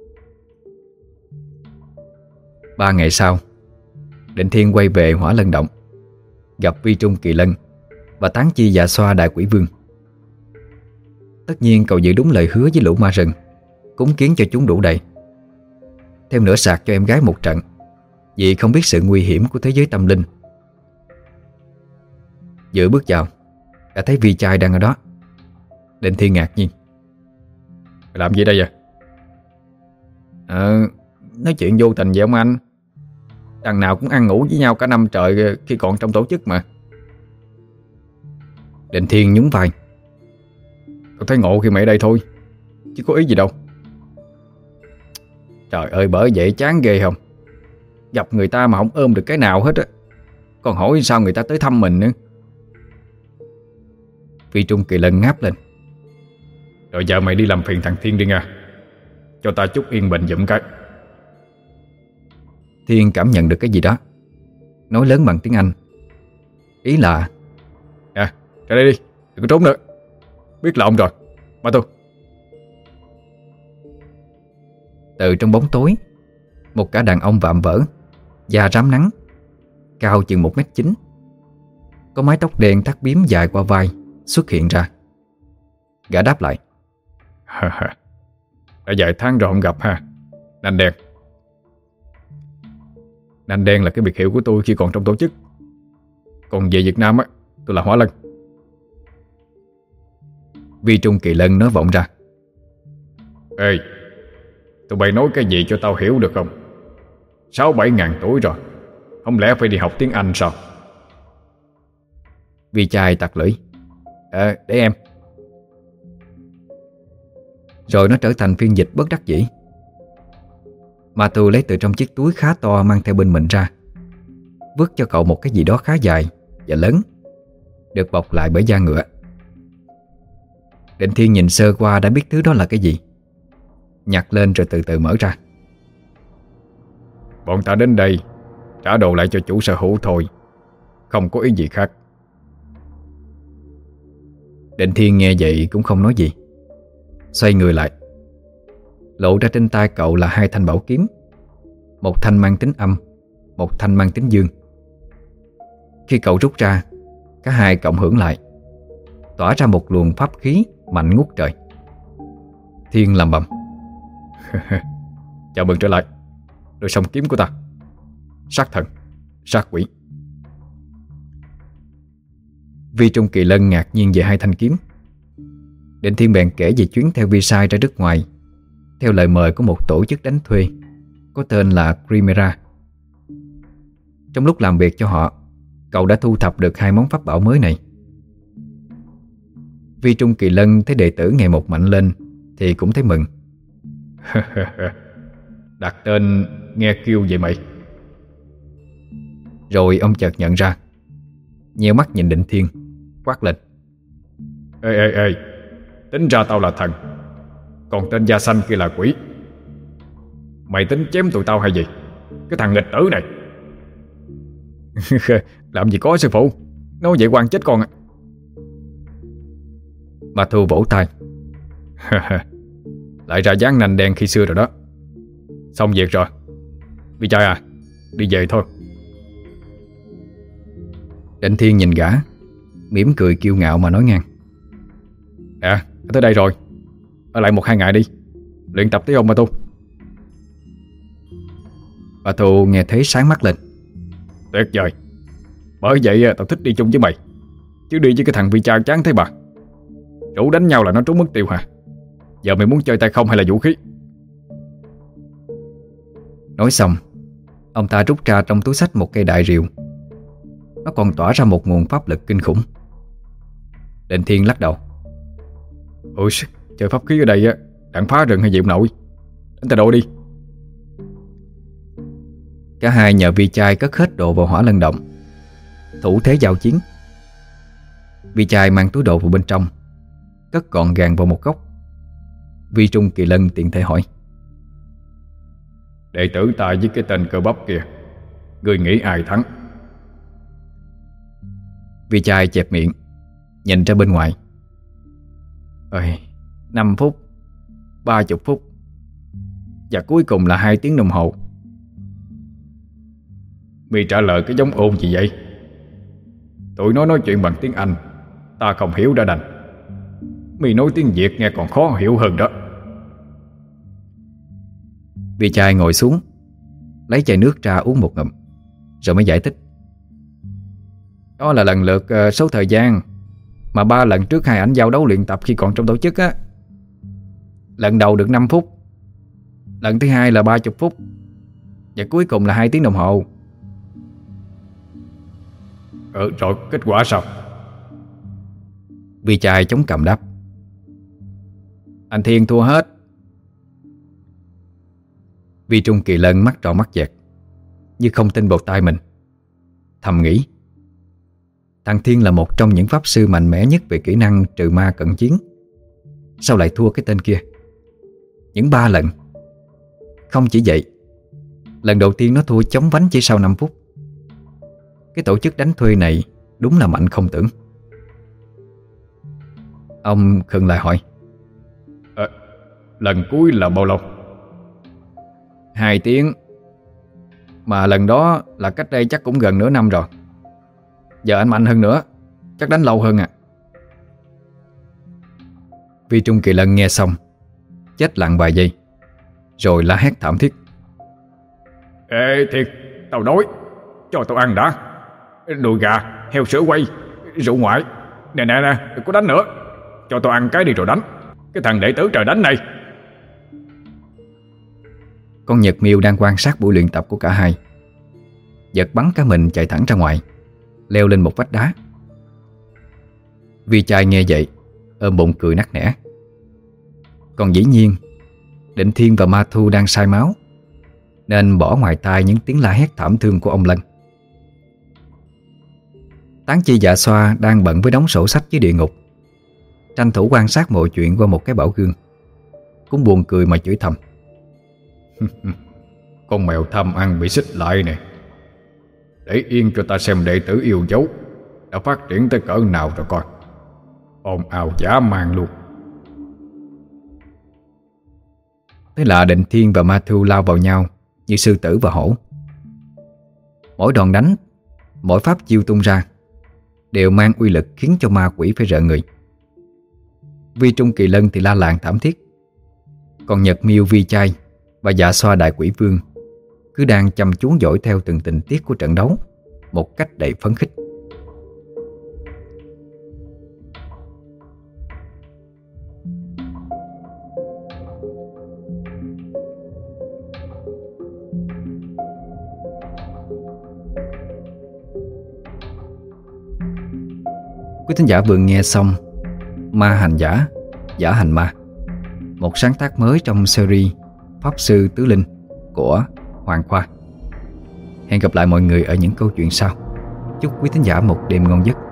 3 ngày sau, Định Thiên quay về Hỏa Lân Động, gặp Vi Trung Kỳ Lân và Tán Chi Dạ Xoa Đại Quỷ Vương. Tất nhiên cậu giữ đúng lời hứa với lũ ma rừng, cúng kiến cho chúng đủ đầy. Thêm nữa sạc cho em gái một trận, vì không biết sự nguy hiểm của thế giới tâm linh. Vừa bước vào, đã thấy Vi Trai đang ở đó. Định Thiên ngạc nhiên. Làm gì đây vậy? Nói chuyện vô tình vậy ông anh. Đằng nào cũng ăn ngủ với nhau cả năm trời khi còn trong tổ chức mà. Định Thiên nhún vai. Tao thấy ngộ khi mày ở đây thôi, chứ có ý gì đâu. Trời ơi, bởi vậy chán ghê không. Gặp người ta mà không ôm được cái nào hết á, còn hỏi sao người ta tới thăm mình nữa. Vi Trung Kỳ Lân ngáp lên. Rồi giờ mày đi làm phiền thằng Thiên đi nha, cho ta chút yên bình giùm cái. Thiên cảm nhận được cái gì đó, nói lớn bằng tiếng Anh. Ý là: ra đây đi, đừng có trốn nữa. Biết là ông rồi, ba tôi. Từ trong bóng tối, một gã đàn ông vạm vỡ, da rám nắng, cao chừng 1m9, có mái tóc đen thắt bím dài qua vai xuất hiện ra. Gã đáp lại. Đã vài tháng rồi không gặp ha, Nanh Đen. Nanh Đen là cái biệt hiệu của tôi khi còn trong tổ chức. Còn về Việt Nam á, tôi là Hỏa Lân. Vi Trung Kỳ Lân nói vọng ra. Ê, tụi bay nói cái gì cho tao hiểu được không? 6-7 ngàn tuổi rồi, không lẽ phải đi học tiếng Anh sao? Vi Trai tặc lưỡi. Để em. Rồi nó trở thành phiên dịch bất đắc dĩ. Ma Tu lấy từ trong chiếc túi khá to mang theo bên mình ra, vứt cho cậu một cái gì đó khá dài và lớn, được bọc lại bởi da ngựa. Định Thiên nhìn sơ qua đã biết thứ đó là cái gì, nhặt lên rồi từ từ mở ra. Bọn ta đến đây trả đồ lại cho chủ sở hữu thôi, không có ý gì khác. Định Thiên nghe vậy cũng không nói gì, xoay người lại. Lộ ra trên tay cậu là 2 thanh bảo kiếm, một thanh mang tính âm, một thanh mang tính dương. Khi cậu rút ra, cả hai cộng hưởng lại, tỏa ra một luồng pháp khí mạnh ngút trời. Thiên lẩm bẩm. Chào mừng trở lại, đôi song kiếm của ta. Sát thần, sát quỷ. Vi Trung Kỳ Lân ngạc nhiên về 2 thanh kiếm. Định Thiên bèn kể về chuyến theo visa ra nước ngoài, theo lời mời của một tổ chức đánh thuê có tên là Chimera. Trong lúc làm việc cho họ, cậu đã thu thập được 2 món pháp bảo mới này. Vi Trung Kỳ Lân thấy đệ tử ngày một mạnh lên thì cũng thấy mừng. Đặt tên nghe kêu vậy mày. Rồi ông chợt nhận ra, nheo mắt nhìn Định Thiên, quát lên. Ê, tính ra tao là thần, còn tên da xanh kia là quỷ. Mày tính chém tụi tao hay gì, cái thằng nghịch tử này? Làm gì có sư phụ, nói vậy quan chết con ạ. Ma Thu vỗ tay. Lại ra dáng Nanh Đen khi xưa rồi đó. Xong việc rồi, Vi Trai à, đi về thôi. Định Thiên nhìn gã, mỉm cười kiêu ngạo mà nói ngang. Tới đây rồi, Ở lại 1-2 ngày đi, luyện tập tới ông mà tu. Bà Thu nghe thấy sáng mắt lên. Tuyệt vời. Bởi vậy tao thích đi chung với mày, chứ đi với cái thằng Vi Cha chán thế bà. Rủ đánh nhau là nó trốn mất tiêu hả? Giờ mày muốn chơi tay không hay là vũ khí? Nói xong, ông ta rút ra trong túi xách một cây đại rìu. Nó còn tỏa ra một nguồn pháp lực kinh khủng. Định Thiên lắc đầu. Ôi, chơi pháp khí ở đây đặng phá rừng hay gì ông nội? Đánh tay đồ đi. Cả hai nhờ Vi Chai cất hết đồ vào hỏa lân động, thủ thế giao chiến. Vi Chai mang túi đồ vào bên trong, cất gọn gàng vào một góc. Vi Trung Kỳ Lân tiện thể hỏi. Đệ tử ta với cái tên cơ bắp kia, ngươi nghĩ ai thắng? Vi Chai chẹp miệng, nhìn ra bên ngoài. 5 phút, 30 phút, và cuối cùng là 2 tiếng đồng hồ. Mày trả lời cái giống ôn gì vậy? Tụi nó nói chuyện bằng tiếng Anh, ta không hiểu đã đành. Mày nói tiếng Việt nghe còn khó hiểu hơn đó. Vi Chai ngồi xuống, lấy chai nước ra uống một ngụm, rồi mới giải thích. Đó là lần lượt số thời gian mà 3 lần trước hai ảnh giao đấu luyện tập khi còn trong tổ chức á. Lần đầu được 5 phút, lần thứ hai là 30 phút, và cuối cùng là 2 tiếng đồng hồ. Rồi kết quả sao? Vi Chai chống cằm đáp. Anh Thiên thua hết. Vi Trung Kỳ Lân mắt tròn mắt dẹt, như không tin vào tai mình, thầm nghĩ. Thằng Thiên là một trong những pháp sư mạnh mẽ nhất về kỹ năng trừ ma cận chiến, sao lại thua cái tên kia? Những 3 lần. Không chỉ vậy, lần đầu tiên nó thua chóng vánh chỉ sau 5 phút. Cái tổ chức đánh thuê này đúng là mạnh không tưởng. Ông khựng lại hỏi. Lần cuối là bao lâu? 2 tiếng. Mà lần đó là cách đây chắc cũng gần nửa năm rồi. Giờ anh mạnh hơn nữa, chắc đánh lâu hơn à. Vi Trung Kỳ Lân nghe xong, chết lặng vài giây, rồi la hét thảm thiết. Ê Thiệt, tao đói, cho tao ăn đã. Đùi gà, heo sữa quay, rượu ngoại. Nè, đừng có đánh nữa. Cho tao ăn cái đi rồi đánh. Cái thằng đệ tử trời đánh này. Con Nhật Miêu đang quan sát buổi luyện tập của cả hai, giật bắn cả mình chạy thẳng ra ngoài, leo lên một vách đá. Vi Chai nghe vậy, ôm bụng cười nắc nẻ. Còn dĩ nhiên, Định Thiên và Ma Thu đang sai máu, nên bỏ ngoài tai những tiếng la hét thảm thương của ông Lân. Tán Chi Dạ Xoa đang bận với đống sổ sách với địa ngục, tranh thủ quan sát mọi chuyện qua một cái bảo gương, cũng buồn cười mà chửi thầm. Con mèo tham ăn bị xích lại nè. Để yên cho ta xem đệ tử yêu dấu đã phát triển tới cỡ nào rồi coi. Ồn ào dã man luôn. Thế là Định Thiên và Ma Thu lao vào nhau như sư tử và hổ. Mỗi đòn đánh, mỗi pháp chiêu tung ra đều mang uy lực khiến cho ma quỷ phải rợn người. Vi Trung Kỳ Lân thì la làng thảm thiết, còn Nhật Miêu, Vi Chai và Dạ Xoa Đại Quỷ Vương cứ đang chăm chú dõi theo từng tình tiết của trận đấu một cách đầy phấn khích. Quý thính giả vừa nghe xong Ma Hành Giả, Giả Hành Ma, một sáng tác mới trong series Pháp Sư Tứ Linh của Hoàng Khoa. Hẹn gặp lại mọi người ở những câu chuyện sau. Chúc quý thính giả một đêm ngon giấc.